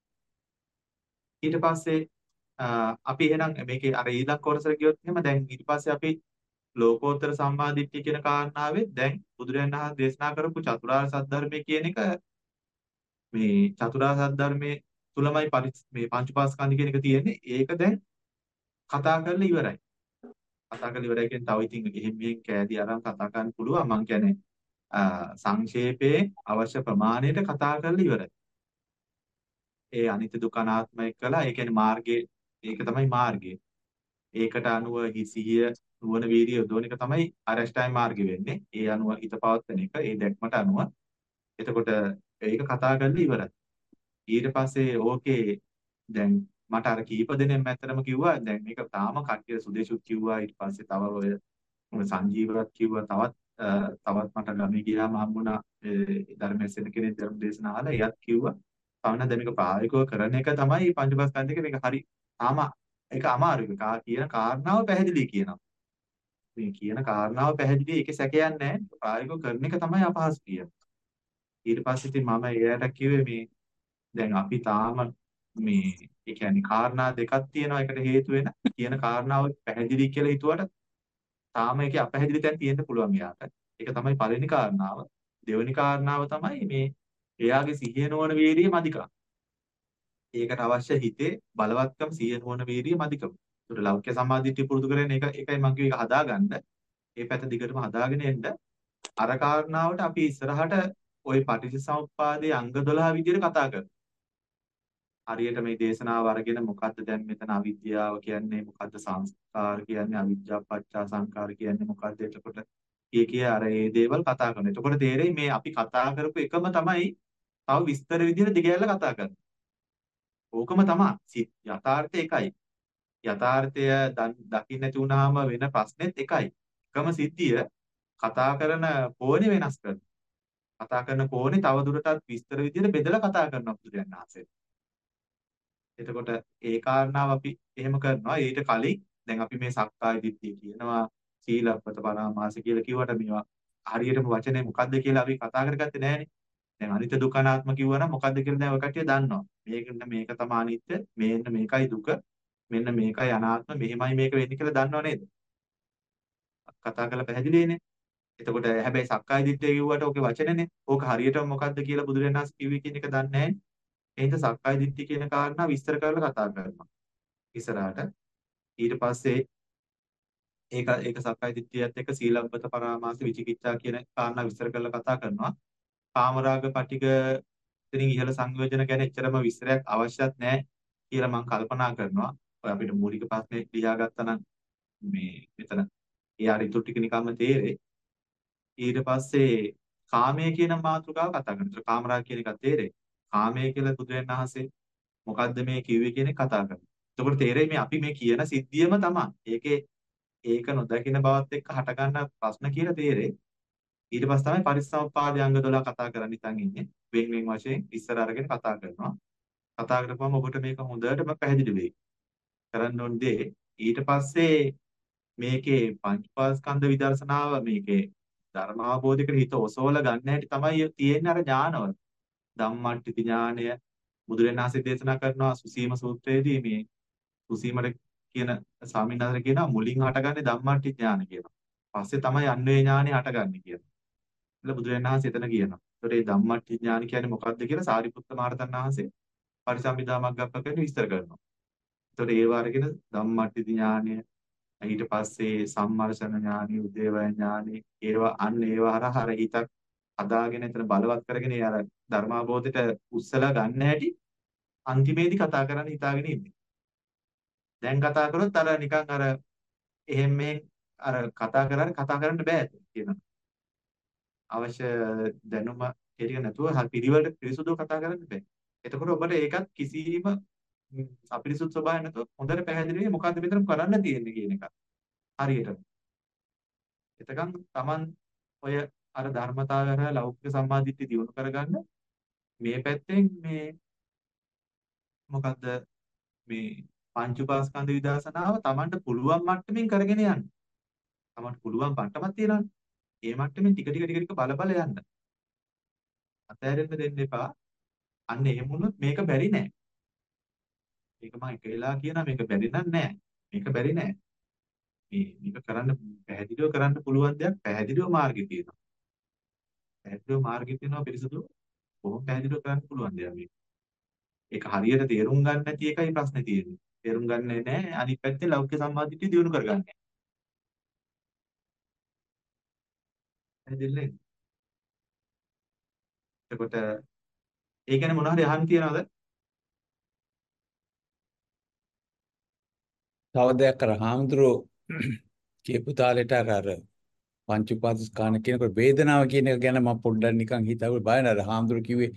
ඊට පස්සේ අ, අපි එහෙනම් මේකේ අර ඊළඟ කොටසට ගියොත් එහෙම දැන් ඊට පස්සේ අපි ලෝකෝත්තර සම්මාදිට්ඨිය කියන කාරණාවෙත් දැන් බුදුරජාණන් වහන්සේ දේශනා කරපු චතුරාර්ය සත්‍ය ධර්මයේ කියන එක මේ චතුරාර්ය සත්‍ය ධර්මයේ තුලමයි පරිස් මේ පංචපාස්කන්ධ කියන එක තියෙන්නේ. ඒක දැන් කතා කරලා ඉවරයි. කතා කරලා ඉවරයි කියන්නේ තව ඉතින් එහෙම මෙහෙන් කෑලි අරන් කතා කරන්න පුළුවන්. මම කියන්නේ අ, සංක්ෂේපයේ අවශ්‍ය ප්‍රමාණයට කතා කරලා ඉවරයි. ඒ අනිත්‍ය දුක්ඛ අනාත්ම එක්කලා ඒ කියන්නේ මාර්ගයේ ඒක තමයි මාර්ගය. ඒකට අනුව හි සිහිය නුවණ වීර්යය යොදවන එක තමයි අරෂ්ටායි මාර්ගය වෙන්නේ. ඒ අනුව හිත පවත්වන එක, ඒ දැක්මට අනුව. එතකොට ඒක කතා කරලා ඉවරයි. ඊට පස්සේ ඕකේ දැන් මට අර කීප දෙනෙක්ම ඇත්තටම කිව්වා දැන් මේක තාම කට්ටිය සුදේශුත් කිව්වා ඊට පස්සේ තව ඔය මොන සංජීවවත් කිව්වා තවත් අ, තවත් මට ගමේ ගියාම හම්බුණා ධර්මයෙන් කෙනෙක් ධර්ම දේශනා අහලා එයත් කිව්වා පවන දැන් මේක ප්‍රායෝගිකව කරන එක තමයි පංචපස්කන්ධ එක මේක හරි තාම ඒක අමාරුයි කා කියන කාරණාව පැහැදිලි කියනවා මේ කියන කාරණාව පැහැදිලි ඒකේ සැකයක් නැහැ ප්‍රායෝගිකව කරන එක තමයි අපහසු කියන්නේ ඊට පස්සේ ඉතින් මම එයාට කිව්වේ මේ දැන් අපි තාම මේ ඒ කියන්නේ කාරණා දෙකක් තියෙනවා එකට හේතු වෙන කියන කාරණාව පැහැදිලි කියලා හිතුවට තාම ඒකේ අපැහැදිලි තැන් තියෙන්න පුළුවන් එයාට. ඒක තමයි පළවෙනි කාරණාව. දෙවෙනි කාරණාව තමයි මේ එයාගේ සිහිය නොවන වීර්යය මදිකම. ඒකට අවශ්‍ය හිතේ බලවත්කම් සිහිය නොවන වීර්යය මදිකම. ඒකට ලෞකික සමාධිත්‍ය පුරුදු කරගෙන ඒක ඒකයි මම කිව්වේ ඒක හදාගන්න. ඒ පැත්ත දිගටම හදාගෙන එන්න අර කාරණාවට අපි ඉස්සරහට ওই පටිච්චසමුප්පාදයේ අංග දොළහ විදිහට කතා කරනවා. හරියට මේ දේශනාව අරගෙන මොකද්ද දැන් මෙතන අවිද්‍යාව කියන්නේ මොකද්ද සංස්කාර කියන්නේ අවිද්‍යා පත්‍ය සංකාර කියන්නේ මොකද්ද එතකොට කිය කිය අර ඒ දේවල් කතා කරනවා. එතකොට තේරෙයි මේ අපි කතා කරපු එකම තමයි තව විස්තර විදිහට දිගහැරලා කතා කරන්නේ. ඕකම තමයි යථාර්ථය එකයි. යථාර්ථය දකින්න නැති වුනහම වෙන ප්‍රශ්නෙත් එකයි. එකම සිද්ධිය කතා කරන කෝණය වෙනස් කරනවා. කතා කරන කෝණේ තව දුරටත් විස්තර විදිහට බෙදලා කතා කරනවා බුදුරජාණන් වහන්සේ. එතකොට ඒ කාරණාව අපි එහෙම කරනවා ඊට කලින් දැන් අපි මේ සක්කාය දිට්ඨිය කියනවා සීලබ්බත පරාමාස කියලා කිව්වට මේවා හරියටම වචනේ මොකද්ද කියලා අපි කතා කරගත්තේ නෑනේ දැන් අනිත්‍ය දුක්ඛ අනාත්ම කිව්වනම් මොකද්ද කියලා දැන් ඔය කට්ටිය දන්නවා මේක මේක තමයි අනිත්‍ය මේන්න මේකයි දුක මෙන්න මේකයි අනාත්ම මෙහෙමයි මේක වෙන්නේ කියලා දන්නව නේද කතා කරලා පැහැදිලිනේ එතකොට හැබැයි සක්කාය දිට්ඨිය කිව්වට ඕකේ වචනේනේ ඕක හරියටම මොකද්ද කියලා බුදුරජාණන් වහන්සේ කිව්වේ කියන එක දන්නේ නෑනේ එහෙනම් සක්කාය දිට්ඨිය කියන කාරණා විස්තර කරලා කතා කරනවා. ඉස්සරහට ඊට පස්සේ ඒක ඒක සක්කාය දිට්ඨියත් එක්ක සීලබ්බත පරාමාස විචිකිච්ඡා කියන කාරණා විස්තර කරලා කතා කරනවා. කාමරාග පටික ඉතින් ඉහළ සංයෝජන ගැන එච්චරම විස්තරයක් අවශ්‍යත් නැහැ කියලා මම කල්පනා කරනවා. ඔය අපිට මූලික ප්‍රශ්නේ ලියාගත්තා නම් මේ මෙතන එයාට ඊටු ටික නිකම්ම තේරෙයි. ඊට පස්සේ කාමය කියන මාතෘකාව කතා කරනවා. කාමරාග කියන එක තේරෙයි. කාමය කියලා බුදුරජාණන් වහන්සේ මොකද්ද මේ කිව්වේ කියන එක කතා කරනවා. එතකොට තේරෙයි මේ අපි මේ කියන සිද්ධියම තමයි. ඒකේ ඒක නොදකින බවත් එක්ක හටගන්න ප්‍රශ්න කියලා තේරෙයි. ඊට පස්සේ තමයි පරිසම්පාදයේ අංග දොළහ කතා කරන්න ඉතින් ඉන්නේ. වෙන වෙන වශයෙන් ඉස්සර අරගෙන කතා කරනවා. කතා කරපුවම ඔබට මේක හොඳටම පැහැදිලි වෙයි. කරන්න ඕන දේ ඊට පස්සේ මේකේ පංචපාස්කන්ධ විදර්ශනාව මේකේ ධර්මාවබෝධයකට හිත ඔසවලා ගන්න හැටි තමයි තියෙන්නේ අර ඥානවල. ධම්මට්ටි ඥානය බුදුරජාණන් වහන්සේ දේශනා කරනවා සුසීම සූත්‍රයේදී මේ සුසීමට කියන ස්වාමීන් වහන්සේ කියනවා මුලින් හටගන්නේ ධම්මට්ටි ඥාන කියනවා. පස්සේ තමයි අන්වේ ඥානෙ හටගන්නේ කියනවා. એટલે බුදුරජාණන් වහන්සේ එතන කියනවා. ඒතකොට මේ ධම්මට්ටි ඥාන කියන්නේ මොකක්ද කියලා සාරිපුත්ත මහරහතන් වහන්සේ පරිසම්පදා මග්ගප්පකෙන් විස්තර කරනවා. ඒතකොට ඒ වාරගෙන ධම්මට්ටි ඥානය ඊට පස්සේ සම්මර්ෂණ ඥානෙ, උදේවය ඥානෙ ඒවා අන්න ඒවා හරහා අර හිතක් හදාගෙන එතන බලවත් කරගෙන ඒ අර ධර්මාබෝධයට උස්සලා ගන්න හැටි අන්තිමේදී කතා කරන්න හිතාගෙන ඉන්නේ. දැන් කතා කරොත් අර නිකන් අර එහෙම මෙහෙන් අර කතා කරාට කතා කරන්න බෑ කියනවා. අවශ්‍ය දැනුම ටික නැතුව පිළිවෙලට පිරිසුදුව කතා කරන්න බෑ. එතකොට ඔබට ඒකත් කිසිම අපිරිසුදු ස්වභාවයක් නැතුව හොඳට පැහැදිලි වෙයි මොකද්ද මෙතන කරන්න තියෙන්නේ කියන එක. හරියට. එතකන් Taman ඔය අර ධර්මතාවය හරහා ලෞකික සම්මාදිට්ඨිය දියුණු කරගන්න මේ පැත්තෙන් මේ මොකද්ද මේ පංච උපාස්කන්ධ විදර්ශනාව Tamanට පුළුවන් මට්ටමින් කරගෙන යන්න. Tamanට පුළුවන් මට්ටමක් තියෙනවානේ. ඒ මට්ටමින් ටික ටික ටික ටික බල බල යන්න. අතහැරෙන්න දෙන්න එපා. අන්න එහෙම වුණොත් මේක බැරි නෑ. මේක මම එක වෙලා කියනවා මේක බැරි නෑ. මේක බැරි නෑ. මේ මේක කරන්න පැහැදිලිව කරන්න පුළුවන් දෙයක් පැහැදිලිව මාර්ගය තියෙනවා. පැහැදිලිව මාර්ගය තියෙනවා පිරිසුදු කොහොම පැහැදිලිව කරන්න පුළුවන් දෙයක් මේක. ඒක හරියට තේරුම් ගන්න නැති එකයි ප්‍රශ්නේ තියෙන්නේ. තේරුම් ගන්නේ නැහැ අනිත් පැත්තේ ලෞකික සම්මාදිටිය දියුණු කරගන්න. පැහැදිලි නේද? එතකොට ඒ කියන්නේ මොනවා හරි අහන්න තියනවද? තව දෙයක් අර හාමුදුරුවෝ කියපු තාලෙට අර අර පංච උපාදාන කියනකොට වේදනාව කියන එක ගැන මම පොඩ්ඩක් නිකන් හිතාගෙන බලන අර හාමුදුරුවෝ කිව්වේ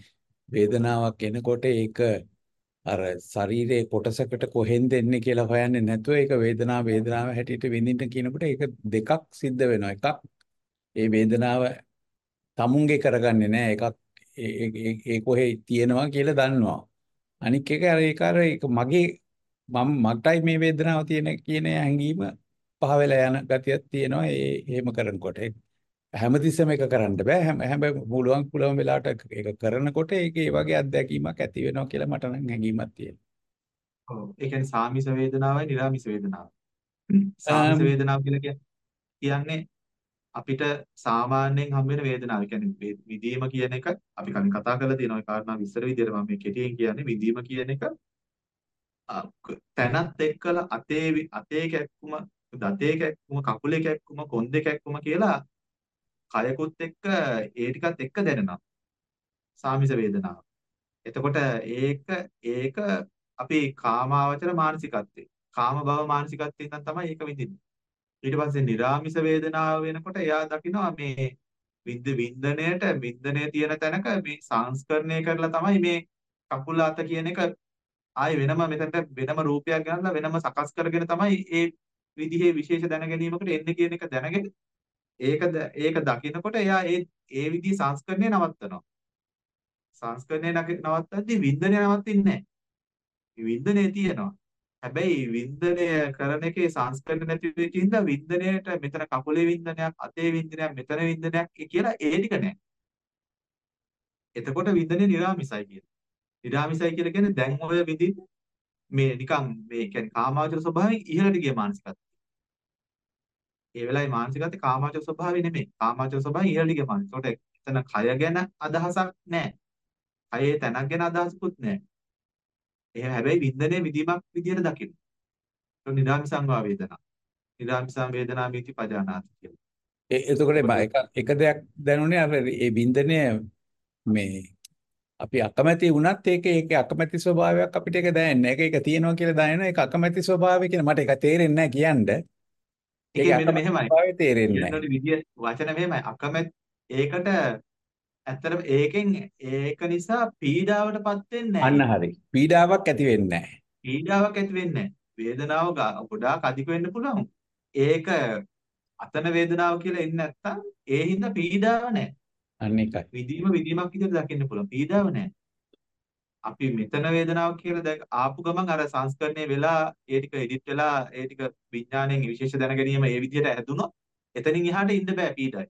වේදනාවක් එනකොට ඒක අර ශරීරයේ කොටසකට කොහෙන්ද එන්නේ කියලා හොයන්නේ නැතුව ඒක වේදනාව වේදනාව හැටියට විඳින්න කියනකොට ඒක දෙකක් සිද්ධ වෙනවා. එකක් ඒ වේදනාව තමුන්ගේ කරගන්නේ නැහැ. එකක් ඒ ඒ ඒ කොහේ තියෙනවා කියලා දන්නවා. අනික් එක අර ඒක අර ඒක මගේ මම මටයි මේ වේදනාව තියෙන කියන හැඟීම පහ වෙලා යන ගතියක් තියෙනවා. ඒ එහෙම කරනකොට හැමතිස්සෙම එක කරන්න බෑ. හැම හැම පුළුවන් පුළුවන් වෙලාවට ඒක කරනකොට ඒක ඒ වගේ අත්දැකීමක් ඇති වෙනවා කියලා මට නම් හැඟීමක් තියෙනවා. ඔව්. ඒ කියන්නේ සාමිස වේදනාවයි නිරාමිස වේදනාව. සාමිස වේදනාව කියලා කිය- කියන්නේ අපිට සාමාන්‍යයෙන් හම් වෙන වේදනාව. ඒ කියන්නේ වේ- විඳීම කියන එක අපි කලින් කතා කරලා තියෙනවා. ඒ කාරණා විස්තර විදියට මම මේ කෙටියෙන් කියන්නේ විඳීම කියන එක අ, ක- තැනත් එක්කලා අතේ වි- අතේ කැක්කුම, දතේ කැක්කුම, කකුලේ කැක්කුම, කොන්දේ කැක්කුම කියලා කයකුත් එක්ක ඒ ටිකත් එක්ක දැනෙනවා. සාමිස වේදනාව. එතකොට ඒක ඒක අපි කාමාවචර මානසිකත්වේ. කාම භව මානසිකත්වයෙන් නම් තමයි ඒක විඳින්නේ. ඊට පස්සේ නිරාමිස වේදනාව වෙනකොට එයා දකිනවා මේ විද්ද වින්දනයට වින්දනයේ තියෙන තැනක මේ සංස්කරණය කරලා තමයි මේ කකුල අත කියන එක ආයේ වෙනම මෙතනට වෙනම රූපයක් ගන්නලා වෙනම සකස් කරගෙන තමයි ඒ විදිහේ විශේෂ දැන ගැනීමකට එන්නේ කියන එක දැනගෙන ඒක ද- ඒක දකිනකොට එයා ඒ ඒ විදිහේ සංස්කරණය නවත්තනවා. සංස්කරණය නක- නවත්තද්දී වින්දනය නවතින්නේ නැහැ. වින්දනය තියෙනවා. හැබැයි වින්දනය කරන එකේ සංස්කරණ නැති වෙච්ච හින්දා වින්දනයට මෙතන කකුලේ වින්දනයක්, අතේ වින්දනයක්, මෙතන වින්දනයක් කියලා ඒ ටික නැහැ. එතකොට වින්දනේ නිරාමිසයි කියන්නේ. නිරාමිසයි කියලා කියන්නේ දැන් ඔය විදිහ මේ නිකන් මේ කියන්නේ කාමාවචර ස්වභාවයෙන් ඉහළට ගිය මානසිකත්වය. ඒ වෙලාවේ මානසිකත්වය කාමාවචර ස්වභාවය නෙමෙයි. කාමාවචර ස්වභාවයෙන් ඉහළට ගිය මානසික. ඒකට එතන කය ගැන අදහසක් නැහැ. කයේ තැනක් ගැන අදහසකුත් නැහැ. ඒ හැබැයි වින්දනයේ විදීමක් විදියට දකින්න. ඒක නිරාමිසං වා වේදනා. නිරාමිසං වේදනා මිති පජානාති කියලා. ඒ එතකොට එතකොට එක එක දෙයක් දැනුනේ අර ඒ වින්දනය මේ අපි අකමැති වුණත් ඒක ඒකේ අකමැති ස්වභාවයක් අපිට ඒක දැනෙන්නේ. ඒක ඒක තියෙනවා කියලා දැනෙනවා. ඒක අකමැති ස්වභාවය කියන මට ඒක තේරෙන්නේ නැහැ කියන්නේ. ඒකේ ඒකේ මෙන්න අකමැති මෙහෙමයි. ස්වභාවය තේරෙන්නේ කියන්න නැහැ. ඕනේ විදිය වචන මෙහෙමයි. අකමැත් ඒකට ඇත්තටම ඒකෙන් ඒක නිසා පීඩාවටපත් වෙන්නේ අන්න නැහැ. හරි. පීඩාවක් ඇති වෙන්නේ නැහැ. පීඩාවක් ඇති වෙන්නේ නැහැ. වේදනාව ගා- ගොඩාක් අධික වෙන්න පුළුවන්. ඒක අතන වේදනාව කියලා එන්නේ නැත්තම් ඒ හින්දා පීඩාව නැහැ. අන්න ඒකයි. විදීම විදීමක් විදිහට දකින්න පුළුවන්. පීඩාව නැහැ. අපි මෙතන වේදනාව කියලා දැන් ආපු ගමන් අර සංස්කරණය වෙලා ඒ ටික එඩිට් වෙලා ඒ ටික විඥාණයෙන් විශේෂ දැන ගැනීම ඒ විදිහට හැදුනොත් එතනින් එහාට ඉන්න බෑ පීඩයි.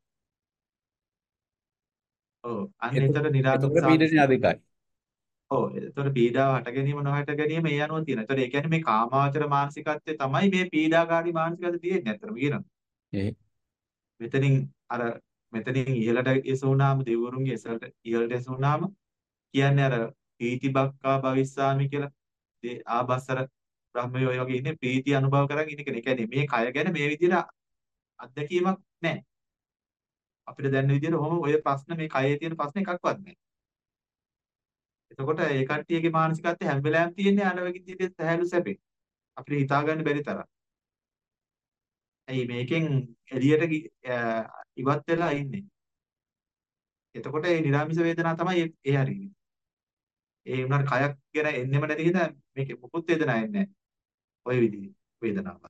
ඔව් අන්න එත- එතන නිරාමිස එතකොට සාමිස. පීඩනය අධිකයි. ඔව් එතකොට පීඩාව හට ගැනීම නොහට ගැනීම ඒ අනුව තියෙනවා. එතකොට ඒ කියන්නේ මේ කාමාවචර මානසිකත්වයේ තමයි මේ පීඩාකාරී මානසිකත්වය තියෙන්නේ අතරම කියනවා. ඒ මෙතනින් අර මෙතනින් ඉහළට එසුණාම දෙවිවරුන්ගේ එසලට ඉහළට එසුණාම කියන්නේ අර පීතිබක්කා භවිස්සාමි කියලා ඒ ආබස්සර බ්‍රහ්මයෝ ඔය වගේ ඉන්නේ ප්‍රීති අනුභව කරන් ඉන්න කෙනෙක්. ඒ කියන්නේ මේ කය ගැන මේ විදිහට අත්දැකීමක් නැහැ. අපිට දැනෙන විදිහට ඔහොම ඔය ප්‍රශ්න මේ කයේ තියෙන ප්‍රශ්න එකක්වත් නැහැ. එතකොට ඒ කට්ටියගේ මානසිකත්වය හැම වෙලාවෙම තියෙන්නේ අර වගේ විදිහට සහැල්ලු සැපේ. අපිට හිතා ගන්න බැරි තරම්. ඇයි මේකෙන් එළියට ගි- අ, ඉවත් වෙලා ඉන්නේ. එතකොට මේ නිරාමිස වේදනාව තමයි ඒ ඒ හරියන්නේ. ඒ උනාට කයක් ගැන එන්නෙම නැති හින්දා මේකේ මුකුත් වේදනාවක් එන්නේ නැහැ. ඔය විදිහේ වේදනාවක්.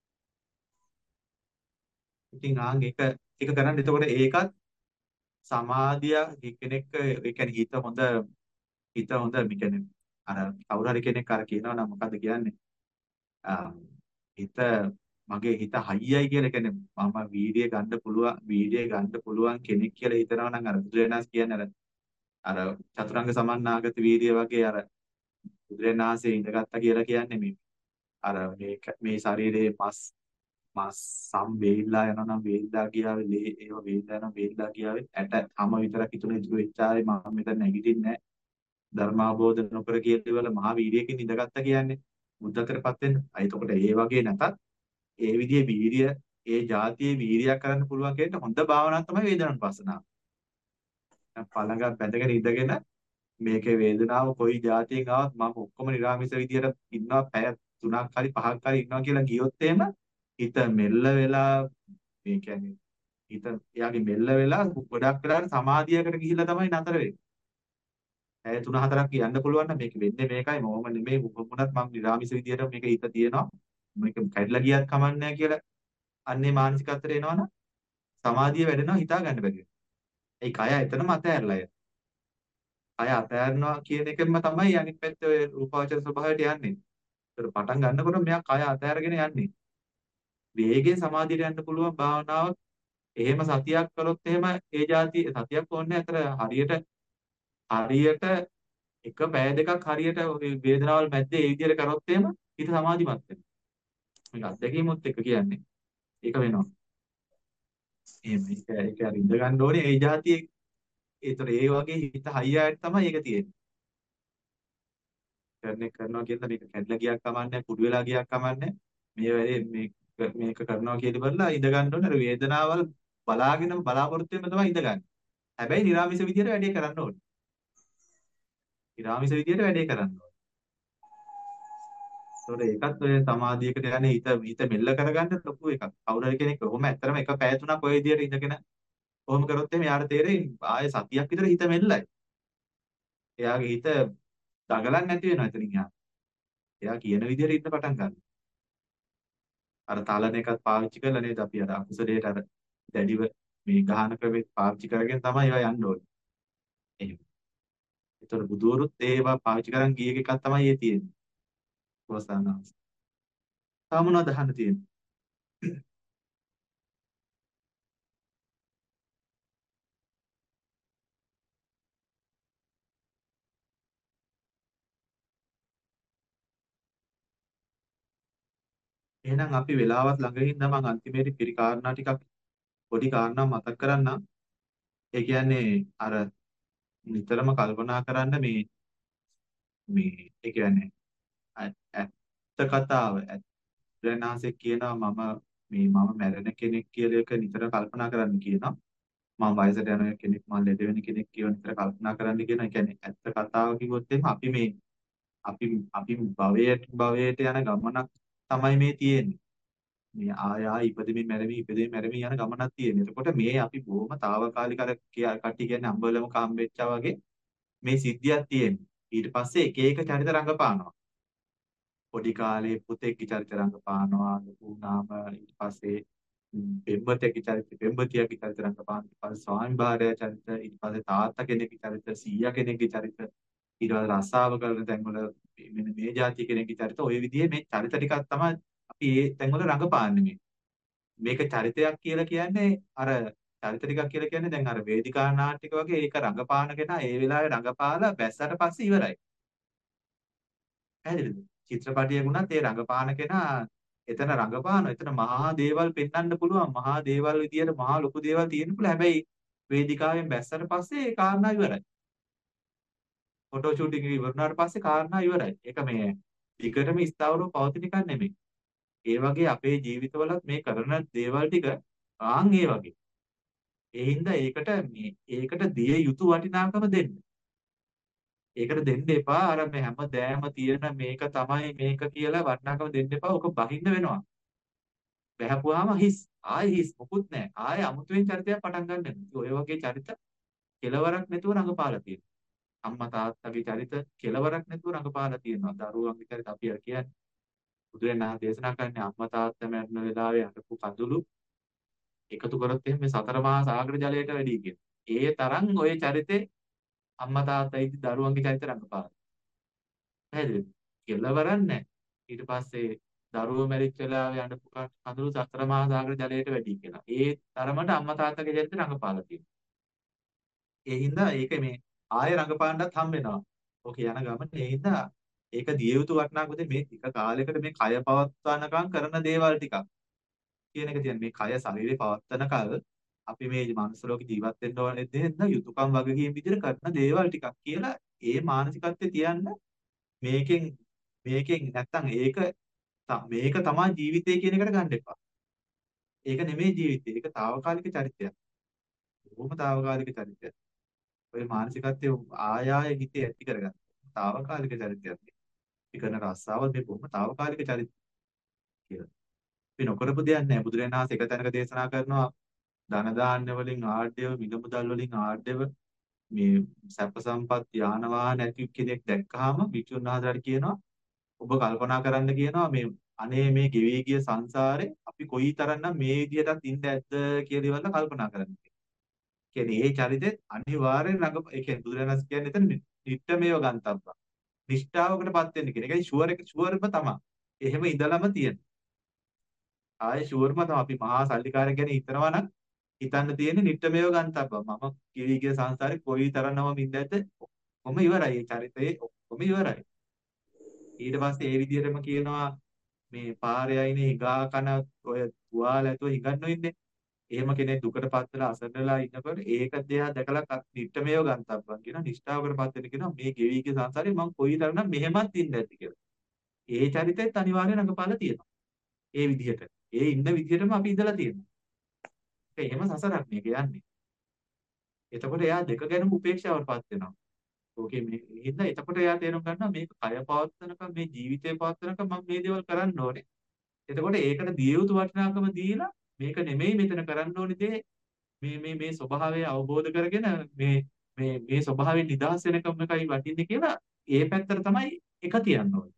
ඉතින් ආන් එක එක කරන්නේ එතකොට ඒකත් සමාධිය කෙනෙක් ඒ කියන්නේ හිත හොඳ හිත හොඳ මේ කියන්නේ අර කවුරු හරි කෙනෙක් අර කියනවා නම් මොකද්ද කියන්නේ අ, හිත මගේ හිත හයියයි කියලා කියන්නේ මම වීර්යය ගන්න පුළුවන් වීර්යය ගන්න පුළුවන් කෙනෙක් කියලා හිතනවා නම් අර බුදුරජාණන් කියන්නේ අර අර චතුරංග සමන්නාගත වීර්යය වගේ අර බුදුරජාණන්සේ ඉඳගත්තා කියලා කියන්නේ මේ අර මේ මේ ශරීරයේ මස් මස් සම් වේල්ලා යනවා නම් වේල්ලා ගියාවේ ලේ ඒව වේල්ලා යනවා වේල්ලා ගියාවේ ඇට හැම විතරක් ඉතුරු ඉතුරු වෙච්චාවේ මම මෙතන නැගිටින්නේ නැහැ ධර්මාබෝධ නොකර කියලවල මහා වීර්යයෙන් ඉඳගත්තා කියන්නේ බුද්ධත්වයටපත් වෙන්න. අය එතකොට ඒ වගේ නැතත් ඒ විදිහේ වීර්ය ඒ જાතියේ වීර්යයක් කරන්න පුළුවන් කෙනෙක්ට හොඳ භාවනාවක් තමයි වේදනානුපස්සනාව. දැන් පළඟක් බැඳගෙන ඉඳගෙන මේකේ වේදනාව කොයි જાතියෙන් ආවත් මම ඔක්කොම නිරාමිස විදියට ඉන්නවා පැය තුනක් හරි පහක් හරි ඉන්නවා කියලා ගියොත් එහෙම හිත මෙල්ල වෙලා මේ කියන්නේ හිත එයාගේ මෙල්ල වෙලා ගොඩක් වෙලාවට සමාධියකට ගිහිල්ලා තමයි නතර වෙන්නේ. පැය තුන හතරක් යන්න පුළුවන් නම් මේක වෙන්නේ මේකයි මොහොම නෙමෙයි මොහොමුණත් මම නිරාමිස විදියට මේක හිත තියෙනවා මේක කැඩලා ගියත් කමන්නේ නැහැ කියලා අන්නේ මානසිකත්වයට එනවනම් සමාධිය වැඩෙනවා හිතා ගන්න බැරි වෙනවා. ඒ කය එතනම අතහැරලා යනවා. කය අතහැරනවා කියන එකෙන්ම තමයි අනිත් පැත්තේ ඔය රූපාවචර ස්වභාවයට යන්නේ. ඒතර පටන් ගන්නකොට මෙයා කය අතහැරගෙන යන්නේ. වේගෙන් සමාධියට යන්න පුළුවන් භාවනාවක්. එහෙම සතියක් කළොත් එහෙම ඒ જાති සතියක් ඕනේ අතර හරියට හරියට එක පැය දෙකක් හරියට ඔය වේදනාවල් මැද්දේ ඒ විදිහට කරොත් එහෙම හිත සමාධිමත් වෙනවා. මේක අත්දැකීමොත් එක්ක කියන්නේ. ඒක වෙනවා. එහෙම ඒක ඒක හරි ඉඳ ගන්න ඕනේ ඒ જાතියේ ඒතර ඒ වගේ හිත හයියට තමයි ඒක තියෙන්නේ. කරන එක කරනවා කියන මේක කැඩලා ගියක් කමන්නේ කුඩු වෙලා ගියක් කමන්නේ මේ වැඩේ මේක මේක කරනවා කියලා බලලා ඉඳ ගන්න ඕනේ. අර වේදනාවල් බලාගෙන බලාපොරොත්තු වෙන්න තමයි ඉඳ ගන්න. හැබැයි නිරාමිස විදියට වැඩේ කරන්න ඕනේ. නිරාමිස විදියට වැඩේ කරන්න ඕනේ. ඒතකොට ඒකත් ඔය සමාධියකට යන්නේ හිත හිත මෙල්ල කරගන්න ලොකු එකක්. කවුරු හරි කෙනෙක් කොහොම ඇත්තටම එක පැය තුනක් ඔය විදියට ඉඳගෙන කොහොම කරොත් එහේ යාට තේරෙයි ආයේ සතියක් විතර හිත මෙල්ලයි. එයාගේ හිත දඟලන්නේ නැති වෙනවා එතනින් යා. එයා කියන විදියට ඉන්න පටන් ගන්නවා. අර තලන එකත් පාවිච්චි කරලා නේද අපි අර අකුසලයට අර දැඩිව මේ ගහන ක්‍රමෙත් පාවිච්චි කරගෙන තමයි ඒවා යන්න ඕනේ. එහෙම. ඒතර බුදුවරුත් ඒවා පාවිච්චි කරන් ගිය එකක් තමයි ඒ තියෙන්නේ. අවසානවස්. තාම මොනවද අහන්න තියෙන්නේ? එහෙනම් අපි වෙලාවත් ළඟ හින්දා මම අන්තිමේදී පිරි කාරණා ටිකක් පොඩි කාරණා මතක් කරන්නම්. ඒ කියන්නේ අර නිතරම කල්පනා කරන්න මේ මේ ඒ කියන්නේ ඇත්ත කතාව ඇත්තනාසේ කියනවා මම මේ මම මැරෙන කෙනෙක් කියලා එක නිතර කල්පනා කරන්න කියනවා. මම වයසට යන කෙනෙක් මම ලෙඩ වෙන කෙනෙක් කියලා නිතර කල්පනා කරන්න කියනවා. ඒ කියන්නේ ඇත්ත කතාව කිව්වොත් එහෙනම් අපි මේ අපි අපි භවයට භවයට යන ගමනක් තමයි මේ තියෙන්නේ. මේ ආය ආය ඉපදෙමින් මැරෙමින් ඉපදෙමින් මැරෙමින් යන ගමනක් තියෙන්නේ. එතකොට මේ අපි බොහොම తాවකාලික අර කට්ටිය කියන්නේ අම්බලම කාම්බෙච්චා වගේ මේ සිද්ධියක් තියෙන්නේ. ඊට පස්සේ එක එක චරිත රඟපානවා. පොඩි කාලේ පුතෙක්ගේ චරිත රඟපානවා. ලොකු වුණාම ඊට පස්සේ පෙම්වතෙක්ගේ චරිත පෙම්වතියගේ චරිත රඟපානවා. ඊට පස්සේ ස්වාමි භාර්යාවේ චරිත ඊට පස්සේ තාත්තා කෙනෙක්ගේ චරිත සීයා කෙනෙක්ගේ චරිත ඊට පස්සේ රස්සාව කරන තැන්වල මෙන්න මේ જાති කෙනෙක්ගේ චරිත ඔය විදිහේ මේ චරිත ටිකක් තමයි අපි ඒ තැන්වල රඟපාන්නේ මේ. මේක චරිතයක් කියලා කියන්නේ අර චරිත ටිකක් කියලා කියන්නේ දැන් අර වේදිකා නාට්‍යක වගේ ඒක රඟපාන කෙනා ඒ වෙලාවේ රඟපාලා බැස්සට පස්සේ ඉවරයි. පැහැදිලිද? චිත්‍රපටියක වුණත් ඒ රඟපාන කෙනා එතන රඟපාන එතන මහා දේවල් පෙන්වන්න පුළුවන් මහා දේවල් විදියට මහා ලොකු දේවල් තියෙන්න පුළුවන්. හැබැයි වේදිකාවෙන් බැස්සට පස්සේ ඒ කාරණා ඉවරයි. ෆොටෝ ෂූටින් එක ඉවරනාට පස්සේ කාරණා ඉවරයි. ඒක මේ ටිකටම ස්ථාවරව පවතින එකක් නෙමෙයි. ඒ වගේ අපේ ජීවිතවලත් මේ කරන දේවල් ටික ආන් ඒ වගේ. ඒ හින්දා ඒකට මේ ඒකට දිය යුතු වටිනාකම දෙන්න. ඒකට දෙන්න එපා අර මේ හැමදෑම තියෙන මේක තමයි මේක කියලා වටිනාකම දෙන්න එපා. ඔක බහින්න වෙනවා. බහැපුවාම හිස්. ආයෙ හිස් මොකුත් නැහැ. ආයෙ අමුතුවෙන් චරිතයක් පටන් ගන්න වෙනවා. ඔය වගේ චරිත කෙලවරක් නැතුව රඟපාලා තියෙනවා. අම්මා තාත්තගේ චරිත කෙලවරක් නැතුව රඟපාලා තියෙනවා. දරුවන්ගේ චරිත අපි අර කියන්නේ බුදුරණා දේශනා කරන්නේ අම්මා තාත්තා මැරෙන වෙලාවේ අඬපු කඳුළු එකතු කරොත් එහෙනම් මේ සතර මහා සාගර ජලයට වැඩි කියන. ඒ තරම් ওই චරිතේ අම්මා තාත්තා ඉදි දරුවන්ගේ චරිත රඟපාලා. පැහැදිලිද? කෙලවරක් නැහැ. ඊට පස්සේ දරුවෝ මැරිච්ච වෙලාවේ අඬපු කඳුළු සතර මහා සාගර ජලයට වැඩි කියලා. ඒ තරමට අම්මා තාත්තගේ චරිත රඟපාලා තියෙනවා. ඒ හින්දා ඒක මේ ආයෙ රඟපාන්නත් හම්බ වෙනවා. ඔක යන ගමන ඒ හින්දා ඒක දිය යුතු වටිනාකම මේ ටික කාලයකට මේ කය පවත්වනකම් කරන දේවල් ටිකක් කියන එක කියන්නේ මේ කය ශරීරේ පවත්වන කල අපි මේ මනුස්ස ලෝකේ ජීවත් වෙන්න ඕනේ දෙන්න යුතුයකම් වගකීම් විදිහට කරන දේවල් ටිකක් කියලා ඒ මානසිකත්වයේ තියන්න මේකෙන් මේකෙන් නැත්තම් ඒක මේක තමයි ජීවිතය කියන එකට ගන්න එපා. ඒක නෙමෙයි ජීවිතය. ඒක తాවකාලික චරිතයක්. බොහොම తాවකාලික චරිතයක්. ඔය මානසිකත්වයේ ආය ආය හිතේ ඇති කරගන්න. తాවකාලික චරිතයක්. කරන රස්සාවල් මේ බොහොම తాවකාලික චරිත කියලා. අපි නොකරපු දෙයක් නෑ. බුදුරජාණන් වහන්සේ එක තැනක දේශනා කරනවා ධන දාන්න වලින් ආඩ්‍යව මිල මුදල් වලින් ආඩ්‍යව මේ සැප සම්පත් යාන වාහන ඇති කෙනෙක් දැක්කහම වික්ෂුන් වහන්සේලාට කියනවා ඔබ කල්පනා කරන්න කියනවා මේ අනේ මේ ගෙවි ගිය සංසාරේ අපි කොයිතරම්නම් මේ විදියටත් ඉන්න ඇද්ද කියලා ඉවල්ලා කල්පනා කරන්න. කියන්නේ ඒ චරිතෙත් අනිවාර්යෙන් රඟ ඒ කියන්නේ බුදුරජාණන් කියන්නේ එතන නිට්ටමේව ගන්තබ්බා. නිෂ්ඨාවකටපත් වෙන්න කියන එකයි ෂුවර් එක ෂුවර්ම තමයි. එහෙම ඉඳලම තියෙන. ආයේ ෂුවර්ම තමයි අපි මහා සල්ලිකාරය ගැන හිතනවා නම් හිතන්න තියෙන්නේ නිට්ටමේව ගන්තබ්බා. මම ගෙවි ගිය සංසාරේ කොයිතරම්නම් ඉන්න ඇද්ද ඔක්කොම ඉවරයි. ඒ චරිතේ ඔක්කොම ඉවරයි. ඊට පස්සේ ඒ විදිහටම කියනවා මේ පාරේ අයිනේ හිඟා කන ඔය තුවාල ඇතුව හිඟන්නෝ ඉන්නේ. එහෙම කෙනෙක් දුකටපත් වෙලා අසරණලා ඉන්නකොට ඒක දෙයක් දැකලා නිට්ටමේව ගන්තබ්බන් කියන නිෂ්ඨාවකටපත් වෙන්න කියනවා මේ ගෙවි ගිය සංසාරේ මම කොයිතරම්නම් මෙහෙමත් ඉන්න ඇද්ද කියලා. ඒ චරිතෙත් අනිවාර්යෙන් රඟපාලා තියෙනවා. ඒ විදිහට. ඒ ඉන්න විදිහටම අපි ඉඳලා තියෙනවා. ඒක එහෙම සසරක් මේක යන්නේ. එතකොට එයා දෙක ගැනම උපේක්ෂාවටපත් වෙනවා. ඕකේ මේ හින්දා එතකොට එයා තේරුම් ගන්නවා මේක කය පවත්වනකම් මේ ජීවිතය පවත්වනකම් මම මේ දේවල් කරන්න ඕනේ. එතකොට ඒකට දිය යුතු වටිනාකම දීලා මේක නෙමෙයි මෙතන කරන්න ඕනේ දේ මේ මේ මේ ස්වභාවය අවබෝධ කරගෙන මේ මේ මේ ස්වභාවයෙන් නිදහස් වෙනකම් එකයි වටින්නේ කියලා ඒ පැත්තට තමයි එක තියන්න ඕනේ.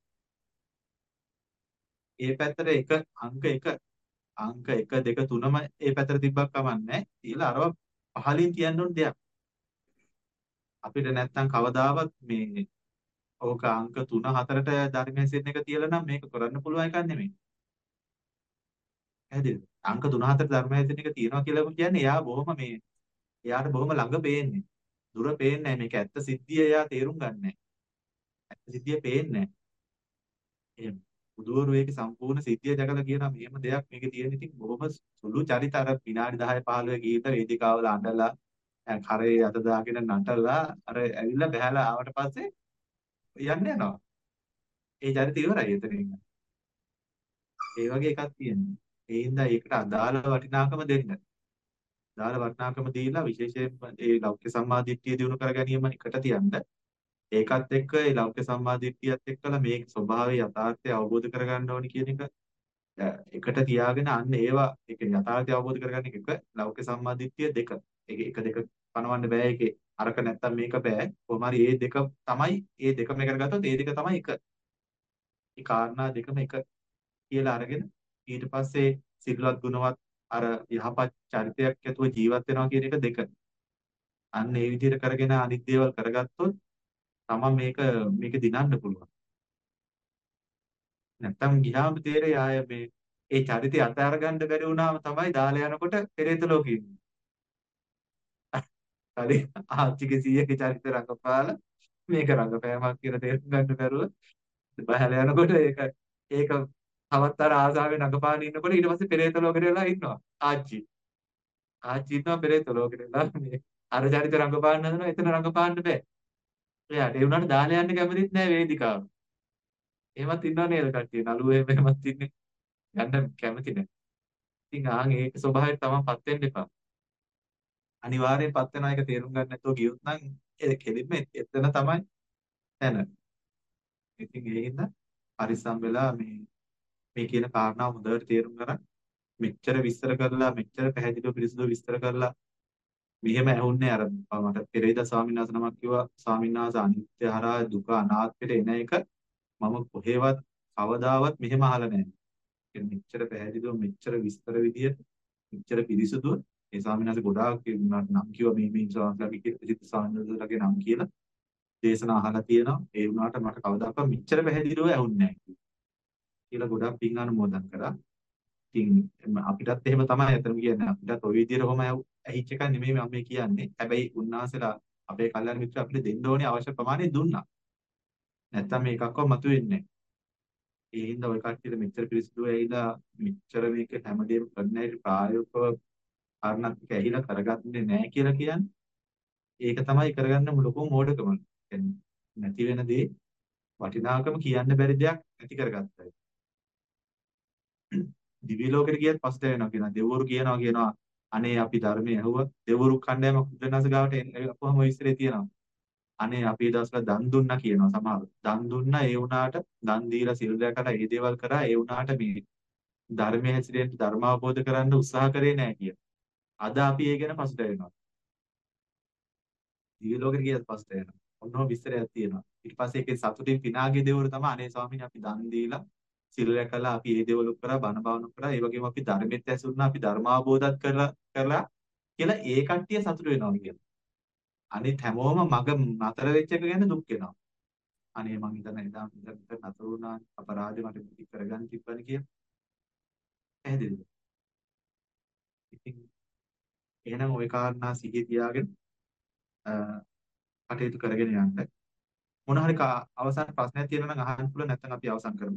ඒ පැත්තට එක අංක එක අංක එක දෙක තුනම ඒ පැත්තට තිබ්බක් කමන්නේ. ඊළඟ අරව පහලින් තියන්න ඕනේ දෙයක්. අපිට නැත්තම් කවදාවත් මේ ඕක අංක තුන හතරට ධර්මයෙන් සෙන්න එක තියලා නම් මේක කරන්න පුළුවන් එකක් නෙමෙයි. පැහැදිලිද? අංක තුන හතර ධර්මයෙන් සෙන්න එක තියනවා කියලා කියන්නේ එයා බොහොම මේ එයාට බොහොම ළඟ පේන්නේ. දුර පේන්නේ නැහැ. මේක ඇත්ත සිද්ධිය එයා තේරුම් ගන්නෑ. ඇත්ත සිද්ධිය පේන්නේ නැහැ. එහෙම. බුදුවරු ඒකේ සම්පූර්ණ සිද්ධිය දැකලා කියනවා මෙහෙම දෙයක් මේකේ තියෙන ඉතින් බොහොම සුළු චරිත අර විනාඩි දහය පහළොව ගිහින් වේදිකාවල අඬලා කරේ අත දාගෙන නටලා අර ඇවිල්ලා බහැලා ආවට පස්සේ යන්න යනවා. ඒ චරිත ඉවරයි එතනින්. ඒ වගේ එකක් තියෙනවා. ඒ හින්දා ඒකට අදාළ වටිනාකම දෙන්න. අදාළ වටිනාකම දීලා විශේෂයෙන්ම ඒ ලෞකික සම්මාදිට්ඨිය දිනු කර ගැනීම එකට තියන්න. ඒකත් එක්ක ඒ ලෞකික සම්මාදිට්ඨියත් එක්කලා මේ ස්වභාවයේ යථාර්ථය අවබෝධ කරගන්න ඕනි කියන එක එකට තියාගෙන අන්න ඒවා ඒ කියන්නේ යථාර්ථය අවබෝධ කරගන්න එක ලෞකික සම්මාදිට්ඨිය දෙක. ඒක එක දෙක පනවන්න බෑ ඒකේ. අරක නැත්තම් මේක බෑ. කොහොම හරි මේ දෙක තමයි මේ දෙකම එකට ගත්තොත් මේ දෙක තමයි එක. මේ කාරණා දෙකම එක කියලා අරගෙන ඊට පස්සේ සිල්වත් ගුණවත් අර යහපත් චරිතයක් ඇතුව ජීවත් වෙනවා කියන එක දෙක. අන්න ඒ විදිහට කරගෙන අනිත් දේවල් කරගත්තොත් තමයි මේක මේක දිනන්න පුළුවන්. නැත්තම් ගියාම තේරෙයි ආය මේ ඒ චරිතය අතහැර ගන්න බැරි වුණාම තමයි දාලා යනකොට පෙරේත ලෝකෙ ඉන්නේ. හරි ආච්චිගේ සීයාගේ චරිත රඟපාලා මේක රඟපෑමක් කියලා තේරුම් ගන්න බැරුව බහලා යනකොට ඒක ඒක තවත් අර ආසාවෙන් රඟපාන ඉන්නකොට ඊට පස්සේ පෙරේත ලෝකෙට වෙලා ඉන්නවා ආච්චි. ආච්චි ඉන්නවා පෙරේත ලෝකෙට වෙලා මේ අර චරිත රඟපාන්න හදනවා එතන රඟපාන්න බෑ. එයාට ඒ වුණාට දාලා යන්න කැමතිත් නෑ වේදිකාව. එහෙමත් ඉන්නව නේද කට්ටිය නළුවෝ එහෙමත් ඉන්නේ යන්න කැමති නෑ. ඉතින් ආන් ඒක ස්වභාවයට තමයි පත් වෙන්න එපා. අනිවාර්යෙන් පත් වෙනා එක තේරුම් ගන්න නැතුව ගියොත් නම් ඒ කෙලින්ම එතන තමයි තැන. ඉතින් ඒ හින්දා පරිස්සම් වෙලා මේ මේ කියන කාරණා හොඳට තේරුම් ගන්න මෙච්චර විස්තර කරලා මෙච්චර පැහැදිලිව පිළිසුදු විස්තර කරලා මෙහෙම ඇහුන්නේ අර මට පෙරේද ස්වාමීන් වහන්සේ නමක් කිව්වා ස්වාමීන් වහන්සේ අනිත්‍ය හරහා දුක අනාත්මයට එන එක මම කොහෙවත් කවදාවත් මෙහෙම අහලා නැහැ. කියන්නේ මෙච්චර පැහැදිලිව මෙච්චර විස්තර විදියට මෙච්චර පිළිසුදුව ඒ ස්වාමීන් වහන්සේ ගොඩාක් නම් කිව්වා මේ මේ ස්වාමීන්ලාගේ ප්‍රසිද්ධ ස්වාමීන්වහන්සේලාගේ නම් කියලා දේශනා අහලා තියෙනවා. ඒ වුණාට මට කවදාකවත් මෙච්චර පැහැදිලිව ඇහුන්නේ නැහැ කියලා ගොඩාක් පින් අනුමෝදන් කරා. ඉතින් අපිටත් එහෙම තමයි අතන කියන්නේ. අපිටත් ওই විදියට කොහම ඇහිච්ච එකක් නෙමෙයි මම මේ කියන්නේ. හැබැයි උන්වහන්සේලා අපේ කල්යාණ මිත්‍ර අපිට දෙන්න ඕනේ අවශ්‍ය ප්‍රමාණය දුන්නා. නැත්තම් මේකක්වත් මතුවෙන්නේ නැහැ. ඒ හින්දා ඔය කට්ටියට මෙච්චර පිළිසුදු ඇහිලා මෙච්චර මේක හැමදේම කරන්න හැටි ප්‍රායෝගිකව කාරණාත් එක්ක ඇහිලා කරගන්නේ නැහැ කියලා කියන්නේ. ඒක තමයි කරගන්න ලොකුම මෝඩකම. කියන්නේ නැති වෙන දේ වටිනාකම කියන්න බැරි දෙයක් නැති කරගත්තා. දිව්‍ය ලෝකෙට ගියත් පස්සේ වෙනවා කියනවා. දෙවිවරු කියනවා කියනවා අනේ අපි ධර්මයේ ඇහුවා. දෙවිවරු කණ්ඩායමක් බුදුනාස ගාවට අපුවම විස්තරේ තියෙනවා. අනේ අපි දවස්වල දන් දුන්නා කියනවා සමහරව. දන් දුන්නා ඒ වුණාට දන් දීලා සිල් දැකලා ඒ දේවල් කරා ඒ වුණාට මේ ධර්මයේ හැසිරෙන්න ධර්ම අවබෝධ කරගන්න උත්සාහ කරේ නැහැ කියන. අද අපි ඒ ගැන පසුතැවෙනවා. දිව්‍ය ලෝකෙට ගියත් පස්සේ ඔන්නෝ විස්තරයක් තියෙනවා. ඊට පස්සේ ඒකේ සතුටින් පිනාගේ දෙවරු තමයි අනේ ස්වාමීනි අපි දන් දීලා සිල් රැකලා අපි මේ දේවල් කරා බණ භාවනා කරා ඒ වගේම අපි ධර්මෙත් ඇසුරුනා අපි ධර්ම අවබෝධත් කරලා කරලා කියලා ඒ කට්ටිය සතුට වෙනවා කියලා. අනිත් හැමෝම මග නතර වෙච්ච එක ගැන දුක් වෙනවා. අනේ මං හිතන එදා මෙතන නතර වුණා අපරාධේ මට පිටි කරගන්න තිබ්බනේ කියලා. පැහැදිලිද? ඉතින් එහෙනම් ওই කාරණා සිහිය තියාගෙන කටයුතු කරගෙන යන්න. මොන හරි අවසන් ප්‍රශ්නයක් තියෙනවා නම් අහන්න පුළුවන් නැත්නම් අපි අවසන් කරමු.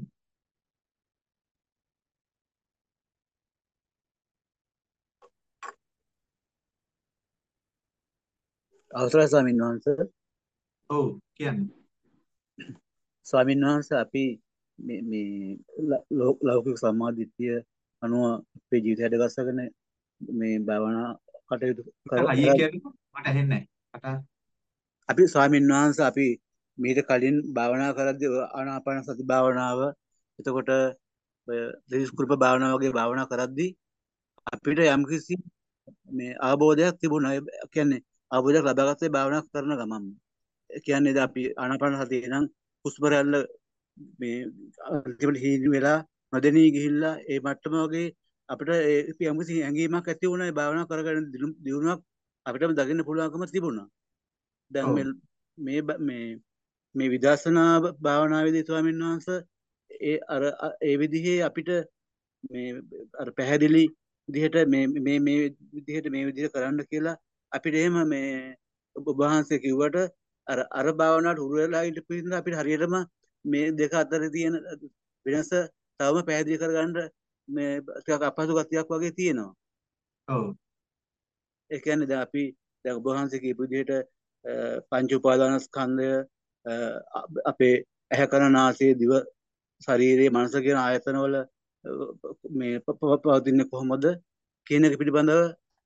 අවසරයි ස්වාමීන් වහන්සේ. ඔව් කියන්නේ. ස්වාමීන් වහන්සේ අපි මේ මේ ලෞකික සම්මාදිට්ඨිය අනුව අපේ ජීවිතය හැදගස්සගෙන මේ භාවනා කටයුතු අයියේ කියන්නේ මට ඇහෙන්නේ නැහැ. අපි ස්වාමීන් වහන්සේ අපි මීට කලින් භාවනා කරද්දී ආනාපාන සති භාවනාව එතකොට ඔය ත්‍රිස්කෘප භාවනාව වගේ භාවනා කරද්දී අපිට යම්කිසි මේ අවබෝධයක් තිබුණා. ඒ කියන්නේ අවබෝධයක් ලබාගත්තේ භාවනා කරන ගමන්ම. ඒ කියන්නේ දැන් අපි ආනාපාන සතිය නම් හුස්ම රැල්ල මේ අන්තිමට හීන වෙලා නොදෙනී ගිහිල්ලා ඒ මට්ටම වගේ අපිට ඒ යම්කිසි හැඟීමක් ඇති වුණා. ඒ භාවනා කරගෙන දිනුවක් අපිටම දකින්න පුළුවන්කම තිබුණා. දැන් මේ මේ මේ මේ විදර්ශනා භාවනාවේදී ස්වාමීන් වහන්සේ ඒ අර ඒ විදිහේ අපිට මේ අර පැහැදිලි විදිහට මේ මේ මේ විදිහට මේ විදිහට කරන්න කියලා අපිට එහෙම මේ ඔබ වහන්සේ කිව්වට අර අර භාවනාවට උරු වෙලා ඉඳපු ඉඳන් අපිට හරියටම මේ දෙක අතර තියෙන වෙනස තවම පැහැදිලි කරගන්න මේ ටිකක් අපහසු ගතියක් වගේ තියෙනවා. ඔව්. ඒ කියන්නේ දැන් අපි දැන් ඔබ වහන්සේ කියපු විදිහට පංච උපාදාන ස්කන්ධය අපේ ඇහැ කන නාසය දිව ශරීරයේ මනස කියන ආයතන වල මේ පවතින්නේ කොහොමද කියන එක පිළිබඳව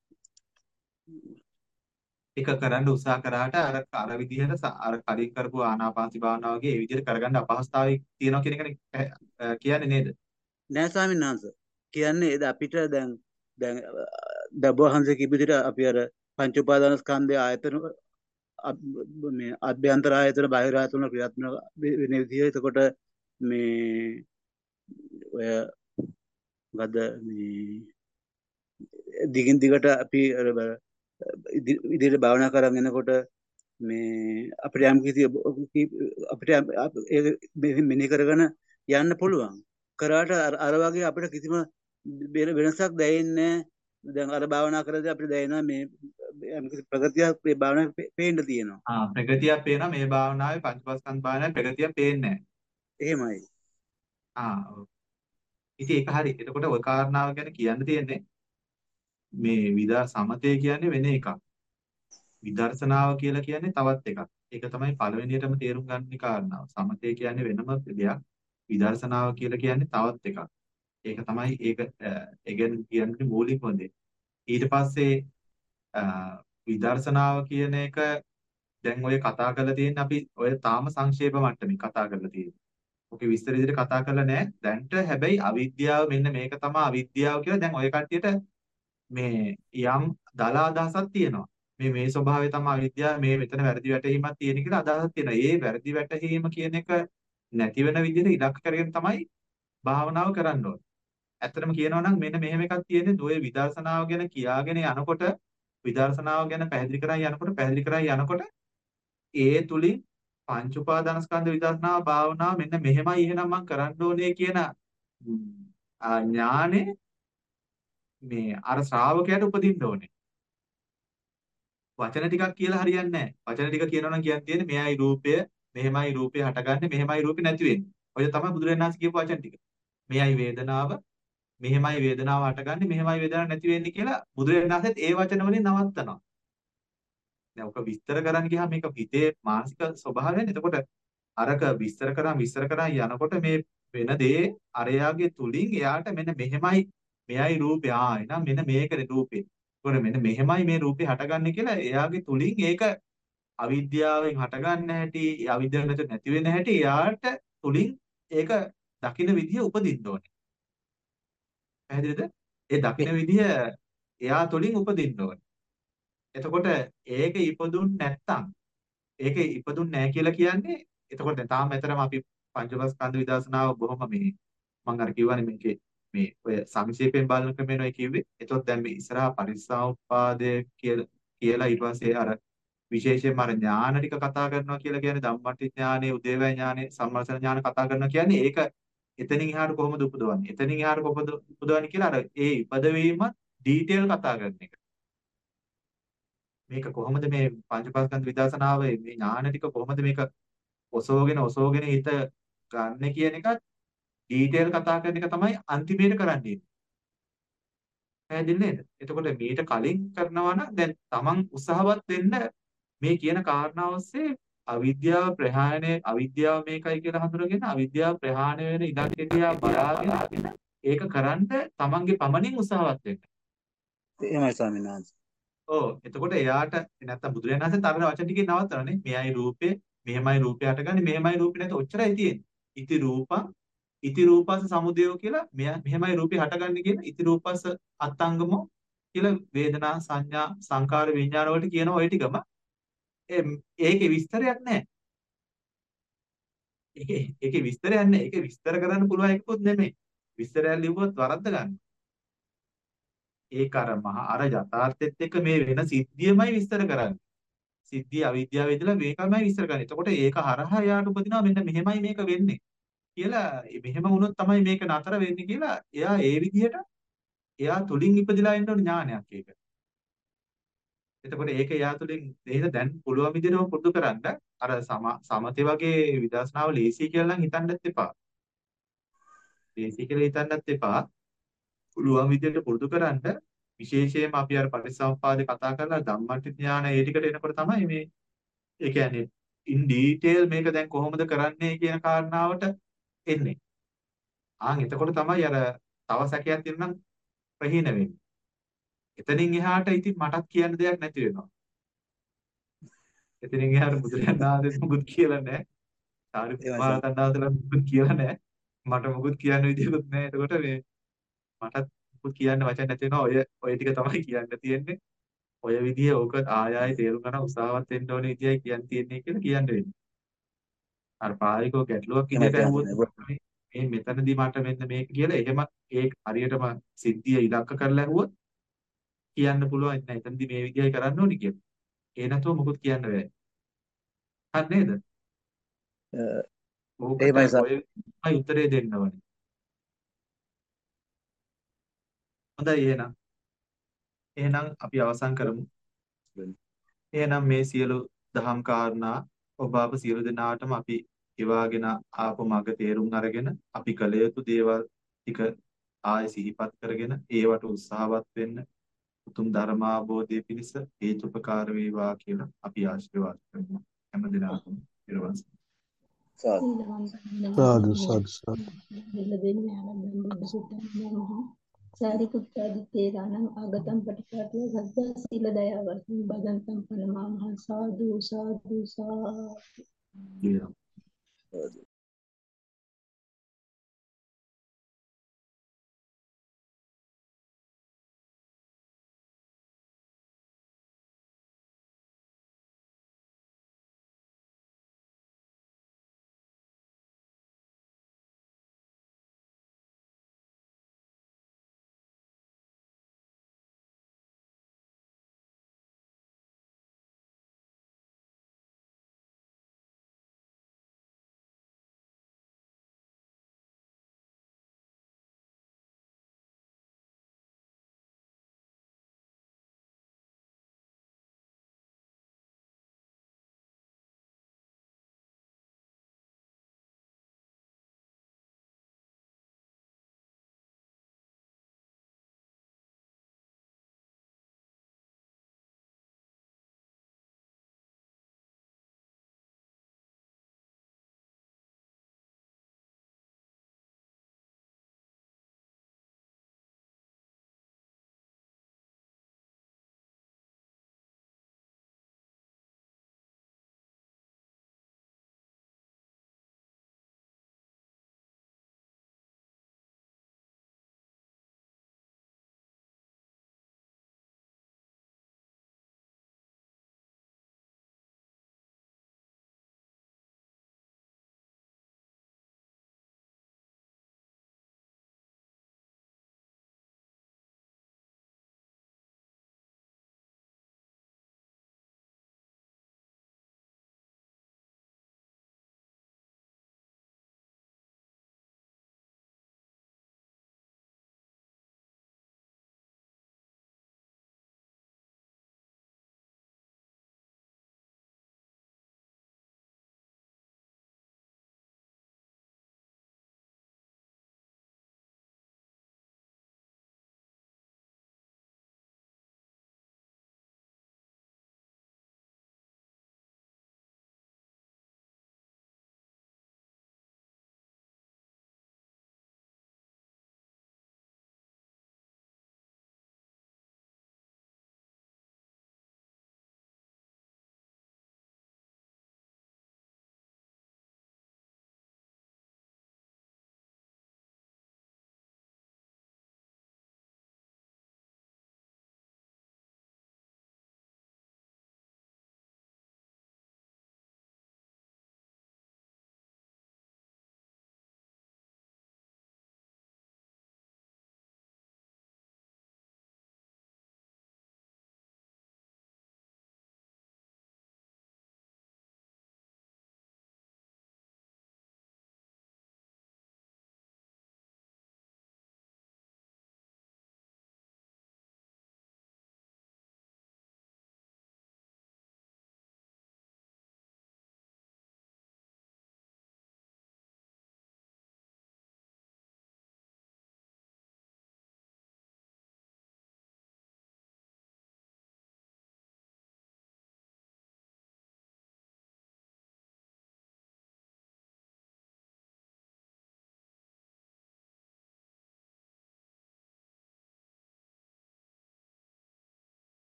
එක කරන්න උත්සාහ කරාට අර අර විදිහට අර කලින් කරපු ආනාපානසති භාවනාව වගේ ඒ විදිහට කරගන්න අපහසුතාවයක් තියෙනවා කියන එකනේ කියන්නේ නේද? නෑ ස්වාමීන් වහන්සේ. කියන්නේ ඒද අපිට දැන් දැන් දබෝහන්සේ කියපු විදිහට අපි අර පංච උපාදාන ස්කන්ධය ආයතන මේ අභ්‍යන්තර ආයතන බාහිර ආයතන ක්‍රියාත්මක වෙන විදිහ. එතකොට මේ ඔය ගද මේ දිගින් දිගට අපි ඉදිරියට භාවනා කරගෙන යනකොට මේ අපිට යම් කිසි අපිට මෙනෙහි කරගෙන යන්න පුළුවන්. කරාට අර වගේ අපිට කිසිම වෙනසක් දැනෙන්නේ නැහැ. දැන් අර භාවනා කරද්දී අපිට දැනෙනවා මේ යම් කිසි ප්‍රගතියක් මේ භාවනාවේ පේන්න තියෙනවා. ආ ප්‍රගතියක් පේනවා මේ භාවනාවේ පංචපස්කන්ධ භාවනාවේ ප්‍රගතියක් පේන්නේ නැහැ. එහෙමයි. ආ ඔව්. ඉතින් ඒක හරි. එතකොට ওই කාරණාව ගැන කියන්න තියෙන්නේ මේ විදා සමතය කියන්නේ වෙන එකක්. විදර්ශනාව කියලා කියන්නේ තවත් එකක්. ඒක තමයි පළවෙනියටම තේරුම් ගන්න කාරණාව. සමතය කියන්නේ වෙනම දෙයක්. විදර්ශනාව කියලා කියන්නේ තවත් එකක්. ඒක තමයි ඒක ඒ ගැන කියන්නේ මූලිකම දේ. ඊට පස්සේ විදර්ශනාව කියන එක දැන් ඔය කතා කරලා තියෙන්නේ අපි ඔය තාම සංක්ෂේප මට්ටමින් කතා කරලා තියෙන්නේ. ඔකේ විස්තර විදිහට කතා කරලා නැහැ. දැන්ට හැබැයි අවිද්‍යාව මෙන්න මේක තමයි අවිද්‍යාව කියලා දැන් ඔය කට්ටියට මේ යම් දල අදහසක් තියෙනවා. මේ මේ ස්වභාවය තමයි අවිද්‍යාව මේ මෙතන වැරදි වැටහීමක් තියෙන කියලා අදහසක් තියෙනවා. ඒ වැරදි වැටහීම කියන එක නැති වෙන විදිහට ඉලක්ක කරගෙන තමයි භාවනාව කරන්න ඕනේ. ඇත්තටම කියනවා නම් මෙන්න මෙහෙම එකක් තියෙන්නේ ඔය විදර්ශනාව ගැන කියාගෙන යනකොට විදර්ශනාව ගැන පැහැදිලි කරන් යනකොට පැහැදිලි කරන් යනකොට ඒ තුලින් පංච උපාදානස්කන්ධ විදර්ශනාව භාවනාව මෙන්න මෙහෙමයි එහෙනම් මම කරන්න ඕනේ කියන ඥානෙ මේ අර ශ්‍රාවකයාට උපදින්න ඕනේ. වචන ටිකක් කියලා හරියන්නේ නැහැ. වචන ටික කියනවා නම් කියන්න තියෙන්නේ මෙයයි රූපය, මෙහෙමයි රූපය හටගන්නේ, මෙහෙමයි රූපේ නැති වෙන්නේ. ඔය තමයි බුදුරජාණන් වහන්සේ කියපු වචන ටික. මෙයයි වේදනාව, මෙහෙමයි වේදනාව හටගන්නේ, මෙහෙමයි වේදනාව නැති වෙන්නේ කියලා බුදුරජාණන් වහන්සේත් ඒ වචන වලින් නවත්තනවා. දැන් ඔක විස්තර කරන්න ගියාම මේක හිතේ මානසික ස්වභාවයනේ. එතකොට අරක විස්තර කරන් විස්තර කරන් යනකොට මේ වෙන දේ අරයාගේ තුලින් එයාට මෙන්න මෙහෙමයි මෙයයි රූපය. ආ එහෙනම් මෙන්න මේකනේ රූපේ. ඒකට මෙන්න මෙහෙමයි මේ රූපේ හටගන්නේ කියලා එයාගේ තුලින් ඒක අවිද්‍යාවෙන් හටගන්න හැටි, අවිද්‍යාව නැති නැති වෙන හැටි එයාට තුලින් ඒක දකින්න විදිය උපදින්න ඕනේ. පැහැදිලිද? ඒ දකින්න විදිය එයා තුලින් උපදින්න ඕනේ. එතකොට ඒක ඉපදුන් නැත්තම් ඒක ඉපදුන් නැහැ කියලා කියන්නේ එතකොට දැන් තාම මෙතරම් අපි පංචමස්කන්ධ විදර්ශනාව බොහොම මේ මම අර කිව්වනේ මේකේ මේ ඔය සංක්ෂේපයෙන් බලන ක්‍රමෙනොයි කිව්වේ. එතකොට දැන් මේ ඉස්සරහා පරිසම්පාදය කියලා කියලා ඊට පස්සේ අර විශේෂයෙන්ම අර ඥාන ටික කතා කරනවා කියලා කියන්නේ ධම්මටි ඥානෙ, උදේවැය ඥානෙ, සම්මර්ෂණ ඥාන කතා කරනවා කියන්නේ ඒක එතනින් එහාට කොහොමද උපදවන්නේ? එතනින් එහාට කොහොමද උපදවන්නේ කියලා අර ඒ ඉපදවීම ඩීටේල් කතා කරන එක. මේක කොහොමද මේ පංචපාස්කන්ධ විදර්ශනාවේ මේ ඥාන ටික කොහොමද මේක ඔසවගෙන ඔසවගෙන හිත ගන්න කියන එක ඩීටේල් කතා කරන එක තමයි අන්තිමේට කරන්නේ. පැහැදිලි නේද? එතකොට මීට කලින් කරනවා නම් දැන් Taman උත්සාහවත් වෙන්න මේ කියන කාරණා ඔස්සේ අවිද්‍යාව ප්‍රහාණය අවිද්‍යාව මේකයි කියලා හඳුනගෙන අවිද්‍යාව ප්‍රහාණය වෙන ඉලක්කය බලාගෙන ඒක කරන්න Tamanගේ පමණින් උත්සාහවත් වෙන්න. එහෙමයි ස්වාමීන් වහන්සේ. ඔව් එතකොට එයාට නැත්තම් බුදුරජාණන් වහන්සේ තරණ වචන ටිකේ නවත්තනනේ. මෙයයි රූපේ, මෙහෙමයි රූපේ හටගන්නේ, මෙහෙමයි රූපේ නැත ඔච්චරයි තියෙන්නේ. ඉති රූපං, ඉති රූපස්ස සමුදයෝ කියලා මෙහෙමයි රූපේ හටගන්නේ කියන ඉති රූපස්ස අත්ංගමෝ කියලා වේදනා සංඥා සංකාර විඥාන වලට කියන ওই ටිකම ඒකේ විස්තරයක් නැහැ. ඒකේ ඒකේ විස්තරයක් නැහැ. ඒකේ විස්තර කරන්න පුළුවන් එකකුත් නෙමෙයි. විස්තරයක් ලිව්වොත් වරද්ද ගන්න. ඒක අර මහා අර යථාර්ථෙත් එක්ක මේ වෙන සිද්ධියමයි විස්තර කරන්නේ. සිද්ධිය අවිද්‍යාව ඉදලා මේකමයි විස්තර කරන්නේ. එතකොට ඒක හරහා යාට උපදිනවා මෙන්න මෙහෙමයි මේක වෙන්නේ කියලා මෙහෙම වුණොත් තමයි මේක නතර වෙන්නේ කියලා එයා ඒ විදිහට එයා තුලින් ඉපදිලා ඉන්න ඕන ඥානයක් ඒක. එතකොට ඒක එයා තුලින් දෙහිද දැන් පුළුවන් විදිහටම පුරුදු කරන්න අර සම සමතේ වගේ විදර්ශනාව ලේසි කියලා නම් හිතන්නත් එපා. ලේසි කියලා හිතන්නත් එපා. පුළුවන් විදිහට පුරුදු කරන්න විශේෂයෙන්ම අපි අර පටිච්චසමුප්පාදේ කතා කරලා ධම්මටි ඥාන ඒ ටිකට එනකොට තමයි මේ ඒ කියන්නේ ඉන් ඩීටේල් මේක දැන් කොහොමද කරන්නේ කියන කාරණාවට එන්නේ. ආන් එතකොට තමයි අර තව සැකයක් තියෙනවා නම් ප්‍රහීන වෙන්නේ. එතනින් එහාට ඉතින් මටත් කියන්න දෙයක් නැති වෙනවා. එතනින් එහාට බුදුරජාණන් වහන්සේ මුකුත් කියලා නැහැ. සාරිපුත්ත මහ රහතන් වහන්සේලා මුකුත් කියලා නැහැ. මට මුකුත් කියන්න විදියකුත් නැහැ. එතකොට මේ මටත් මුකුත් කියන්න වචන නැති වෙනවා. ඔය ඔය ටික තමයි කියන්න තියෙන්නේ. ඔය විදිය ඕක ආය ආය තේරුම් ගන්න උත්සාහවත් වෙන්න ඕනේ විදියයි කියන්න තියෙන්නේ කියලා කියන්න වෙන්නේ. අර පාරිකෝ ගැටලුවක් විදියට ඇහුවොත් මේ මෙතනදී මට මෙන්න මේක කියලා එහෙම ඒ හරියටම සිද්ධිය ඉලක්ක කරලා ඇහුවොත් කියන්න පුළුවන් නෑ එතනදී මේ විදියයි කරන්න ඕනි කියලා. ඒ නැතුව මොකුත් කියන්න බෑ. හරි නේද? එහෙමයි සර්. ඔය උත්තරේ දෙන්න ඕනේ. හොඳයි එහෙනම්. එහෙනම් අපි අවසන් කරමු. එහෙනම් මේ සියලු දහම් කාරණා ඔබ අප සියලු දෙනාටම අපි එවාගෙන ආපු මඟ තේරුම් අරගෙන අපි කළ යුතු දේවල් ටික ආයෙ සිහිපත් කරගෙන ඒවට උත්සාහවත් වෙන්න උතුම් ධර්මාභෝධය පිණිස හේතුපකාර වේවා කියලා අපි ආශිර්වාද කරනවා හැම දිනකටම ඊළඟ සාදු සාදු සාදු සාදු සාරිපුත්තාදිත්තේරාණං ආගතං පටිපාටිය සද්දා සීල දයාවර්ධන බදන්තං පනමාමහං සාදු සාදු සාදු ඊළඟ